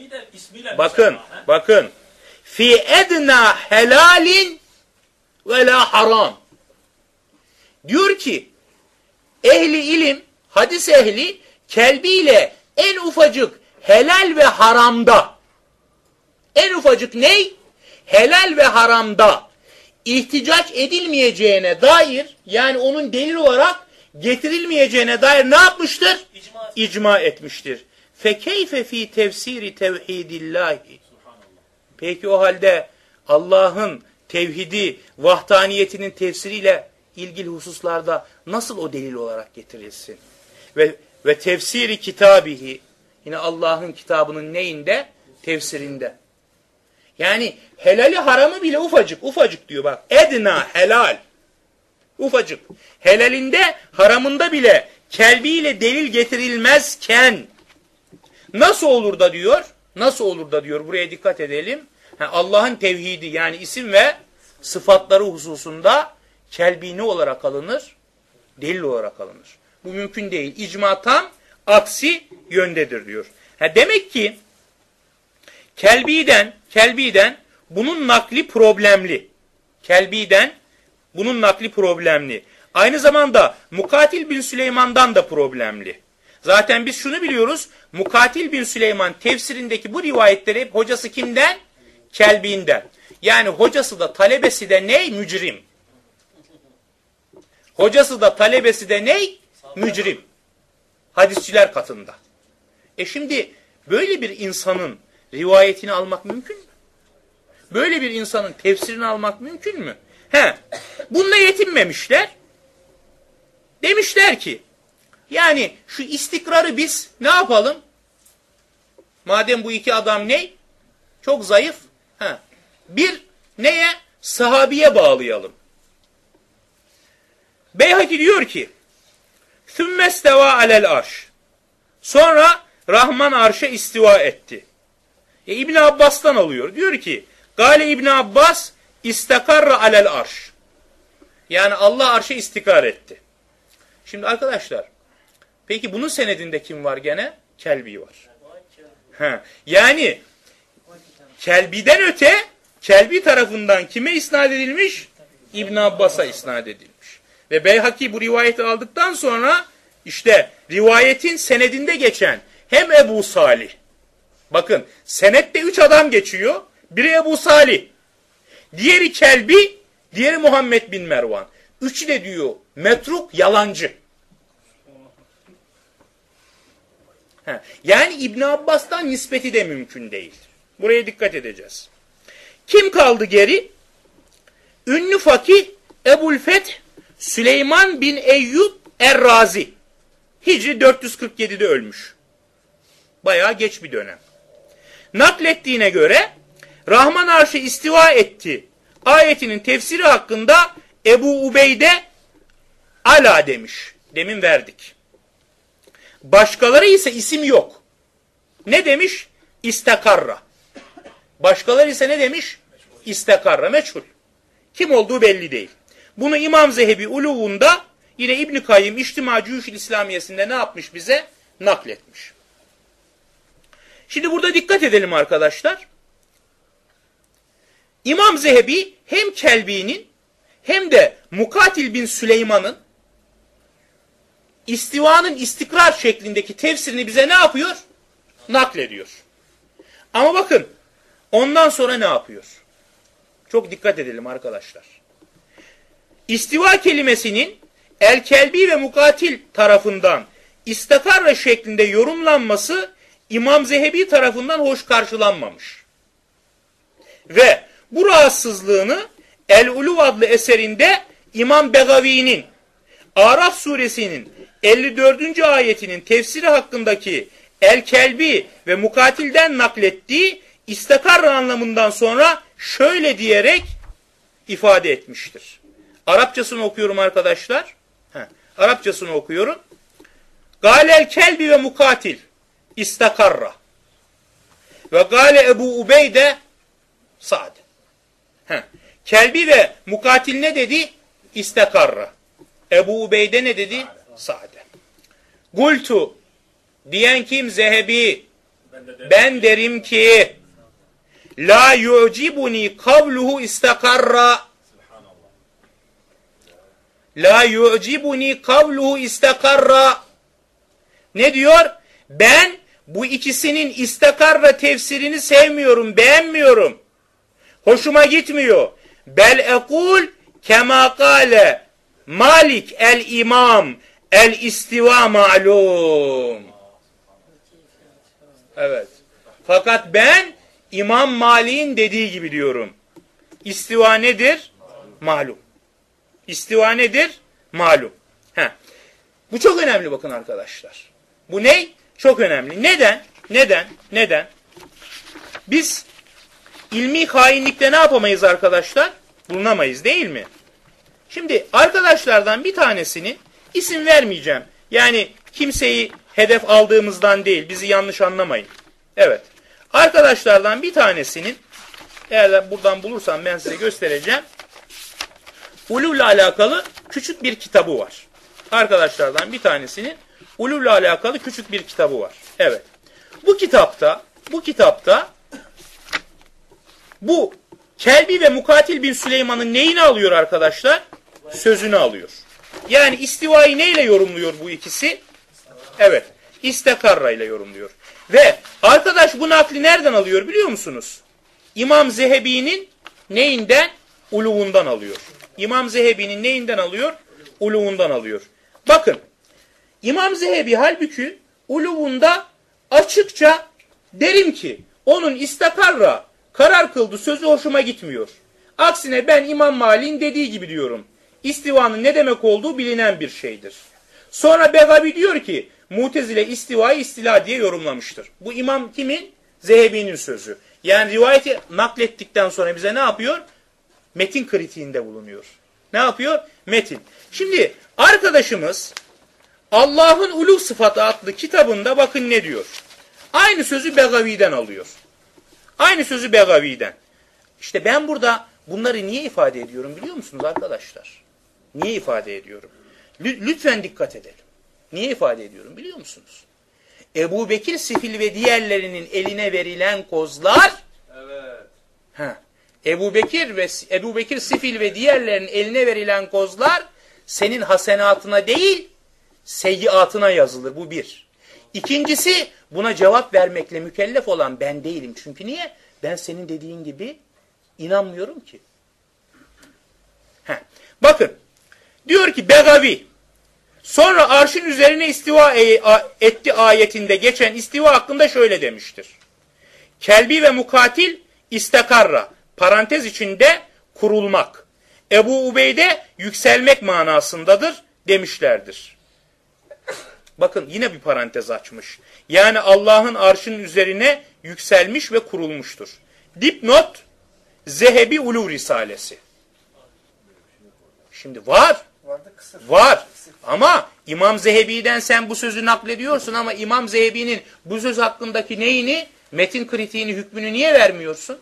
Bakın. Fi edna helalin ve la haram. Diyor ki ehli ilim, hadis ehli kelbi ile en ufacık helal ve haramda, en ufacık ney? Helal ve haramda ihticaç edilmeyeceğine dair, yani onun delil olarak getirilmeyeceğine dair ne yapmıştır? İcma etmiştir. Fekeyfe fi tefsiri tevhidillahi. Peki o halde Allah'ın tevhidi, vahdaniyetinin tefsiriyle ilgili hususlarda nasıl o delil olarak getirilsin? Ve tefsiri kitabihi, yine Allah'ın kitabının neyinde? Tefsirinde. Yani helali haramı bile ufacık diyor bak. Edna helal. Ufacık. Helalinde, haramında bile kelbiyle delil getirilmezken nasıl olur da diyor? Nasıl olur da diyor? Buraya dikkat edelim. Allah'ın tevhidi yani isim ve sıfatları hususunda kelbi ne olarak alınır? Delil olarak alınır. Bu mümkün değil. İcma tam aksi yöndedir diyor. Demek ki kelbiden bunun nakli problemli. Kelbiden bunun nakli problemli. Aynı zamanda Mukatil bin Süleyman'dan da problemli. Zaten biz şunu biliyoruz. Mukatil bin Süleyman tefsirindeki bu rivayetleri hep hocası kimden? Kelbinden. Yani hocası da talebesi de ney? Mücrim. Hocası da talebesi de ney? Mücrim. Hadisçiler katında. Şimdi böyle bir insanın rivayetini almak mümkün mü? Böyle bir insanın tefsirini almak mümkün mü? Bununla yetinmemişler. Demişler ki, yani şu istikrarı biz ne yapalım? Madem bu iki adam ne? Çok zayıf. Bir neye? Sahabiye bağlayalım. Beyhaki diyor ki, ثُمَّ اسْتَوَى عَلَى الْعَرْشِ Sonra Rahman arşa istiva etti. İbn Abbas'tan alıyor. Diyor ki, Gale İbn Abbas istakarra alel arş. Yani Allah arşa istikrar etti. Şimdi arkadaşlar, peki bunun senedinde kim var gene? Kelbi var. Yani Kelbi'den öte, Kelbi tarafından kime isnat edilmiş? İbn Abbas'a isnat edilmiş. Ve Beyhaki bu rivayeti aldıktan sonra işte rivayetin senedinde geçen hem Ebu Salih, bakın senette 3 adam geçiyor. Biri Ebu Salih, diğeri Kelbi, diğeri Muhammed bin Mervan. Üçü de diyor metruk, yalancı. Yani İbn Abbas'tan nispeti de mümkün değil. Buraya dikkat edeceğiz. Kim kaldı geri? Ünlü fakih Ebu'l-Feth Süleyman bin Eyyub Er-Razi. Hicri 447'de ölmüş. Bayağı geç bir dönem. Naklettiğine göre Rahman arşı istiva etti ayetinin tefsiri hakkında Ebu Ubeyde ala demiş. Demin verdik. Başkaları ise isim yok. Ne demiş? İstakarra. Başkaları ise ne demiş? İstakarra, meçhul. Kim olduğu belli değil. Bunu İmam Zehebi Uluvunda, yine İbn-i Kayyım İçtima Cüyüşül İslamiyesinde ne yapmış bize? Nakletmiş. Şimdi burada dikkat edelim arkadaşlar. İmam Zehebi hem Kelbi'nin hem de Mukatil bin Süleyman'ın istivanın istikrar şeklindeki tefsirini bize ne yapıyor? Naklediyor. Ama bakın ondan sonra ne yapıyor? Çok dikkat edelim arkadaşlar. İstiva kelimesinin El-Kelbi ve Mukatil tarafından istakarra şeklinde yorumlanması İmam Zehebi tarafından hoş karşılanmamış. Ve bu rahatsızlığını El-Uluv adlı eserinde İmam Begavi'nin Araf suresinin 54. ayetinin tefsiri hakkındaki El-Kelbi ve Mukatil'den naklettiği istakarra anlamından sonra şöyle diyerek ifade etmiştir. Arapçasını okuyorum arkadaşlar. Arapçasını okuyorum. Gâlel kelbi ve mukatil istakarra. Ve gâle Ebu Ubeyde sa'd. Kelbi ve mukatil ne dedi? İstakarra. Ebu Ubeyde ne dedi? Sa'd. Gultu diyen kim? Zehebi. Ben derim ki la yu'cibuni kavluhu istakarra. La yu'cibuni kavluhu istakarra. Ne diyor? Ben bu ikisinin istakarra tefsirini sevmiyorum, beğenmiyorum. Hoşuma gitmiyor. Bel ekul kema kâle Malik el imam el istiva ma'lum. Evet. Fakat ben İmam Malik'in dediği gibi diyorum. İstiva nedir? Malum. İstiva nedir? Malum. Bu çok önemli bakın arkadaşlar. Bu ne? Çok önemli. Neden? Biz ilmi hainlikte ne yapamayız arkadaşlar? Bulunamayız değil mi? Şimdi arkadaşlardan bir tanesini isim vermeyeceğim. Yani kimseyi hedef aldığımızdan değil. Bizi yanlış anlamayın. Evet. Arkadaşlardan bir tanesinin eğer buradan bulursam ben size göstereceğim. Uluvla alakalı küçük bir kitabı var. Arkadaşlardan bir tanesinin uluvla alakalı küçük bir kitabı var. Evet. Bu kitapta bu Kelbi ve Mukatil bin Süleyman'ın neyini alıyor arkadaşlar? Sözünü alıyor. Yani istivayı neyle yorumluyor bu ikisi? Evet. İstakarra ile yorumluyor. Ve arkadaş bu nakli nereden alıyor biliyor musunuz? İmam Zehebi'nin neyinden? Uluvundan alıyor. İmam Zehebi'nin neyinden alıyor? uluvundan alıyor. Bakın İmam Zehebi halbuki uluvunda açıkça derim ki onun istakarra karar kıldı sözü hoşuma gitmiyor. Aksine ben İmam Malik'in dediği gibi diyorum. İstivanın ne demek olduğu bilinen bir şeydir. Sonra Begavi diyor ki Mutezile istivayı istila diye yorumlamıştır. Bu imam kimin? Zehebi'nin sözü. Yani rivayeti naklettikten sonra bize ne yapıyor? Metin kritiğinde bulunuyor. Ne yapıyor? Metin. Şimdi arkadaşımız Allah'ın Uluv Sıfatı adlı kitabında bakın ne diyor. Aynı sözü Begavi'den alıyor. Aynı sözü Begavi'den. İşte ben burada bunları niye ifade ediyorum biliyor musunuz arkadaşlar? Niye ifade ediyorum? Lütfen dikkat edelim. Niye ifade ediyorum biliyor musunuz? Ebu Bekir Sifil ve diğerlerinin eline verilen kozlar, evet. Ebu Bekir Sifil ve diğerlerinin eline verilen kozlar senin hasenatına değil, seyyiatına yazılır. Bu bir. İkincisi, buna cevap vermekle mükellef olan ben değilim. Çünkü niye? Ben senin dediğin gibi inanmıyorum ki. Bakın, diyor ki Begavi, sonra arşın üzerine istiva etti ayetinde geçen istiva hakkında şöyle demiştir. Kelbi ve mukatil istakarra, parantez içinde kurulmak. Ebu Ubeyde yükselmek manasındadır demişlerdir. Bakın yine bir parantez açmış. Yani Allah'ın arşının üzerine yükselmiş ve kurulmuştur. Dipnot, Zehebi Uluv Risalesi. Şimdi var. Ama İmam Zehebi'den sen bu sözü naklediyorsun ama İmam Zehebi'nin bu söz hakkındaki neyini, metin kritiğini, hükmünü niye vermiyorsun?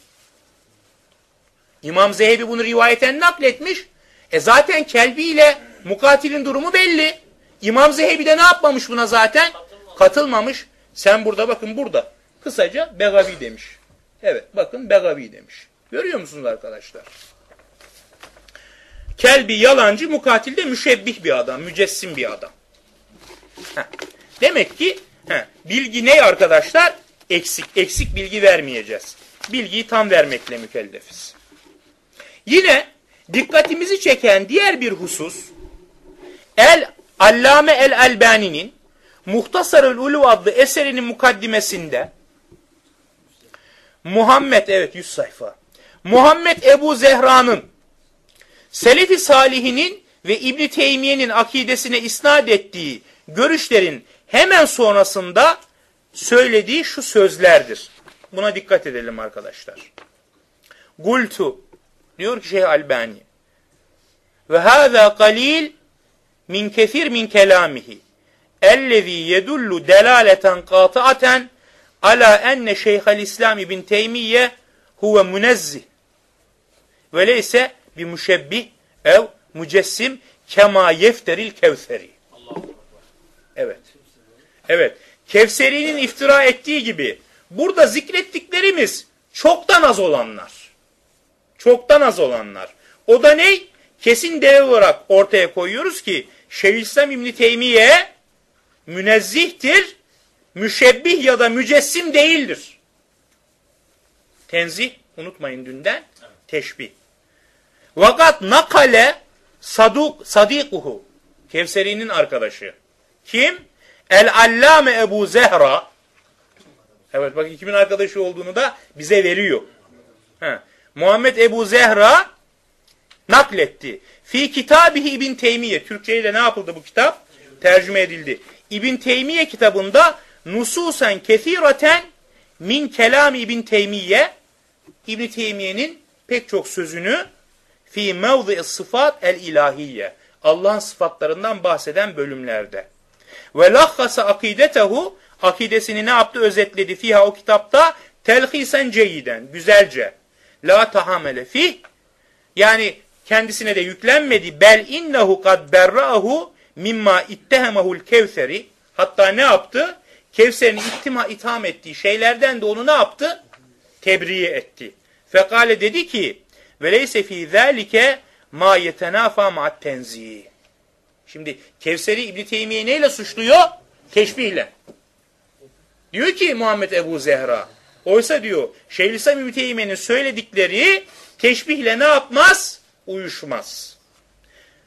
İmam Zehebi bunu rivayeten nakletmiş. Zaten Kelbi ile Mukatil'in durumu belli. İmam Zehebi de ne yapmamış buna zaten? Katılmamış. Sen burada bakın burada. Kısaca Begavi demiş. Evet bakın Begavi demiş. Görüyor musunuz arkadaşlar? Kelbi yalancı, Mukatil de müşebbih bir adam, mücessim bir adam. Demek ki bilgi ne arkadaşlar? Eksik bilgi vermeyeceğiz. Bilgiyi tam vermekle mükellefiz. Yine dikkatimizi çeken diğer bir husus, Allame el-Albani'nin Muhtasarül Uluv adlı eserinin mukaddimesinde evet 100 sayfa. Muhammed Ebu Zehra'nın Selefi Salihinin ve İbn Teymiye'nin akidesine isnat ettiği görüşlerin hemen sonrasında söylediği şu sözlerdir. Buna dikkat edelim arkadaşlar. Gultu diyor ki Şeyh Albani ve hâzâ qalîl min kefir min kelâmihi ellezî yedullu delâleten qâtıaten alâ enne Şeyh'el-İslam İbn Teymiye huve münezzih ve leyse bir müşebbih ev mücessim kema yefteril kevseri. Evet. Kevseri'nin iftira ettiği gibi burada zikrettiklerimiz çoktan az olanlar. O da ne? Kesin delil olarak ortaya koyuyoruz ki Şeyhülislam İbn Teymiye münezzihtir, müşebbih ya da mücessim değildir. Tenzih, unutmayın dünden, teşbih. Vakat nakale sadikuhu, Kevseri'nin arkadaşı. Kim? El-Allame Ebu Zehra. Evet bak kimin arkadaşı olduğunu da bize veriyor. Muhammed Ebu Zehra nakletti. Fi kitabihi İbn Teymiye. Türkçe ile ne yapıldı bu kitap? Tercüme edildi. İbn Teymiye kitabında nususen kethiraten min kelam İbn Teymiye, İbn Teymiye'nin pek çok sözünü fi mevzi'is sıfat el ilahiyye, Allah'ın sıfatlarından bahseden bölümlerde. Ve lahhasa akidetehu, akidesini ne yaptı? Özetledi. Fiha, o kitapta telhisen ceyiden, güzelce. La tahamele fih, yani kendisine de yüklenmedi. Bel innehu kad berra'ahu mimma ittehemehul kevseri, hatta ne yaptı? Kevser'in itham ettiği şeylerden de onu ne yaptı? Tebriye etti. Fekale dedi ki ve leyse fî zâlike mâ yetenâfâ ma'at tenzîh. Şimdi Kevseri İbn Teymiye neyle suçluyor? Teşbihle. Diyor ki Muhammed Ebu Zehra, oysa diyor Şeyhülislam İbn Teymiye'nin söyledikleri teşbihle ne yapmaz? Uyuşmaz.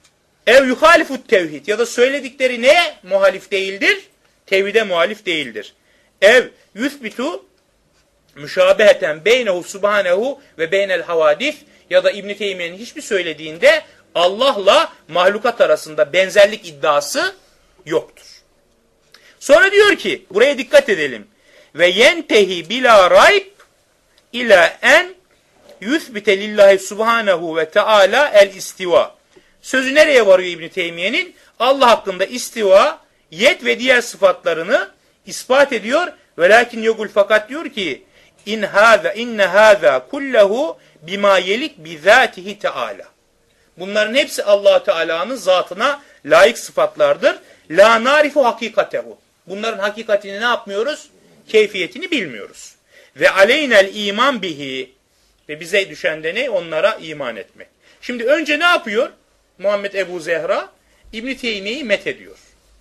Ev yuhalifut tevhid ya da söyledikleri neye muhalif değildir? Tevhide muhalif değildir. Ev yuthbitu müşabeheten beynehu subhanehu ve beynel havadif ya da İbn Teymiye'nin hiçbir söylediğinde Allah'la mahlukat arasında benzerlik iddiası yoktur. Sonra diyor ki buraya dikkat edelim. Ve yentehi bila rayb ila en yuthbite lillahi subhanehu ve teala el istiva. Sözü nereye varıyor İbn Teymiye'nin? Allah hakkında istiva, yet ve diğer sıfatlarını ispat ediyor. Velakin yokul fakat diyor ki inne hâzâ kullehu bima yelik bizâtihi teâlâ. Bunların hepsi Allah Teala'nın zatına layık sıfatlardır. La narifu hakikatehu. Bunların hakikatini ne yapmıyoruz? Keyfiyetini bilmiyoruz. Ve aleynel iman bihi. Ve bize düşen de ne? Onlara iman etmek. Şimdi önce ne yapıyor? Muhammed Ebu Zehra İbn-i Teymiye'yi met ediyor.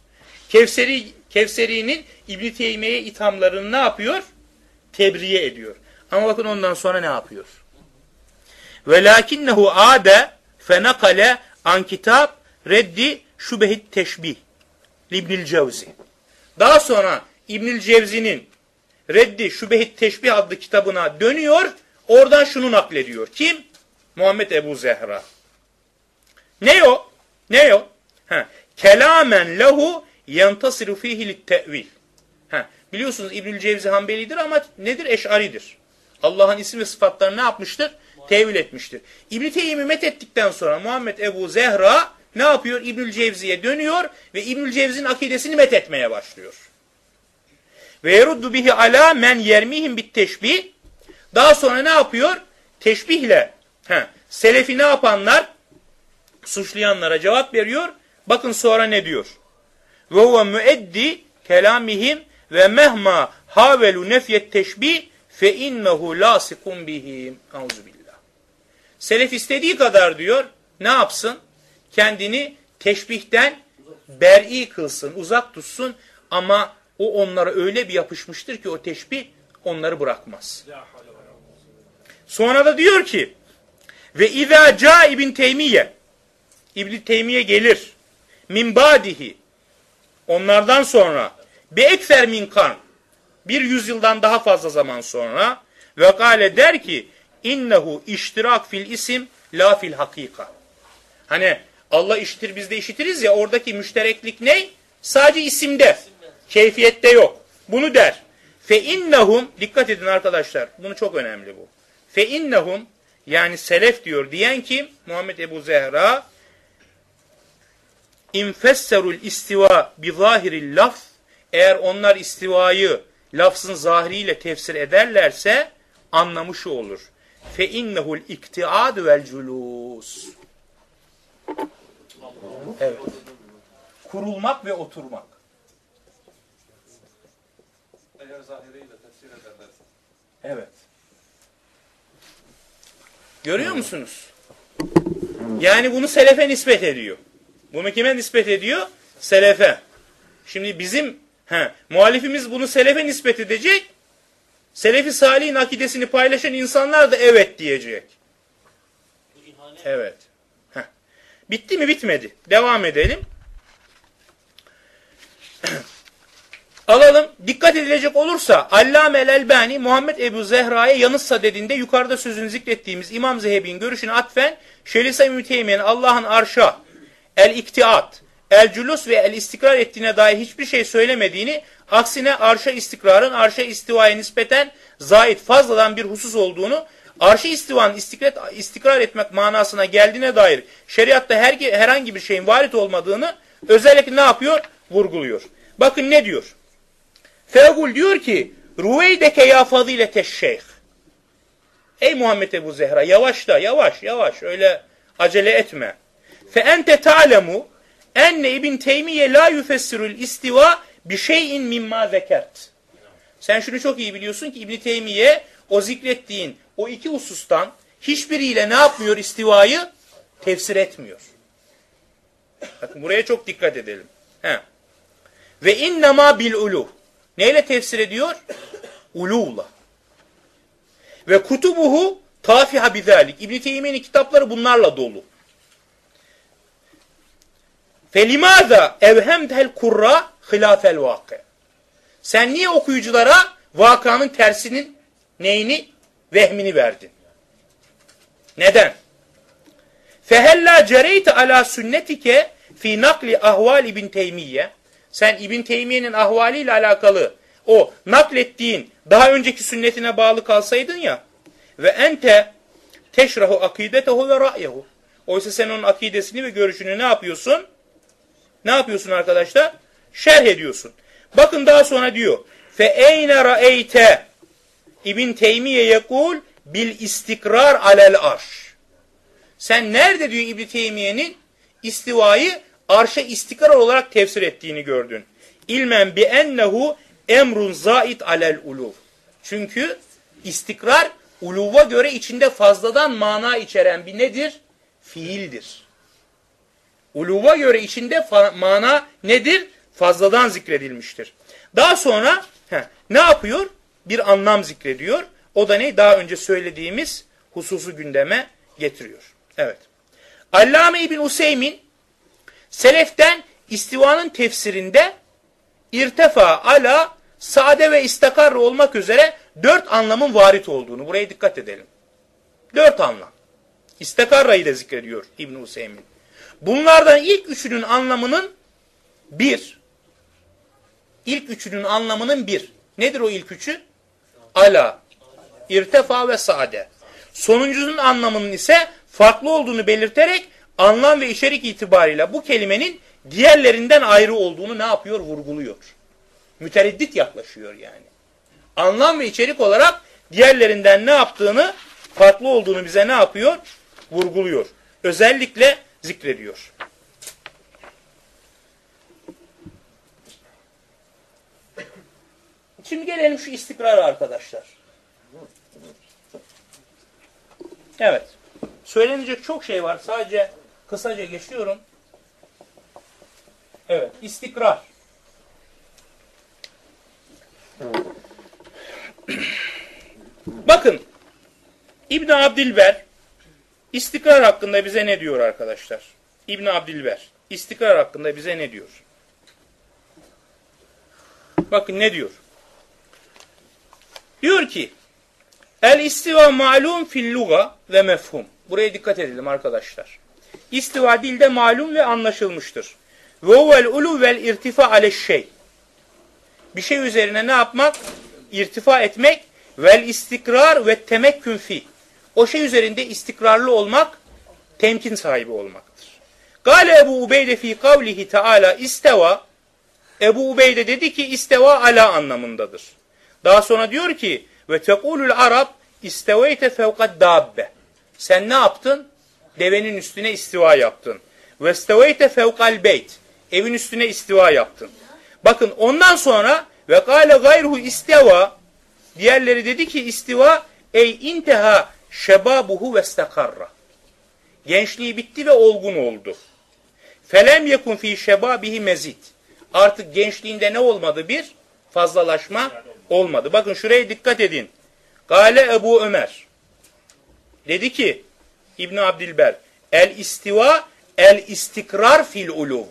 Kevseri'nin İbn-i Teymiye'ye ithamlarını ne yapıyor? Tebriye ediyor. Ama bakın ondan sonra ne yapıyor? Velakinnehu ade fenakale an kitap reddi şubehit teşbih İbnül Cevzi. Daha sonra İbnül Cevzi'nin Reddi Şubehit Teşbih adlı kitabına dönüyor. Oradan şunu naklediyor. Kim? Muhammed Ebu Zehra. Ne o? Ne o? Kelamen lehu yentasiru fihi littevil. Biliyorsunuz İbnül Cevzi Hanbelidir ama nedir? Eş'aridir. Allah'ın isim ve sıfatlarını ne yapmıştır? Tevil etmiştir. İbn-i Teymiye met ettikten sonra Muhammed Ebu Zehra ne yapıyor? İbnül Cevzi'ye dönüyor ve İbnül Cevzi'nin akidesini met etmeye başlıyor. Ve yeruddu bihi ala men yermihim bit teşbih. Daha sonra ne yapıyor? Teşbihle selefi ne yapanlar? Suçlayanlara cevap veriyor. Bakın sonra ne diyor? Ve huve müeddi kelamihim ve mehma havelu nefyet teşbih fe innehu lasikum bihim. Auzubillah. Selef istediği kadar diyor ne yapsın? Kendini teşbihten ber'i kılsın, uzak tutsun ama o onlara öyle bir yapışmıştır ki o teşbih onları bırakmaz. Sonra da diyor ki ve izâ câ İbn Teymiye İbn Teymiye gelir min ba'dihi onlardan sonra bi ekser min kan bir yüzyıldan daha fazla zaman sonra ve gâle der ki innehu iştirak fil isim la fil hakika. Hani Allah işitir biz de işitiriz ya oradaki müştereklik ne? Sadece isimde. Keyfiyette yok. Bunu der. Fe innehum dikkat edin arkadaşlar. Bunu çok önemli bu. Fe innehum yani selef diyor diyen kim? Muhammed Ebu Zehra infesserul istiva bi zahiril laf eğer onlar istivayı lafzın zahiriyle tefsir ederlerse anlamı şu olur. Fe innehul iktiad vel culus. Evet. Kurulmak ve oturmak. Eğer zahiriyle tefsir ederlerse. Evet. Görüyor musunuz? Yani bunu selefe nispet ediyor. Bunu kime nispet ediyor? Selefe. Şimdi bizim muhalifimiz bunu selefe nispet edecek. Selefi Salih'in akidesini paylaşan insanlar da evet diyecek. Evet. Bitti mi? Bitmedi. Devam edelim. Alalım. Dikkat edilecek olursa Allame el-Elbani Muhammed Ebu Zehra'ya yanıtsa dediğinde yukarıda sözünü zikrettiğimiz İmam Zehebi'nin görüşüne atfen Şeyh-i İbn Teymiye'nin Allah'ın arşa, el-iktiat, el-culus ve el-istikrar ettiğine dair hiçbir şey söylemediğini, aksine arşa istikrarın arşa istivaya nispeten zahid fazladan bir husus olduğunu, arş-ı istivanın istikrar etmek manasına geldiğine dair şeriatta herhangi bir şeyin varit olmadığını özellikle ne yapıyor? Vurguluyor. Bakın ne diyor? Feegul diyor ki Ruveydeke ya fazileteş şeyh. Ey Muhammed Ebu Zehra yavaşla yavaş öyle acele etme. Fe ente ta'lemu enne İbn Teymiye la yufessirul istiva bi şeyin mimma zekert. Sen şunu çok iyi biliyorsun ki İbn Teymiye o zikrettiğin o iki husustan hiçbiriyle ne yapmıyor istivayı? Tefsir etmiyor. Bakın buraya çok dikkat edelim. Ve innema bil uluh. Neyle tefsir ediyor? Uluvla. Ve kutubuhu tafiha bizalik. İbn Teymiye'nin kitapları bunlarla dolu. Felimâzâ evhemtel kurra hilâfel vâkı. Sen niye okuyuculara vakanın tersinin neyini? Vehmini verdin. Neden? Fehellâ cereyte alâ sünnetike fî nakli ahval İbn Teymiye. Sen İbn Teymiye'nin ahvaliyle alakalı o naklettiğin daha önceki sünnetine bağlı kalsaydın ya, ve ente teşrahu akidetehu ve ra'yehu. Oysa sen onun akidesini ve görüşünü ne yapıyorsun? Ne yapıyorsun arkadaşlar? Şerh ediyorsun. Bakın daha sonra diyor. Fe eyne ra'eyte İbn Teymiye yekul bil istikrar alel arş. Sen nerede diyor İbn Teymiye'nin istivayı arşa istikrar olarak tefsir ettiğini gördün. İlmen bi ennehu emrun zait alel uluv. Çünkü istikrar uluva göre içinde fazladan mana içeren bir nedir? Fiildir. Uluva göre içinde mana nedir? Fazladan zikredilmiştir. Daha sonra ne yapıyor? Bir anlam zikrediyor. O da ne? Daha önce söylediğimiz hususu gündeme getiriyor. Evet. Allame İbn Useymin seleften istivanın tefsirinde irtefa, ala, sade ve istakarra olmak üzere 4 anlamın varit olduğunu. Buraya dikkat edelim. 4 anlam. İstakarra'yı da zikrediyor İbn Useymin. Bunlardan ilk üçünün anlamının bir. İlk üçünün anlamının bir. Nedir o ilk üçü? Ala, irtefa ve sade. Sonuncusunun anlamının ise farklı olduğunu belirterek anlam ve içerik itibarıyla bu kelimenin diğerlerinden ayrı olduğunu ne yapıyor? Vurguluyor. Mütereddit yaklaşıyor yani. Anlam ve içerik olarak diğerlerinden ne yaptığını, farklı olduğunu bize ne yapıyor? Vurguluyor. Özellikle zikrediyor. Şimdi gelelim şu istikrara arkadaşlar. Evet. Söylenecek çok şey var. Sadece kısaca geçiyorum. Evet. İstikrar. Bakın. İbn Abdilber istikrar hakkında bize ne diyor arkadaşlar? İbn Abdilber istikrar hakkında bize ne diyor? Bakın ne diyor? Diyor ki el istiva malum fil luga ve mefhum. Buraya dikkat edelim arkadaşlar. İstiva dilde malum ve anlaşılmıştır. Ve huvel ulu vel irtifa aleşşey. Bir şey üzerine ne yapmak? İrtifa etmek. Vel istikrar ve temekkün fi. O şey üzerinde istikrarlı olmak, temkin sahibi olmaktır. Gale Ebu Ubeyde fi kavlihi teala isteva. Ebu Ubeyde dedi ki isteva ala anlamındadır. Daha sonra diyor ki ve tekulul arab isteveyte fevkad dabbe. Sen ne yaptın? Devenin üstüne istiva yaptın. Ve isteveyte fevkal beyt. Evin üstüne istiva yaptın. Bakın ondan sonra ve gale gayruhu isteva. Diğerleri dedi ki istiva ey inteha şebabuhu ve istakarra. Gençliği bitti ve olgun oldu. Felem yekun fi şebabihi mezid. Artık gençliğinde ne olmadı? Bir fazlalaşma olmadı. Bakın şuraya dikkat edin. Gale Ebu Ömer. Dedi ki İbn Abdilber el istiva el istikrar fil uluv.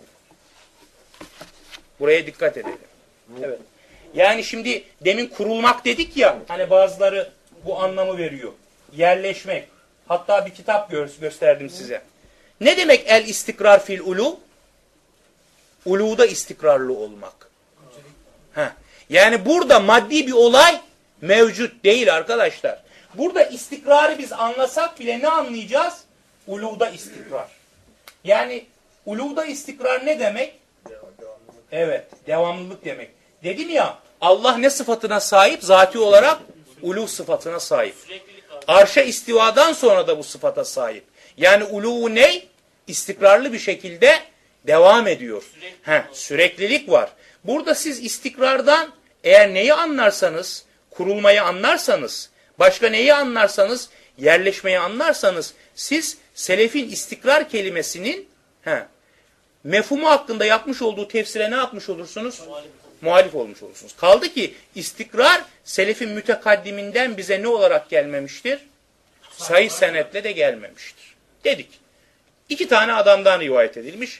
Buraya dikkat edelim. Evet. Yani şimdi demin kurulmak dedik ya, hani bazıları bu anlamı veriyor. Yerleşmek. Hatta bir kitap gösterdim size. Ne demek el istikrar fil uluv? Uluğda istikrarlı olmak. Yani burada maddi bir olay mevcut değil arkadaşlar. Burada istikrarı biz anlasak bile ne anlayacağız? Uluğda istikrar. Yani uluğda istikrar ne demek? Evet, devamlılık demek. Dedim ya, Allah ne sıfatına sahip? Zati olarak uluğ sıfatına sahip. Arşa istivadan sonra da bu sıfata sahip. Yani uluğu ne? İstikrarlı bir şekilde devam ediyor. Süreklilik var. Burada siz istikrardan eğer neyi anlarsanız, kurulmayı anlarsanız, başka neyi anlarsanız, yerleşmeyi anlarsanız, siz selefin istikrar kelimesinin mefhumu hakkında yapmış olduğu tefsire ne yapmış olursunuz? Muhalif olmuş olursunuz. Kaldı ki istikrar selefin mütekaddiminden bize ne olarak gelmemiştir? Sahih senetle de gelmemiştir. Dedik. 2 tane adamdan rivayet edilmiş.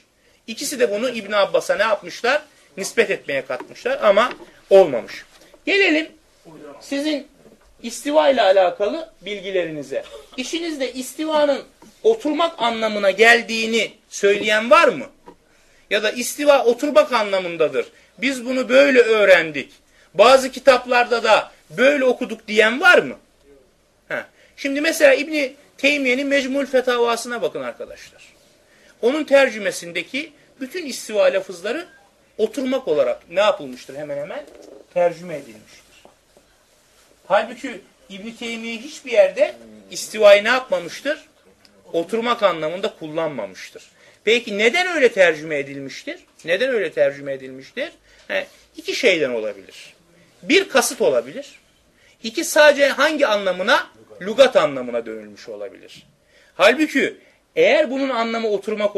İkisi de bunu İbn Abbas'a ne yapmışlar? Nispet etmeye kalkmışlar ama olmamış. Gelelim sizin istiva ile alakalı bilgilerinize. İşinizde istivanın oturmak anlamına geldiğini söyleyen var mı? Ya da istiva oturmak anlamındadır. Biz bunu böyle öğrendik. Bazı kitaplarda da böyle okuduk diyen var mı? Şimdi mesela İbn Teymiye'nin Mecmul Fetavasına bakın arkadaşlar. Onun tercümesindeki bütün istiva lafızları oturmak olarak ne yapılmıştır? Hemen hemen tercüme edilmiştir. Halbuki İbn Teymiye hiçbir yerde istivayı ne yapmamıştır? Oturmak anlamında kullanmamıştır. Peki neden öyle tercüme edilmiştir? Neden öyle tercüme edilmiştir? İki şeyden olabilir. Bir, kasıt olabilir. İki, sadece hangi anlamına? Lügat anlamına dönülmüş olabilir. Halbuki eğer bunun anlamı oturmak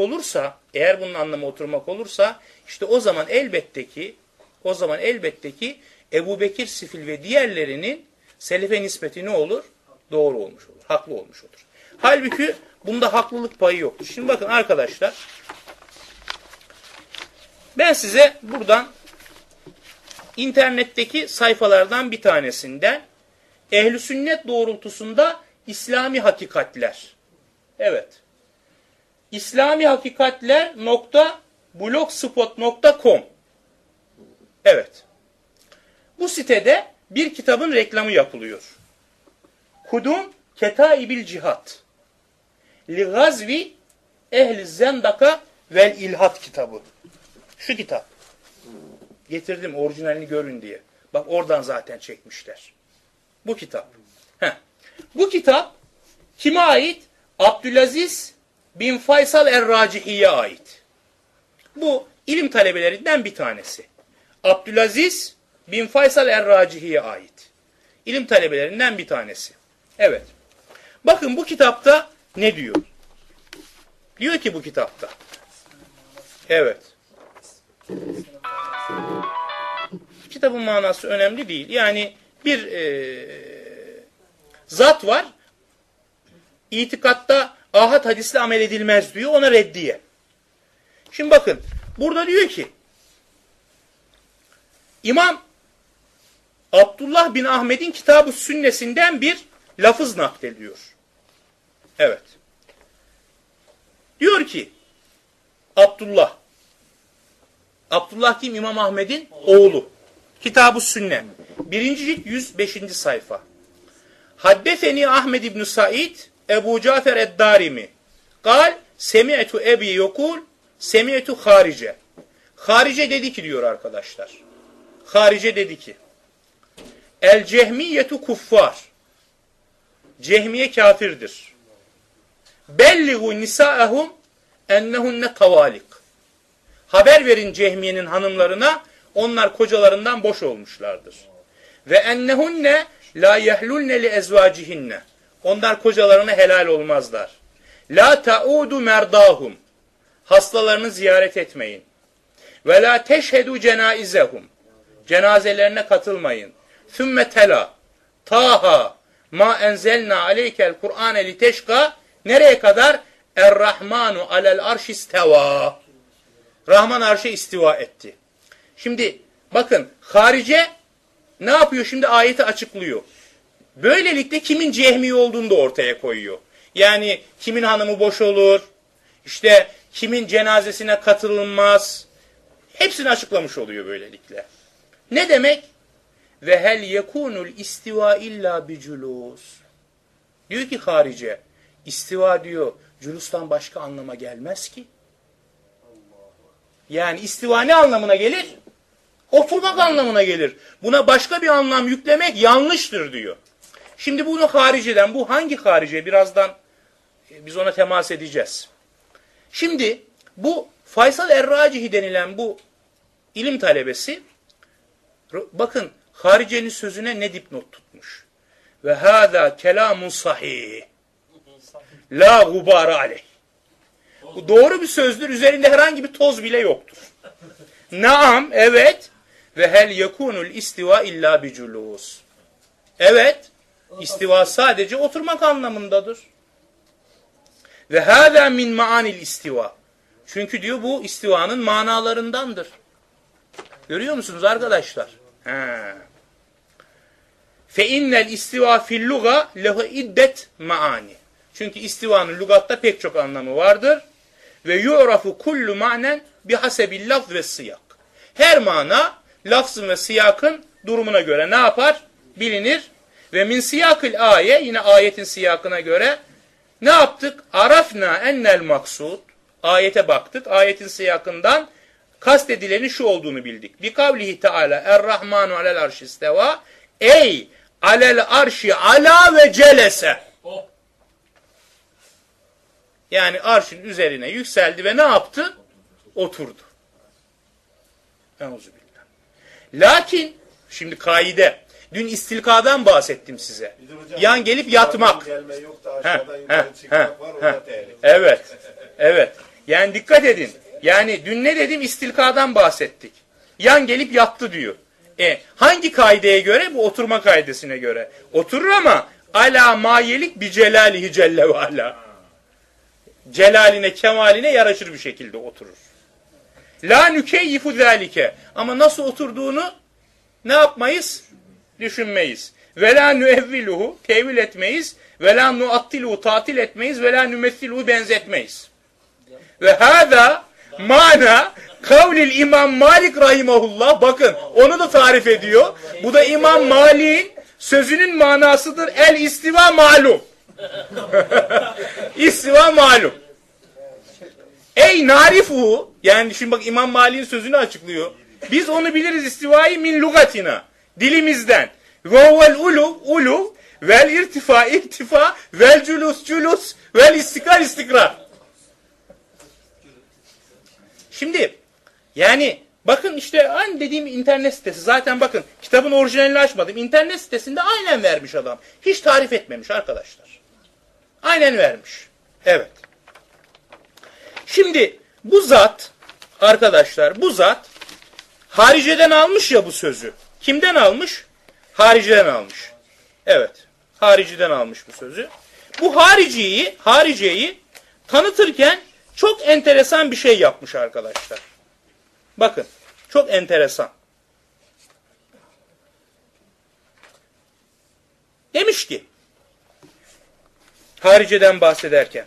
olursa, işte o zaman elbette ki Ebu Bekir Sifil ve diğerlerinin selefe nispeti ne olur? Doğru olmuş olur. Haklı olmuş olur. Halbuki bunda haklılık payı yoktur. Şimdi bakın arkadaşlar, ben size buradan internetteki sayfalardan bir tanesinden Ehl-i Sünnet doğrultusunda İslami hakikatler. Evet. islamihakikatler.blogspot.com. Evet. Bu sitede bir kitabın reklamı yapılıyor. Kudum Ketaibil Cihat. Li Gazvi Ehli Zendaka vel İlhat kitabı. Şu kitap. Getirdim orijinalini görün diye. Bak oradan zaten çekmişler. Bu kitap. Bu kitap kime ait? Abdülaziz bin Faysal Er-Racihi'ye ait. Bu ilim talebelerinden bir tanesi. Abdülaziz bin Faysal Er-Racihi'ye ait. İlim talebelerinden bir tanesi. Evet. Bakın bu kitapta ne diyor? Diyor ki bu kitapta. Evet. Kitabın manası önemli değil. Yani bir zat var. İtikatta ahad hadisle amel edilmez diyor. Ona reddiye. Şimdi bakın. Burada diyor ki İmam Abdullah bin Ahmet'in Kitab-ı Sünnesinden bir lafız naklediyor. Evet. Diyor ki Abdullah kim? İmam Ahmet'in oğlu. Kitab-ı Sünne. 1. cilt 105. sayfa. Haddeseni Ahmed İbn Said Ebu Cafer Eddarimi. Kal semi'tu ebi yokul semi'tu harice. Harice dedi ki diyor arkadaşlar. Harice dedi ki El cehmiyetu kuffar. Cehmiye kafirdir. Belligu nisaehum ennehunne kavalik. Haber verin Cehmiye'nin hanımlarına, onlar kocalarından boş olmuşlardır. Ve ennehunne la yehlulne li ezvacihinne. Onlar kocalarına helal olmazlar. La ta'udu merdahum. Hastalarını ziyaret etmeyin. Ve la teşhedu cenaizehum. Cenazelerine katılmayın. Sümme tela. Taha. Ma enzelna aleykel Kur'ane li teşka. Nereye kadar? Er-Rahmanu alel arş isteva. Rahman arşa istiva etti. Şimdi bakın harice ne yapıyor? Şimdi ayeti açıklıyor. Böylelikle kimin cehmi olduğunu da ortaya koyuyor. Yani kimin hanımı boş olur, işte kimin cenazesine katılınmaz. Hepsini açıklamış oluyor böylelikle. Ne demek? Ve hel yekunul istiva illa bi culus. Diyor ki harice, istiva diyor, culustan başka anlama gelmez ki. Yani istiva ne anlamına gelir? Oturmak anlamına gelir. Buna başka bir anlam yüklemek yanlıştır diyor. Şimdi bunu hariceden, bu hangi harice? Birazdan biz ona temas edeceğiz. Şimdi bu Faysal Er-Racihi denilen bu ilim talebesi, bakın haricenin sözüne ne dipnot tutmuş. Ve hâzâ kelâmun sahih. La gubâre aleyh. Bu doğru bir sözdür. Üzerinde herhangi bir toz bile yoktur. Naam, evet. Ve hel yekunul istiva illa bi culus. Evet. İstiva sadece oturmak anlamındadır. Ve hâzâ min maanil istiva. Çünkü diyor bu istivanın manalarındandır. Görüyor musunuz arkadaşlar? Fe innel istiva fil luga lehu iddet maani. Çünkü istivanın lügatta pek çok anlamı vardır. Ve yu'rafu kullu manen bihasebil lafz ve siyak. Her mana lafzın ve siyakın durumuna göre ne yapar? Bilinir. Ve min siyakil aye, yine ayetin siyakına göre ne yaptık? Arafna ennel maksud. Ayete baktık. Ayetin siyakından kastedilenin şu olduğunu bildik. Bi kavlihi teala er-Rahmanu alel arşi isteva. Ey alel arşi ala ve celese. Yani arşın üzerine yükseldi ve ne yaptı? Oturdu. Euzubillah. Lakin şimdi kaide. Dün istilkadan bahsettim size. Hocam, yan gelip yatmak. Gelme yok da aşağıdan yukarı çıkmak var, o da tehlikeli. Evet. Evet. Yani dikkat edin. Yani dün ne dedim? İstilkadan bahsettik. Yan gelip yattı diyor. Hangi kaideye göre? Bu oturma kaidesine göre. Oturur ama ala mayelik bi celalihi celle ve ala. Celaline, kemaline yaraşır bir şekilde oturur. La nükeyyifu zâlike. Ama nasıl oturduğunu ne yapmayız? Düşünmeyiz. Ve la nüevviluhu, tevil etmeyiz. Ve la nuattiluhu, tatil etmeyiz. Ve la nümessiluhu, benzetmeyiz. Ve hâzâ mana kavlil İmam Malik rahimahullah. Bakın onu da tarif ediyor. Bu da İmam Malik'in sözünün manasıdır. El istiva malum. İstiva malum. Ey narifu, yani şimdi bak İmam Malik'in sözünü açıklıyor. Biz onu biliriz istivayı min lugatina. Dilimizden. Ve huvel ulu vel irtifa vel culus vel istikrar. Şimdi yani bakın işte aynı dediğim internet sitesi. Zaten bakın kitabın orijinalini açmadım. İnternet sitesinde aynen vermiş adam. Hiç tarif etmemiş arkadaşlar. Aynen vermiş. Evet. Şimdi bu zat arkadaşlar, bu zat hariceden almış ya bu sözü. Kimden almış? Hariciden almış. Evet. Hariciden almış bu sözü. Bu hariceyi tanıtırken çok enteresan bir şey yapmış arkadaşlar. Bakın. Çok enteresan. Demiş ki hariceden bahsederken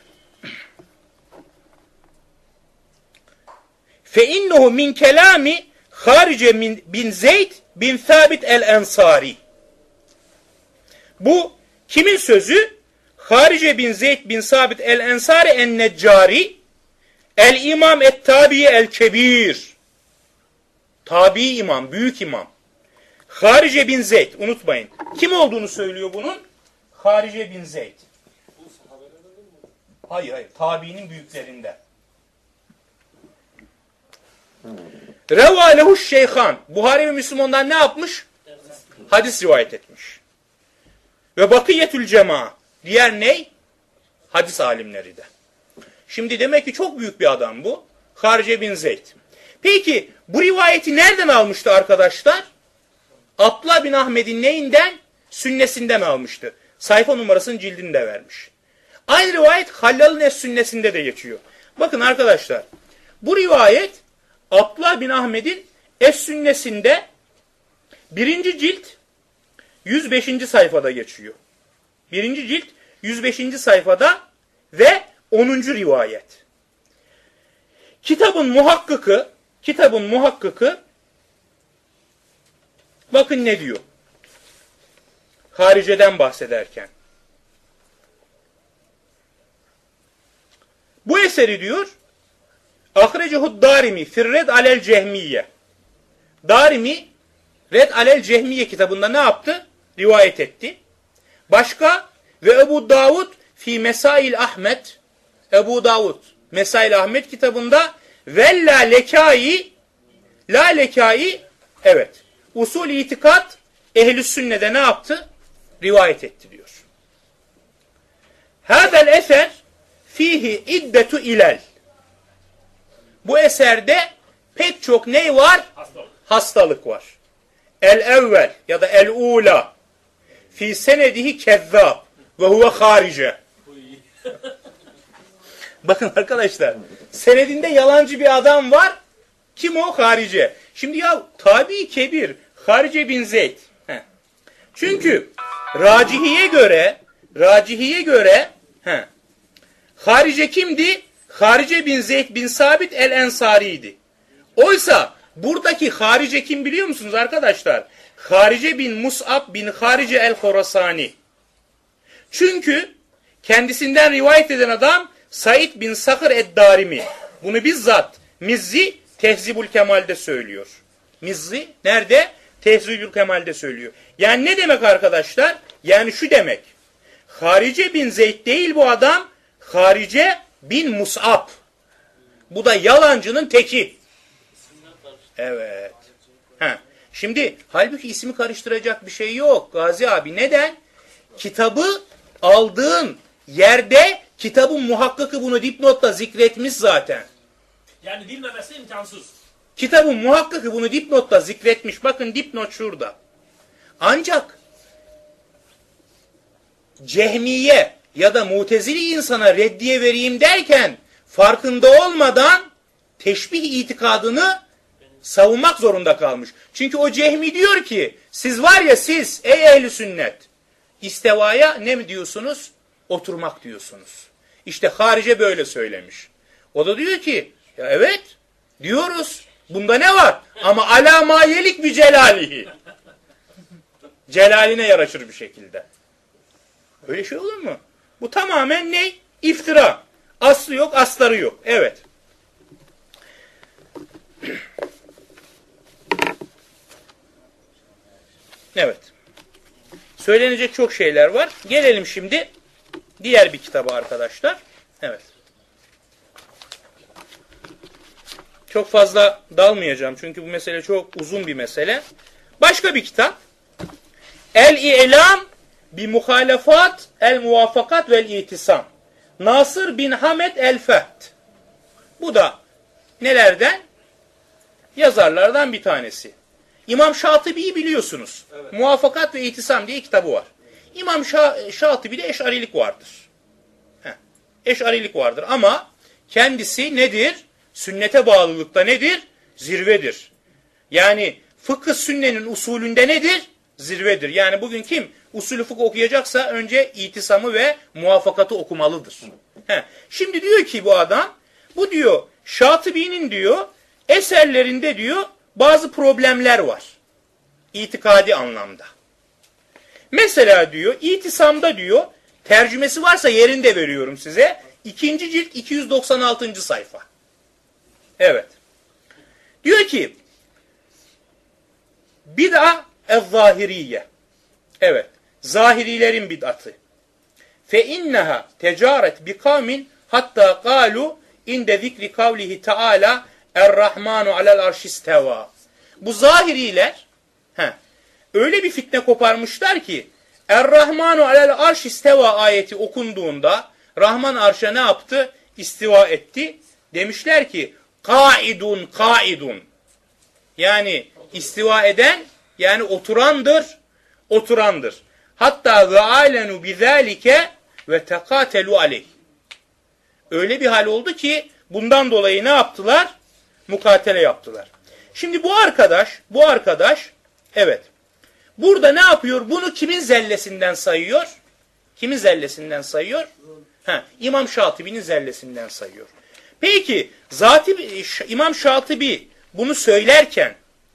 fe innehu min kelami Harice bin Zeyd bin Sabit el-Ensari. Bu kimin sözü? Harice bin Zeyd bin Sabit el-Ensari en-Neccari el-İmam et-Tabi el-Kebir. Tabi imam, büyük imam. Harice bin Zeyd, unutmayın. Kim olduğunu söylüyor bunun? Harice bin Zeyd. Hayır, tabiinin büyüklerinden. Reva lehu şeyhan. Buhari ve Müslim ondan ne yapmış? Hadis rivayet etmiş. Ve bakiyetül cema. Diğer ney? Hadis alimleri de. Şimdi demek ki çok büyük bir adam bu. Harice bin Zeyd. Peki bu rivayeti nereden almıştı arkadaşlar? Abdullah bin Ahmet'in neyinden? Sünnesinden almıştı. Sayfa numarasının cildini de vermiş. Aynı rivayet Hallal'ın Es-Sünnesinde de geçiyor. Bakın arkadaşlar. Bu rivayet Abdullah bin Ahmet'in Es-Sünnesinde 1. cilt 105. sayfada geçiyor. 1. cilt 105. sayfada ve 10. rivayet. Kitabın muhakkıkı bakın ne diyor? Hariceden bahsederken. Bu eseri diyor Ahrecehu Darimi Firred alel Cehmiye. Darimi Red alel Cehmiye kitabında ne yaptı? Rivayet etti. Başka ve Ebu Davud fi Mesail Ahmet. Ebu Davud Mesail Ahmet kitabında ve la lekai evet. Usul itikat ehl-i sünnede ne yaptı? Rivayet etti diyor. Hadel eser fihi iddetu ilal. Bu eserde pek çok ney var? Hastalık var. El-evvel ya da el-ula fi senedihi kezzab ve huve harice. Bakın arkadaşlar, senedinde yalancı bir adam var. Kim o? Harice. Şimdi ya tabi kebir Harice bin Zeyd. Çünkü racihiye göre Harice kimdi? Harice bin Zeyd bin Sabit el-Ensari'ydi. Oysa buradaki Harice kim biliyor musunuz arkadaşlar? Harice bin Mus'ab bin Harice el-Horasani. Çünkü kendisinden rivayet eden adam Said bin Sakır ed-Darimi. Bunu bizzat Mizzi Tehzibül Kemal'de söylüyor. Mizzi nerede? Tehzibül Kemal'de söylüyor. Yani ne demek arkadaşlar? Yani şu demek. Harice bin Zeyd değil bu adam. Harice bin Mus'ab. Bu da yalancının teki. Evet. Şimdi halbuki ismi karıştıracak bir şey yok Gazi abi. Neden? Kitabı aldığın yerde kitabın muhakkakı bunu dipnotta zikretmiş zaten. Yani bilmemesi imkansız. Kitabın muhakkakı bunu dipnotta zikretmiş. Bakın dipnot şurada. Ancak Cehmiye ya da Mutezili insana reddiye vereyim derken farkında olmadan teşbih itikadını savunmak zorunda kalmış. Çünkü o Cehmi diyor ki siz var ya siz ey ehli sünnet istevaya ne mi diyorsunuz? Oturmak diyorsunuz. İşte Harice böyle söylemiş. O da diyor ki ya evet diyoruz. Bunda ne var? Ama alâ mâ yelik bi celâlihi. Celaline yaraşır bir şekilde. Öyle şey olur mu? Bu tamamen ne? İftira. Aslı yok, astarı yok. Evet. Evet. Söylenecek çok şeyler var. Gelelim şimdi diğer bir kitaba arkadaşlar. Evet. Çok fazla dalmayacağım çünkü bu mesele çok uzun bir mesele. Başka bir kitap. El-İ'lam bi muhalefat el-muvafakat vel-İtisam. Nasır bin Hamed el-Fehd. Bu da nelerden? Yazarlardan bir tanesi. İmam Şatibi'yi biliyorsunuz. Evet. Muvafakat ve İtisam diye kitabı var. İmam Şatibi'de eşarilik vardır. Eşarilik vardır ama kendisi nedir? Sünnete bağlılıkta nedir? Zirvedir. Yani fıkıh sünnenin usulünde nedir? Zirvedir. Yani bugün kim usulü fıkıh okuyacaksa önce İtisamı ve Muvafakatı okumalıdır. Şimdi diyor ki bu adam, bu diyor Şatibi'nin diyor eserlerinde diyor bazı problemler var. İtikadi anlamda. Mesela diyor İtisam'da diyor tercümesi varsa yerinde veriyorum size. 2. cilt 296. sayfa. Evet. Diyor ki bid'a ez-zahiriye. Evet. Zahirilerin bid'atı. Fe inneha tecaret bi kavmin hatta kalu inde zikri kavlihi taala er-rahmanu alel arşisteva. Bu zahiriler öyle bir fitne koparmışlar ki er-rahmanu alel arşisteva ayeti okunduğunda Rahman arşa ne yaptı? İstiva etti. Demişler ki kaidun kaidun. Yani istiva eden yani oturandır. Hatta ve alenu bizalike ve tekatelu aleyh. Öyle bir hal oldu ki bundan dolayı ne yaptılar? Mukatele yaptılar. Şimdi bu arkadaş evet. Burada ne yapıyor? Bunu kimin zellesinden sayıyor? Kimin zellesinden sayıyor? İmam Şatibi'nin zellesinden sayıyor. Peki İmam Şatibi bunu söylerken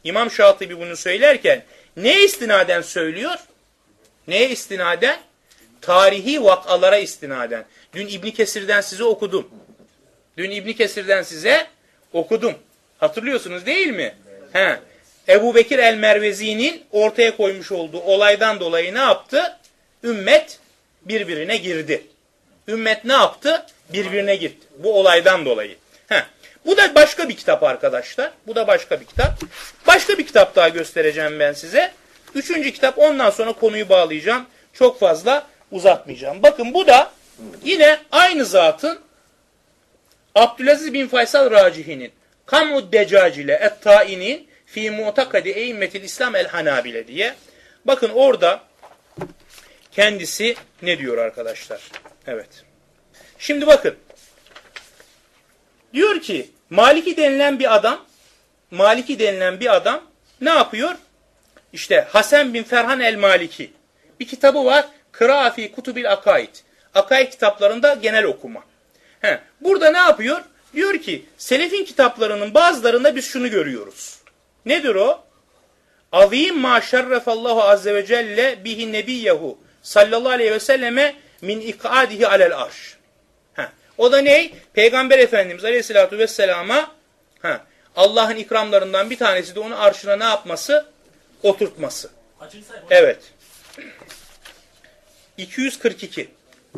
neye istinaden söylüyor? Neye istinaden? Tarihi vakalara istinaden. Dün İbn Kesir'den size okudum. Hatırlıyorsunuz değil mi? Ebu Bekir el-Mervezi'nin ortaya koymuş olduğu olaydan dolayı ne yaptı? Ümmet birbirine girdi. Ümmet ne yaptı? Birbirine gitti. Bu olaydan dolayı. Bu da başka bir kitap arkadaşlar. Başka bir kitap daha göstereceğim ben size. 3. kitap, ondan sonra konuyu bağlayacağım. Çok fazla uzatmayacağım. Bakın bu da yine aynı zatın Abdülaziz bin Faysal Racihi'nin Kamud Decacile et-Tainin fi mu'takadi eimmetil İslam el-Hanabile diye. Bakın orada kendisi ne diyor arkadaşlar? Evet. Şimdi bakın. diyor ki Maliki denilen bir adam ne yapıyor? İşte Hasan bin Ferhan el-Maliki bir kitabı var. Kıraa fi kutubil akaid. Akaid kitaplarında genel okuma. Burada ne yapıyor? Diyor ki selefin kitaplarının bazılarında biz şunu görüyoruz. Nedir o? Azim ma şerrefallahu azze ve celle bihi nebiyyehu sallallahu aleyhi ve selleme min ikadihi alel arş. O da ne? Peygamber Efendimiz aleyhissalatu vesselama Allah'ın ikramlarından bir tanesi de onu arşına ne yapması? Oturtması. Evet. 242.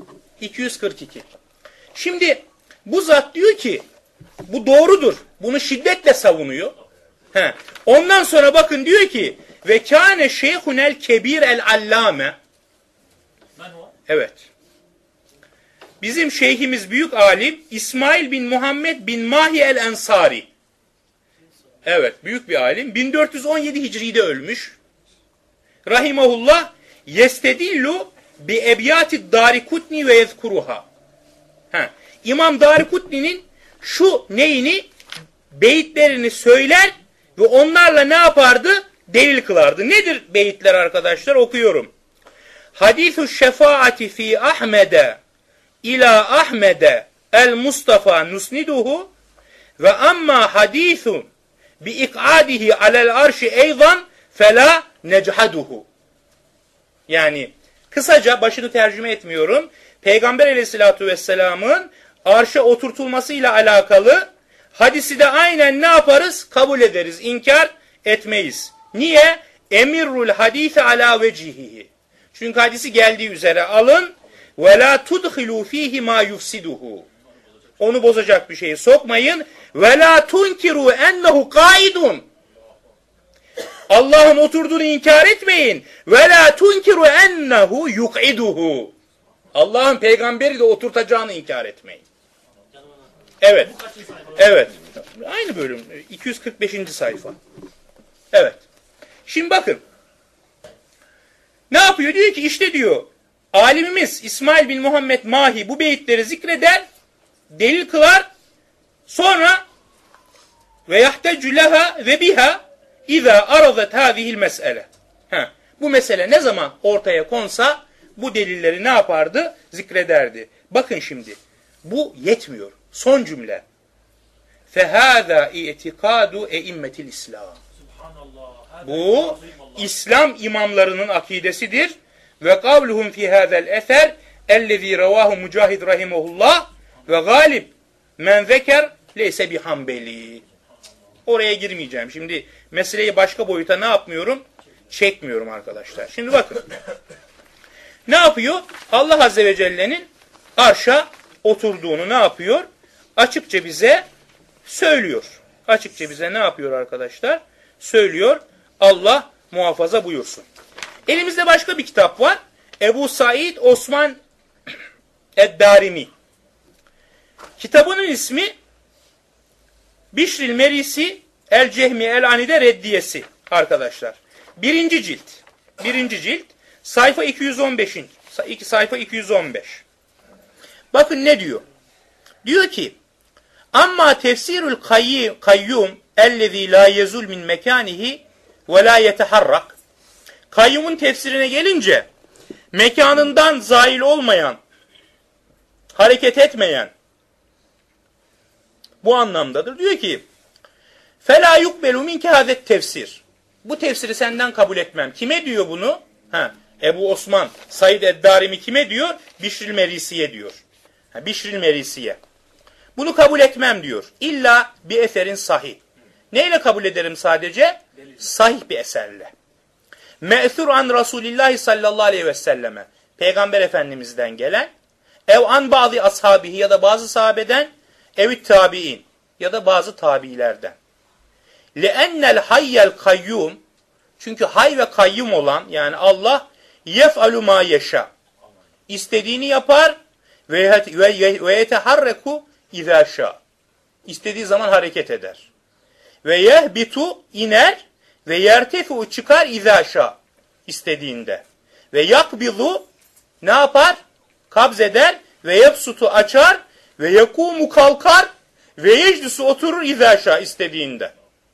Şimdi bu zat diyor ki bu doğrudur. Bunu şiddetle savunuyor. Ondan sonra bakın diyor ki ve kâne şeyhunel kebir el allame. Evet. Bizim şeyhimiz büyük alim İsmail bin Muhammed bin Mahi el Ensari. Evet, büyük bir alim. 1417 Hicri'de ölmüş. Rahimahullah yestedillu bi ebyati Darikutni ve yezkuruha. İmam Darikutni'nin şu neyini beyitlerini söyler ve onlarla ne yapardı? Delil kılardı. Nedir beyitler arkadaşlar? Okuyorum. Hadithu şefaati fi Ahmede ila Ahmede el Mustafa nusniduhu ve amma hadithun bi ik'adihi alel arşi eyzan fela nechaduhu. Yani kısaca başını tercüme etmiyorum. Peygamber aleyhissalatu vesselamın arşa oturtulmasıyla alakalı hadisi de aynen ne yaparız? Kabul ederiz, inkar etmeyiz. Niye? Emirrul hadise ala vecihihi. Çünkü hadisi geldiği üzere alın ve la tudhilu fihi ma yufsiduhu. Onu bozacak bir şeyi sokmayın. Ve la tunkiru ennehu kaidun. Allah'ın oturduğunu inkar etmeyin. Ve la tunkiru ennehu yuk'iduhu. Allah'ın peygamberi de oturtacağını inkar etmeyin. Evet. Evet. Aynı bölüm. 245. sayfa. Evet. Şimdi bakın. Ne yapıyor? Diyor ki işte diyor alimimiz İsmail bin Muhammed Mahi bu beyitleri zikreder, delil kılar, sonra ve yahtecü leha ve biha iza aradat hadihil mesele. Bu mesele ne zaman ortaya konsa bu delilleri ne yapardı? Zikrederdi. Bakın şimdi. Bu yetmiyor. Son cümle. Fehâzâ i'tikâdu eimmetil İslam. Bu İslam imamlarının akidesidir. Ve kavluhum fi hâzel eser ellezî revâhu Mücahid rahimehullah ve galib men zeker leyse bi hanbeli. Oraya girmeyeceğim. Şimdi meseleyi başka boyuta ne yapmıyorum? Çekmiyorum arkadaşlar. Şimdi bakın. Ne yapıyor? Allah Azze ve Celle'nin arşa oturduğunu ne yapıyor? Açıkça bize söylüyor. Açıkça bize ne yapıyor arkadaşlar? Söylüyor. Allah muhafaza buyursun. Elimizde başka bir kitap var. Ebu Said Osman Ed-Darimi. Kitabının ismi Bişril Merisi El-Cehmi El-Anide Reddiyesi arkadaşlar. Birinci cilt. Sayfa 215. Sayfa 215. Bakın ne diyor? Diyor ki amma tefsirul kayyum ellezî la yezul min mekânihi ve la yeteharrak. Kayyumun tefsirine gelince mekanından zail olmayan, hareket etmeyen bu anlamdadır. Diyor ki فَلَا يُقْبَلُ مِنْكَ هَذَا tefsir. Bu tefsiri senden kabul etmem. Kime diyor bunu? Ebu Osman Said Ed-Darimi kime diyor? Bişril Merisi'ye diyor. Bişril Merisi'ye. Bunu kabul etmem diyor. İlla bir eserin sahih. Neyle kabul ederim sadece? Sahih bir eserle. Me'thur an Resulillahi sallallahu aleyhi ve selleme. Peygamber Efendimiz'den gelen. Ev an bazı ashabihi ya da bazı sahabeden. Evit tabi'in ya da bazı tabiilerden. Le'ennel hayyel kayyum. Çünkü hay ve kayyum olan yani Allah yef'alu ma yeşâ. İstediğini yapar ve yeteharreku izâ şâ. İstediği zaman hareket eder. Ve yehbitu iner ve yertefu çıkar izâ şâ. İstediğinde. Ve yakbidu ne yapar? Kabz eder ve yebsutu açar ve yekumu kalkar Ve yeclisu oturur izâşâ istediğinde.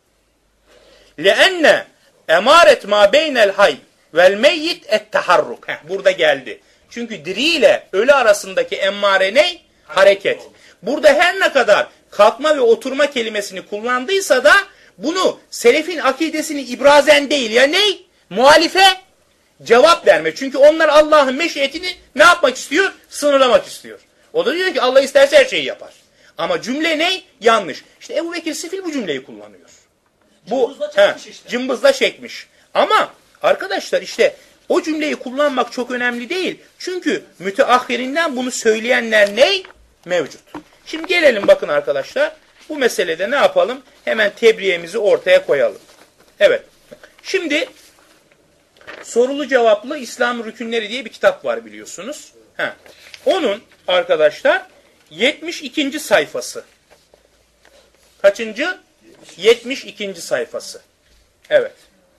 Leenne emaret ma beynel hay vel meyyit et taharruk. Burada geldi. Çünkü diri ile ölü arasındaki emmare ne? Hareket. Burada her ne kadar kalkma ve oturma kelimesini kullandıysa da bunu selefin akidesini ibrazen değil ya ney? Muhalife cevap verme. Çünkü onlar Allah'ın meşiyetini ne yapmak istiyor? Sınırlamak istiyor. O da diyor ki Allah isterse her şeyi yapar. Ama cümle ne? Yanlış. İşte Ebu Bekir Sifil bu cümleyi kullanıyor. Bu cımbızla çekmiş. Ama arkadaşlar işte o cümleyi kullanmak çok önemli değil. Çünkü müteahhirinden bunu söyleyenler ne? Mevcut. Şimdi gelelim bakın arkadaşlar. Bu meselede ne yapalım? Hemen tebriyemizi ortaya koyalım. Evet. Şimdi sorulu cevaplı İslam Rükünleri diye bir kitap var biliyorsunuz. Onun arkadaşlar 72. sayfası. Kaçıncı? 72. sayfası. Evet.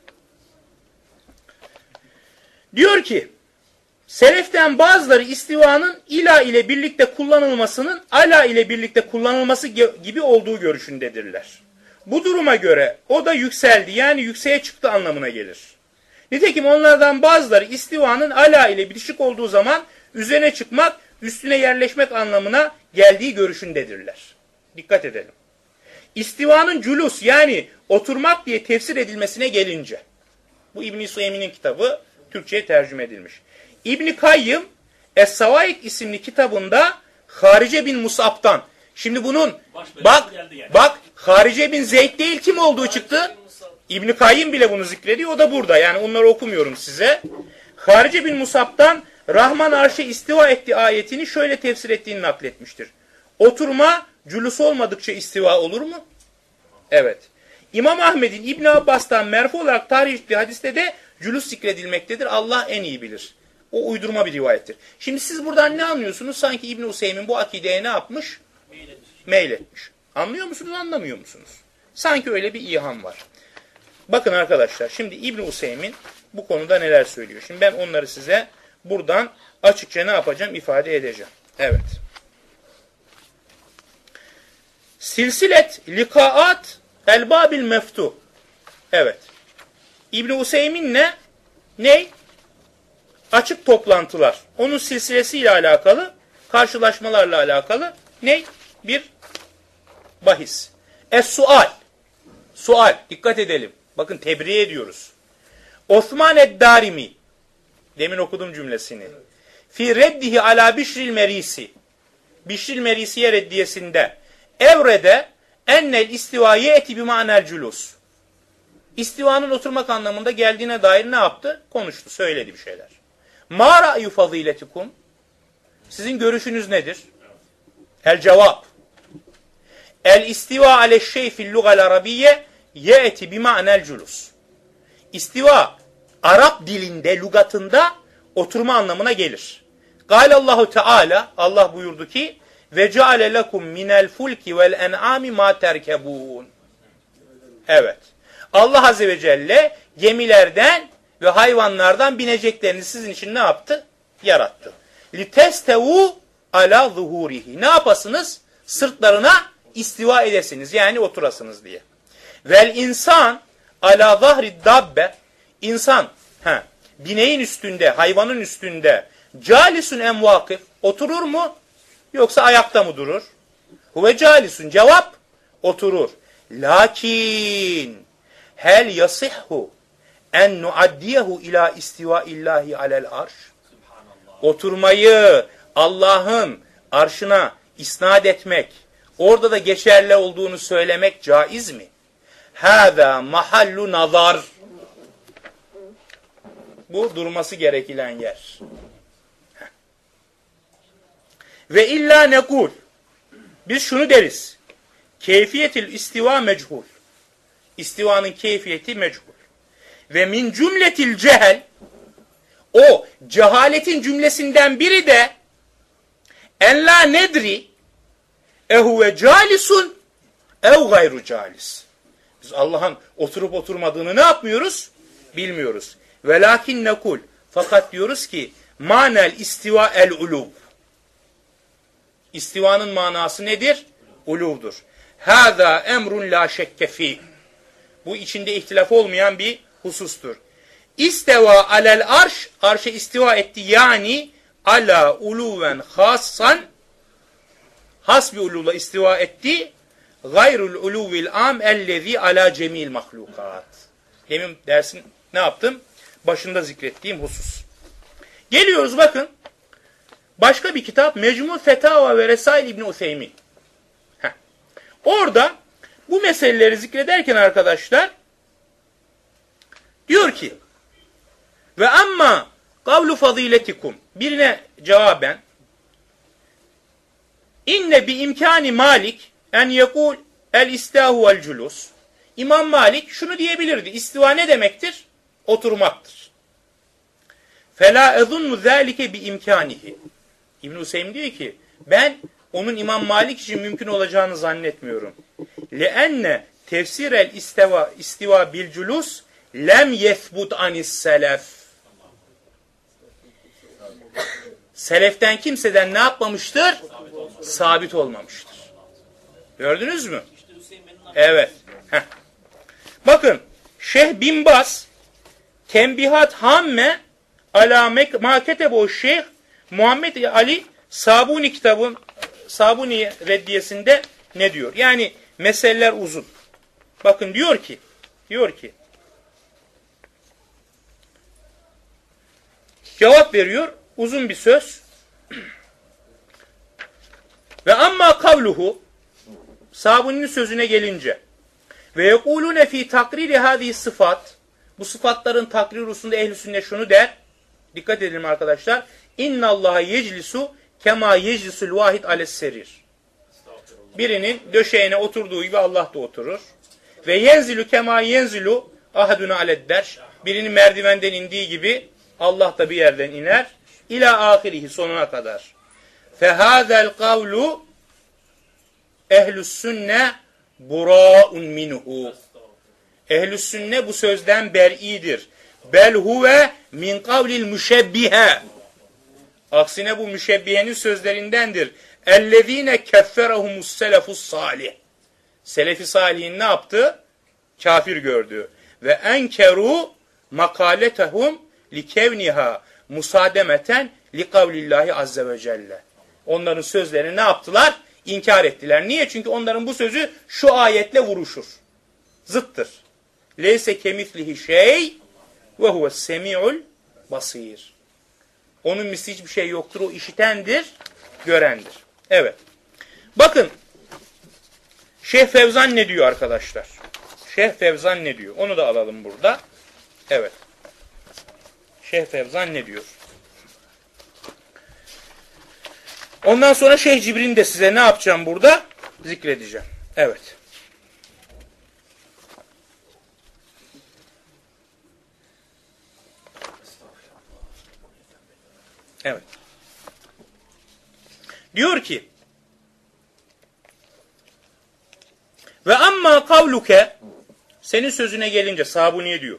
Diyor ki seleften bazıları istivanın ila ile birlikte kullanılmasının ala ile birlikte kullanılması gibi olduğu görüşündedirler. Bu duruma göre o da yükseldi yani yükseğe çıktı anlamına gelir. Nitekim onlardan bazıları istivanın ala ile bitişik olduğu zaman üzerine çıkmak, üstüne yerleşmek anlamına geldiği görüşündedirler. Dikkat edelim. İstivanın cülus yani oturmak diye tefsir edilmesine gelince, bu İbn-i Suyemi'nin kitabı Türkçe'ye tercüme edilmiş. İbn-i Kayyım Es-Savaik isimli kitabında Harice bin Mus'ab'tan, şimdi bunun bak Harice bin Zeyd değil kim olduğu çıktı? İbn-i Kayyım bile bunu zikrediyor, o da burada. Yani onları okumuyorum size. Harice bin Mus'ab'tan Rahman arşe istiva etti ayetini şöyle tefsir ettiğini nakletmiştir. Oturma cülus olmadıkça istiva olur mu? Evet. İmam Ahmed'in İbn Abbas'tan merfu olarak tarih ettiği hadiste de cülus zikredilmektedir. Allah en iyi bilir. O uydurma bir rivayettir. Şimdi siz buradan ne anlıyorsunuz? Sanki İbn Hüseyin bu akideye ne yapmış? Meyletmiş. Anlıyor musunuz, anlamıyor musunuz? Sanki öyle bir iham var. Bakın arkadaşlar, şimdi İbn Hüseyin bu konuda neler söylüyor? Şimdi ben onları size buradan açıkça ne yapacağım? İfade edeceğim. Evet. Silsilet likaat elbabil meftuh. Evet. İbn Hüseyin ne? Açık toplantılar. Onun silsilesiyle alakalı, karşılaşmalarla alakalı ne? Bir bahis. Es-sual. Sual. Dikkat edelim. Bakın tebriğe ediyoruz. Osman ed-Darimi. Demin okudum cümlesini. Fi reddihi ala Bişril Merisi. Bişril Merisi'ye reddiyesinde evrede ennel istivâye eti bimânel cülûs. İstivanın oturmak anlamında geldiğine dair ne yaptı? Konuştu, söyledi bir şeyler. Mâ ra'yu fazîletikum. Sizin görüşünüz nedir? El cevap. El istiva aleşşey fil lugal arabiyye ye'ti bima'nel culus. İstiva Arap dilinde, lügatında oturma anlamına gelir. Gâlallahu Teala, Allah buyurdu ki ve ceale lekum minel fulki vel en'ami ma terkebûn. Evet. Allah Azze ve Celle gemilerden ve hayvanlardan bineceklerini sizin için ne yaptı? Yarattı. Litestevu ala zuhurihi. Ne yapasınız? Sırtlarına istiva edesiniz. Yani oturasınız diye. Vel insan ala zahri dabbe. İnsan bineğin üstünde, hayvanın üstünde calisun emvakif. Oturur mu? Yoksa ayakta mı durur? Huve calisun. Cevap oturur. Lakin hel yasihhu en nuaddiyehu ila istiva illahi alel arş. Oturmayı Allah'ın arşına isnat etmek, orada da geçerli olduğunu söylemek caiz mi? Hâzâ mahallu nazar. Bu durması gereken yer. Ve illa nekul. Biz şunu deriz. Keyfiyetil istiva mechul. İstivanın keyfiyeti mechul. Ve min cümletil cehel. O cehaletin cümlesinden biri de en la nedri ehuve calisun ev gayru calis. Biz Allah'ın oturup oturmadığını ne yapmıyoruz? Bilmiyoruz. Velakin nekul. Fakat diyoruz ki manel istiva el uluv. İstivanın manası nedir? Uluvdur. Hâzâ emrun lâ şekke fîh. Bu içinde ihtilaf olmayan bir husustur. İsteva alel arş, arşa istiva etti. Yani ala uluven hassan, has bir ulula istiva etti. Gayrul uluvil am ellezî ala cemil mahlukat. Demin dersin ne yaptım? Başında zikrettiğim husus. Geliyoruz bakın. Başka bir kitap Mecmu Fetava ve Resail İbni Useymin. Orada bu meseleleri zikrederken arkadaşlar diyor ki ve amma kavlu faziletikum, birine cevaben inne bi imkani Malik en yekul el istahu vel culus. İmam Malik şunu diyebilirdi. İstiva ne demektir? Oturmaktır. Fela ezunnu zâlike bi imkanihi. İbn-i Hüseyin diyor ki ben onun İmam Malik için mümkün olacağını zannetmiyorum. لَاَنَّ تَفْسِرَ الْاِسْتِوَى بِالْجُلُسِ lem yethbut anis selef. Seleften kimseden ne yapmamıştır? Sabit olmamıştır. Gördünüz mü? Evet. Heh. Bakın Şeyh Bin Baz Tembihat Hamme ala maketebo Şeyh Muhammed Ali Sabuni kitabın Sabuni reddiyesinde ne diyor? Yani meseleler uzun. Bakın diyor ki cevap veriyor. Uzun bir söz. Ve amma kavluhu, Sabuni'nin sözüne gelince ve yekulune fi takriri hadihi sıfat, bu sıfatların takrir hususunda ehl-i sünnet şunu der. Dikkat edelim arkadaşlar. İnnallaha yeclisu kema yeclisul vahid ales serir. Birinin döşeğine oturduğu gibi Allah da oturur. Ve yenzilu kema yenzilu ahaduna aledderş. Birinin merdivenden indiği gibi Allah da bir yerden iner. İlâ ahirihi, sonuna kadar. Fehâzel kavlu ehl-i sünne burâun minhu. Ehl-i sünne bu sözden ber'idir. Bel huve min kavlil müşebbihe. Aksine bu müşebbihenin sözlerindendir. Ellezîne kefferehumus selefus salih. Selefi salihin ne yaptı? Kafir gördü. Ve enkeru makaletehum likevniha musademeten likavlillahi azze ve celle. Onların sözlerini ne yaptılar? İnkar ettiler. Niye? Çünkü onların bu sözü şu ayetle vuruşur. Zıttır. Leyse kemislihi şey ve huves semi'ul basir. Onun misli hiçbir şey yoktur. O işitendir, görendir. Evet. Bakın Şeyh Fevzan ne diyor arkadaşlar? Şeyh Fevzan ne diyor? Onu da alalım burada. Evet. Şeyh Fevzan ne diyor? Ondan sonra Şeyh Cibrin'i de size ne yapacağım burada? Zikredeceğim. Evet. Evet. Diyor ki ve amma kavluke, senin sözüne gelince Sabuni diyor.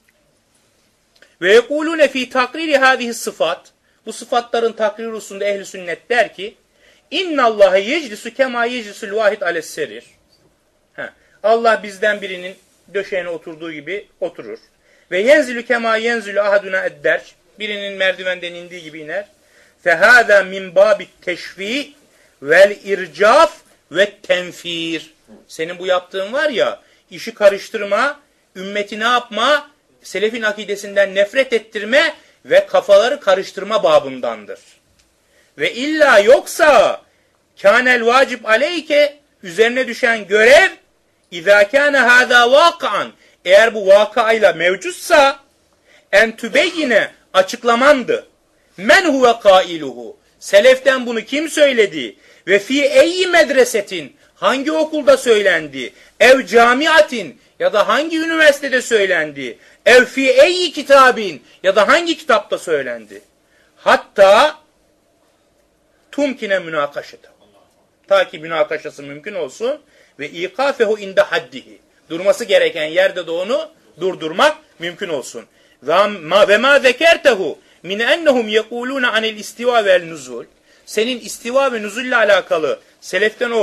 Ve yekulune fi takriri hadihi sıfat, bu sıfatların takrir hususunda ehl-i sünnet der ki innallâhe yeclisu kema yeclisul vahid ales serir. Allah bizden birinin döşeğine oturduğu gibi oturur. Ve yenzilu kema yenzilu ahaduna edder, birinin merdivenden indiği gibi iner. Fehâzâ min bâbit teşfî vel ircaf ve tenfir. Senin bu yaptığın var ya, işi karıştırma, ümmeti ne yapma, selefin akidesinden nefret ettirme ve kafaları karıştırma babındandır. Ve illa yoksa kânel vacib aleyke, üzerine düşen görev izâ kâne hâzâ vâkıan, eğer bu vakayla mevcutsa en tübeyyine, açıklamandı. Men huve kailuhu, seleften bunu kim söyledi? Ve fi eyyi medresetin, hangi okulda söylendi? Ev camiatin, ya da hangi üniversitede söylendi? Ev fi eyyi kitabin, ya da hangi kitapta söylendi? Hatta tumkine münakaşete, ta ki münakaşası mümkün olsun ve ikafehu inde haddihi, durması gereken yerde de onu durdurmak mümkün olsun. Ve ma zekertehu min ennehum yekuluna anil istiva vel nuzul, senin istiva ve nuzulle alakalı seleften o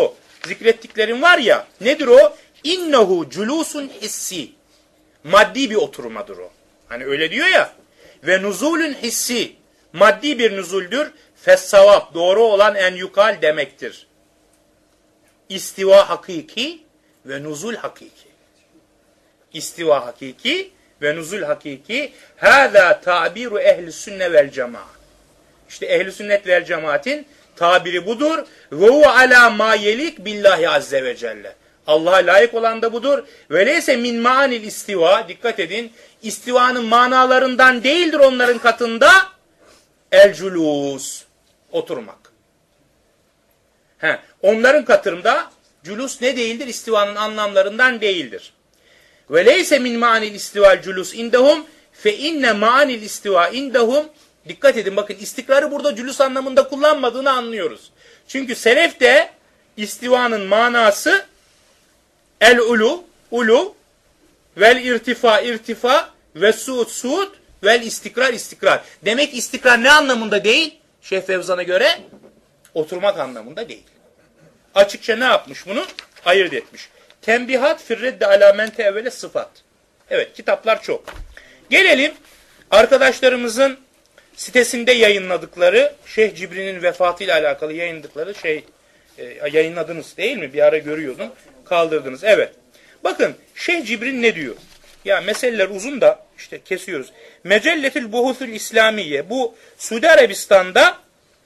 zikrettiklerim var ya, nedir o? İnnehu culusun hissi. Maddi bir oturmadır o. Hani öyle diyor ya. Ve nuzulün hissi. Maddi bir nuzuldür. Fessavab. Doğru olan en yukal demektir. İstiva hakiki ve nuzul hakiki. İstiva hakiki ve nuzul hakiki. Hâzâ tabiru ehl-i sünne vel cemaat. İşte ehl-i sünnet vel cemaatin tabiri budur. Ve hu alâ mâ yelik billahi azze ve celle. Allah'a layık olan da budur. Ve leyse min ma'anil istiva. Dikkat edin. İstivanın manalarından değildir onların katında. El-culûs. Oturmak. Onların katında culus ne değildir? İstivanın anlamlarından değildir. Ve leyse min ma'anil istival culus indahum fe inne ma'anil istiva indahum. Dikkat edin bakın, istikrarı burada culus anlamında kullanmadığını anlıyoruz. Çünkü selef de istivanın manası el-ulu, ulu, vel irtifa, irtifa, ve suud, suud, vel istikrar, istikrar. Demek istikrar ne anlamında değil? Şeyh Fevzan'a göre oturmak anlamında değil. Açıkça ne yapmış bunu? Ayırt etmiş. Tembihat firredde alamente evvele sıfat. Evet, kitaplar çok. Gelelim arkadaşlarımızın sitesinde yayınladıkları, Şeyh Cibri'nin vefatıyla alakalı yayınladıkları yayınladınız değil mi? Bir ara görüyordum. Kaldırdınız. Evet. Bakın Şeyh Cibri ne diyor? Ya meseleler uzun da işte kesiyoruz. Mecelletül Buhuthul İslamiye. Bu Suudi Arabistan'da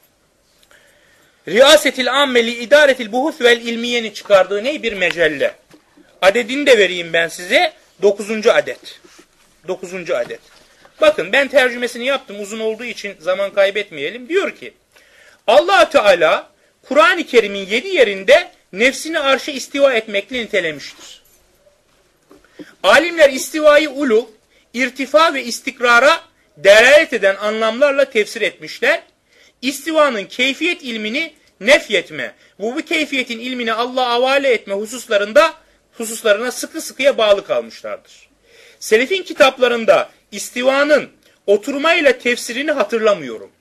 Riyasetil Ammeli İdaretil Buhuth vel İlmiye'nin çıkardığı bir mecelle. Adedini de vereyim ben size. 9. adet. 9. adet. Bakın ben tercümesini yaptım. Uzun olduğu için zaman kaybetmeyelim. Diyor ki Allah Teala Kur'an-ı Kerim'in 7 yerinde nefsini arşa istiva etmekle nitelemiştir. Alimler istivayı ulu, irtifa ve istikrara delalet eden anlamlarla tefsir etmişler. İstivanın keyfiyet ilmini nefyetme, bu keyfiyetin ilmini Allah'a havale etme hususlarına sıkı sıkıya bağlı kalmışlardır. Selefin kitaplarında istivanın oturmayla tefsirini hatırlamıyorum.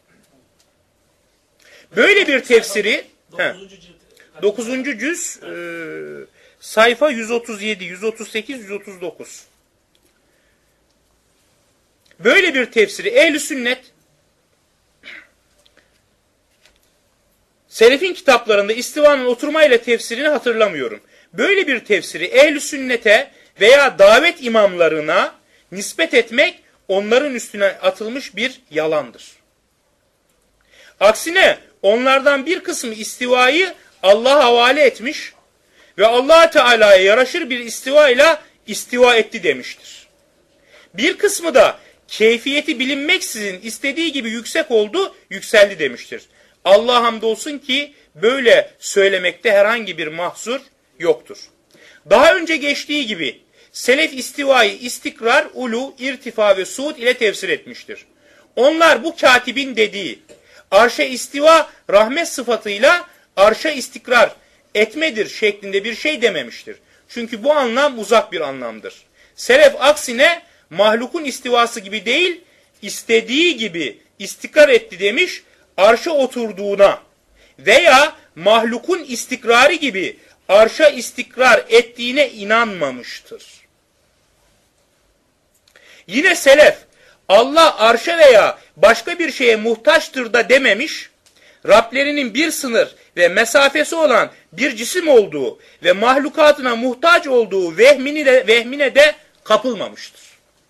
Böyle bir tefsiri 9. cüz sayfa 137, 138, 139. Böyle bir tefsiri ehl-i sünnet selefin kitaplarında istivanın oturmayla tefsirini hatırlamıyorum. Böyle bir tefsiri ehl-i sünnete veya davet imamlarına nispet etmek onların üstüne atılmış bir yalandır. Aksine onlardan bir kısmı istivayı Allah'a havale etmiş ve Allah Teala'ya yaraşır bir istiva ile istiva etti demiştir. Bir kısmı da keyfiyeti bilinmeksizin istediği gibi yüksek oldu, yükseldi demiştir. Allah'a hamdolsun ki böyle söylemekte herhangi bir mahzur yoktur. Daha önce geçtiği gibi selef istivayı istikrar, ulu, irtifa ve suud ile tefsir etmiştir. Onlar bu katibin dediği arşa istiva rahmet sıfatıyla arşa istikrar etmedir şeklinde bir şey dememiştir. Çünkü bu anlam uzak bir anlamdır. Selef aksine mahlukun istivası gibi değil, istediği gibi istikrar etti demiş, arşa oturduğuna veya mahlukun istikrarı gibi arşa istikrar ettiğine inanmamıştır. Yine selef, Allah arşa veya başka bir şeye muhtaçtır da dememiş, Rablerinin bir sınır ve mesafesi olan bir cisim olduğu ve mahlukatına muhtaç olduğu vehmine de kapılmamıştır.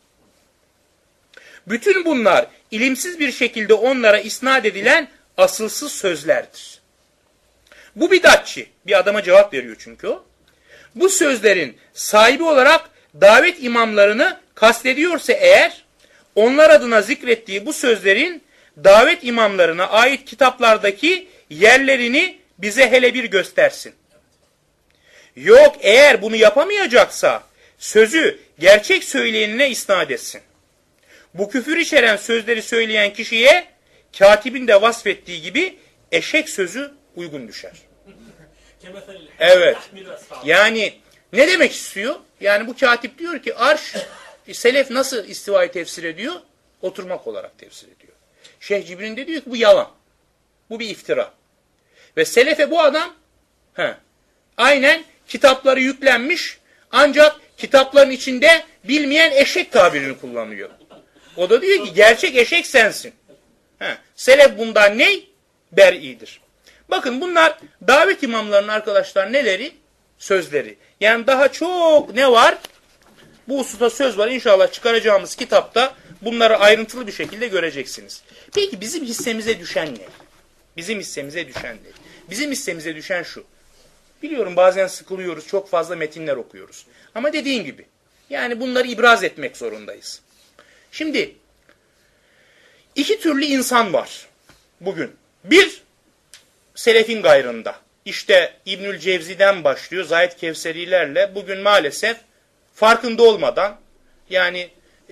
Bütün bunlar ilimsiz bir şekilde onlara isnat edilen asılsız sözlerdir. Bu bidatçı, bir adama cevap veriyor çünkü o. Bu sözlerin sahibi olarak davet imamlarını kastediyorsa eğer, onlar adına zikrettiği bu sözlerin davet imamlarına ait kitaplardaki yerlerini bize hele bir göstersin. Yok eğer bunu yapamayacaksa sözü gerçek söyleyenine isnat etsin. Bu küfür içeren sözleri söyleyen kişiye katibin de vasfettiği gibi eşek sözü uygun düşer. Evet. Yani ne demek istiyor? Yani bu katip diyor ki arş, selef nasıl istivayı tefsir ediyor? Oturmak olarak tefsir ediyor. Şeyh Cibri'nin de diyor ki bu yalan. Bu bir iftira. Ve selefe bu adam aynen kitapları yüklenmiş ancak kitapların içinde bilmeyen eşek tabirini kullanıyor. O da diyor ki gerçek eşek sensin. Selef bundan ne? Ber'idir. Bakın bunlar davet imamlarının arkadaşlar neleri? Sözleri. Yani daha çok ne var? Bu hususta söz var. İnşallah çıkaracağımız kitapta bunları ayrıntılı bir şekilde göreceksiniz. Peki bizim hissemize düşen ne? Bizim hissemize düşen ne? Bizim hissemize düşen şu. Biliyorum bazen sıkılıyoruz, çok fazla metinler okuyoruz. Ama dediğim gibi, yani bunları ibraz etmek zorundayız. Şimdi, iki türlü insan var bugün. Bir, selefin gayrında. İşte İbnül Cevzi'den başlıyor, Zahid Kevserilerle bugün maalesef farkında olmadan, yani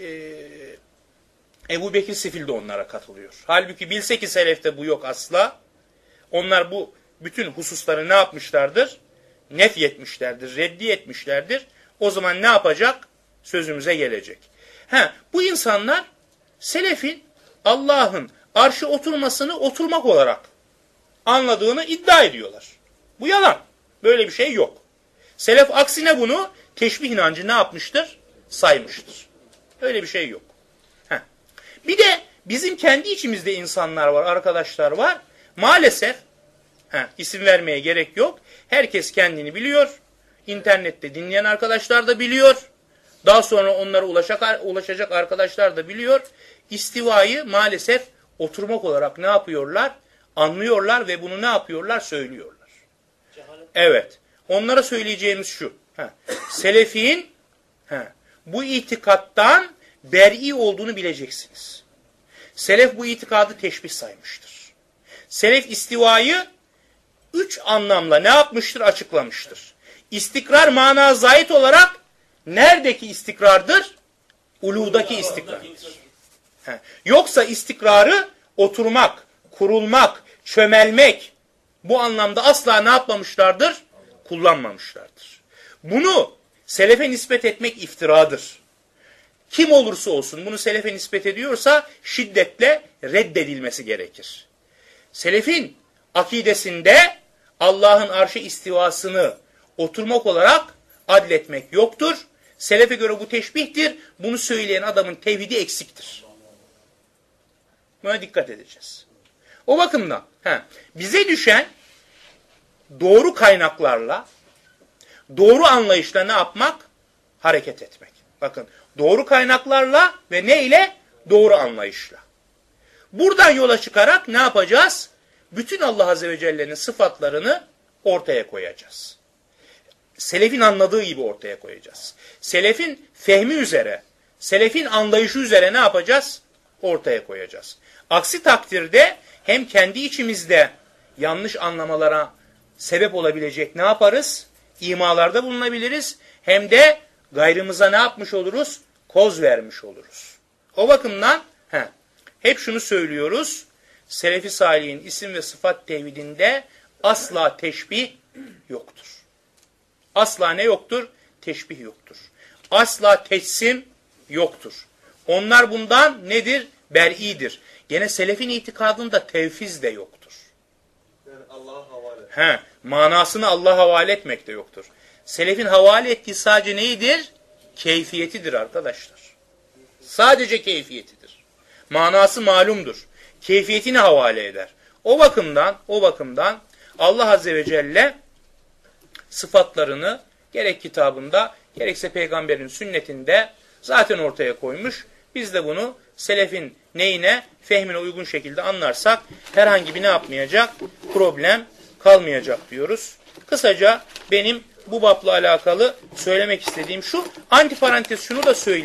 Ebu Bekir Sifil de onlara katılıyor. Halbuki bilse ki selefte bu yok asla, onlar bu bütün hususları ne yapmışlardır? Nefyetmişlerdir, reddi etmişlerdir. O zaman ne yapacak? Sözümüze gelecek. Bu insanlar selefin Allah'ın arşı oturmasını oturmak olarak anladığını iddia ediyorlar. Bu yalan. Böyle bir şey yok. Selef aksine bunu teşbih inancı ne yapmıştır? Saymıştır. Öyle bir şey yok. Bir de bizim kendi içimizde insanlar var, arkadaşlar var. Maalesef isim vermeye gerek yok. Herkes kendini biliyor. İnternette dinleyen arkadaşlar da biliyor. Daha sonra onlara ulaşacak arkadaşlar da biliyor. İstivayı maalesef oturmak olarak ne yapıyorlar? Anlıyorlar ve bunu ne yapıyorlar? Söylüyorlar. Evet. Onlara söyleyeceğimiz şu. Selefin bu itikattan ber'i olduğunu bileceksiniz. Selef bu itikadı teşbih saymıştır. Selef istivayı 3 anlamla ne yapmıştır? Açıklamıştır. İstikrar mana zahit olarak neredeki istikrardır? Uludaki istikrardır. Yoksa istikrarı oturmak, kurulmak, çömelmek bu anlamda asla ne yapmamışlardır? Kullanmamışlardır. Bunu selefe nispet etmek iftiradır. Kim olursa olsun bunu selefe nispet ediyorsa şiddetle reddedilmesi gerekir. Selefin akidesinde Allah'ın arşı istivasını oturmak olarak adletmek yoktur. Selefe göre bu teşbihtir. Bunu söyleyen adamın tevhidi eksiktir. Buna dikkat edeceğiz. O bakımdan bize düşen doğru kaynaklarla, doğru anlayışla ne yapmak? Hareket etmek. Bakın doğru kaynaklarla ve ne ile? Doğru anlayışla. Buradan yola çıkarak ne yapacağız? Bütün Allah Azze ve Celle'nin sıfatlarını ortaya koyacağız. Selefin anladığı gibi ortaya koyacağız. Selefin fehmi üzere, selefin anlayışı üzere ne yapacağız? Ortaya koyacağız. Aksi takdirde hem kendi içimizde yanlış anlamalara sebep olabilecek ne yaparız? İmalarda bulunabiliriz. Hem de gayrımıza ne yapmış oluruz? Koz vermiş oluruz. O bakımdan hep şunu söylüyoruz. Selefi Salih'in isim ve sıfat tevhidinde asla teşbih yoktur. Asla ne yoktur? Teşbih yoktur. Asla teçsim yoktur. Onlar bundan nedir? Ber'idir. Gene selefin itikadında tevfiz de yoktur. Yani Allah'a havale. Manasını Allah'a havale etmek de yoktur. Selefin havale ettiği sadece neydir? Keyfiyetidir arkadaşlar. Sadece keyfiyetidir. Manası malumdur. Keyfiyetini havale eder. O bakımdan Allah Azze ve Celle sıfatlarını gerek kitabında gerekse peygamberin sünnetinde zaten ortaya koymuş. Biz de bunu selefin neyine, fehmine uygun şekilde anlarsak herhangi bir ne yapmayacak? Problem kalmayacak diyoruz. Kısaca benim bu babla alakalı söylemek istediğim şu. Antiparantez şunu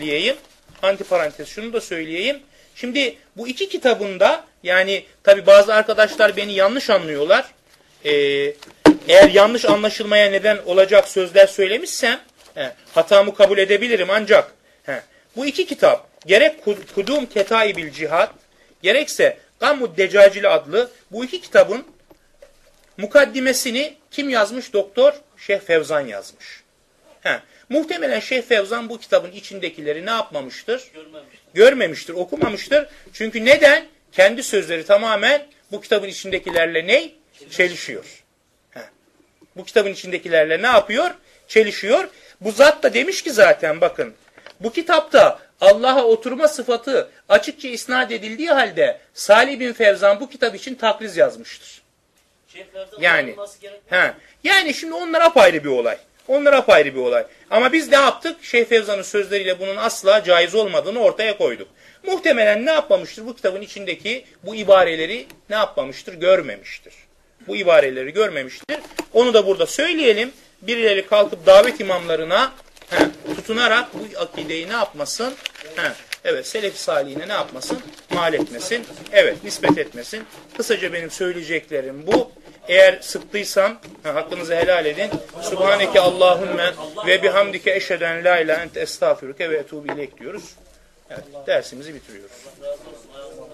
da söyleyeyim. Şimdi bu iki kitabında yani tabi bazı arkadaşlar beni yanlış anlıyorlar. Eğer yanlış anlaşılmaya neden olacak sözler söylemişsem hatamı kabul edebilirim ancak bu iki kitap gerek Kudum Ketaibil Cihad gerekse Gammud Decacili adlı bu iki kitabın mukaddimesini kim yazmış? Doktor Şeyh Fevzan yazmış. Muhtemelen Şeyh Fevzan bu kitabın içindekileri ne yapmamıştır? Görmemiştir, okumamıştır. Çünkü neden? Kendi sözleri tamamen bu kitabın içindekilerle ne? Çelişiyor. Bu kitabın içindekilerle ne yapıyor? Çelişiyor. Bu zat da demiş ki zaten bakın. Bu kitapta Allah'a oturma sıfatı açıkça isnat edildiği halde Salih bin Fevzan bu kitap için takriz yazmıştır. Yani şimdi onlar apayrı bir olay. Onlar apayrı bir olay. Ama biz ne yaptık? Şeyh Fevzan'ın sözleriyle bunun asla caiz olmadığını ortaya koyduk. Muhtemelen ne yapmamıştır? Bu kitabın içindeki bu ibareleri ne yapmamıştır? Görmemiştir. Bu ibareleri görmemiştir. Onu da burada söyleyelim. Birileri kalkıp davet imamlarına tutunarak bu akideyi ne yapmasın? Evet, Selefi Salihine ne yapmasın? Mal etmesin. Evet, nispet etmesin. Kısaca benim söyleyeceklerim bu. Eğer sıktıysam hakkınızı helal edin. Subhaneke Allahümme ve bihamdike eşheden la ilahe ente estağfiruke ve etubu ileyk diyoruz. Evet, dersimizi bitiriyoruz.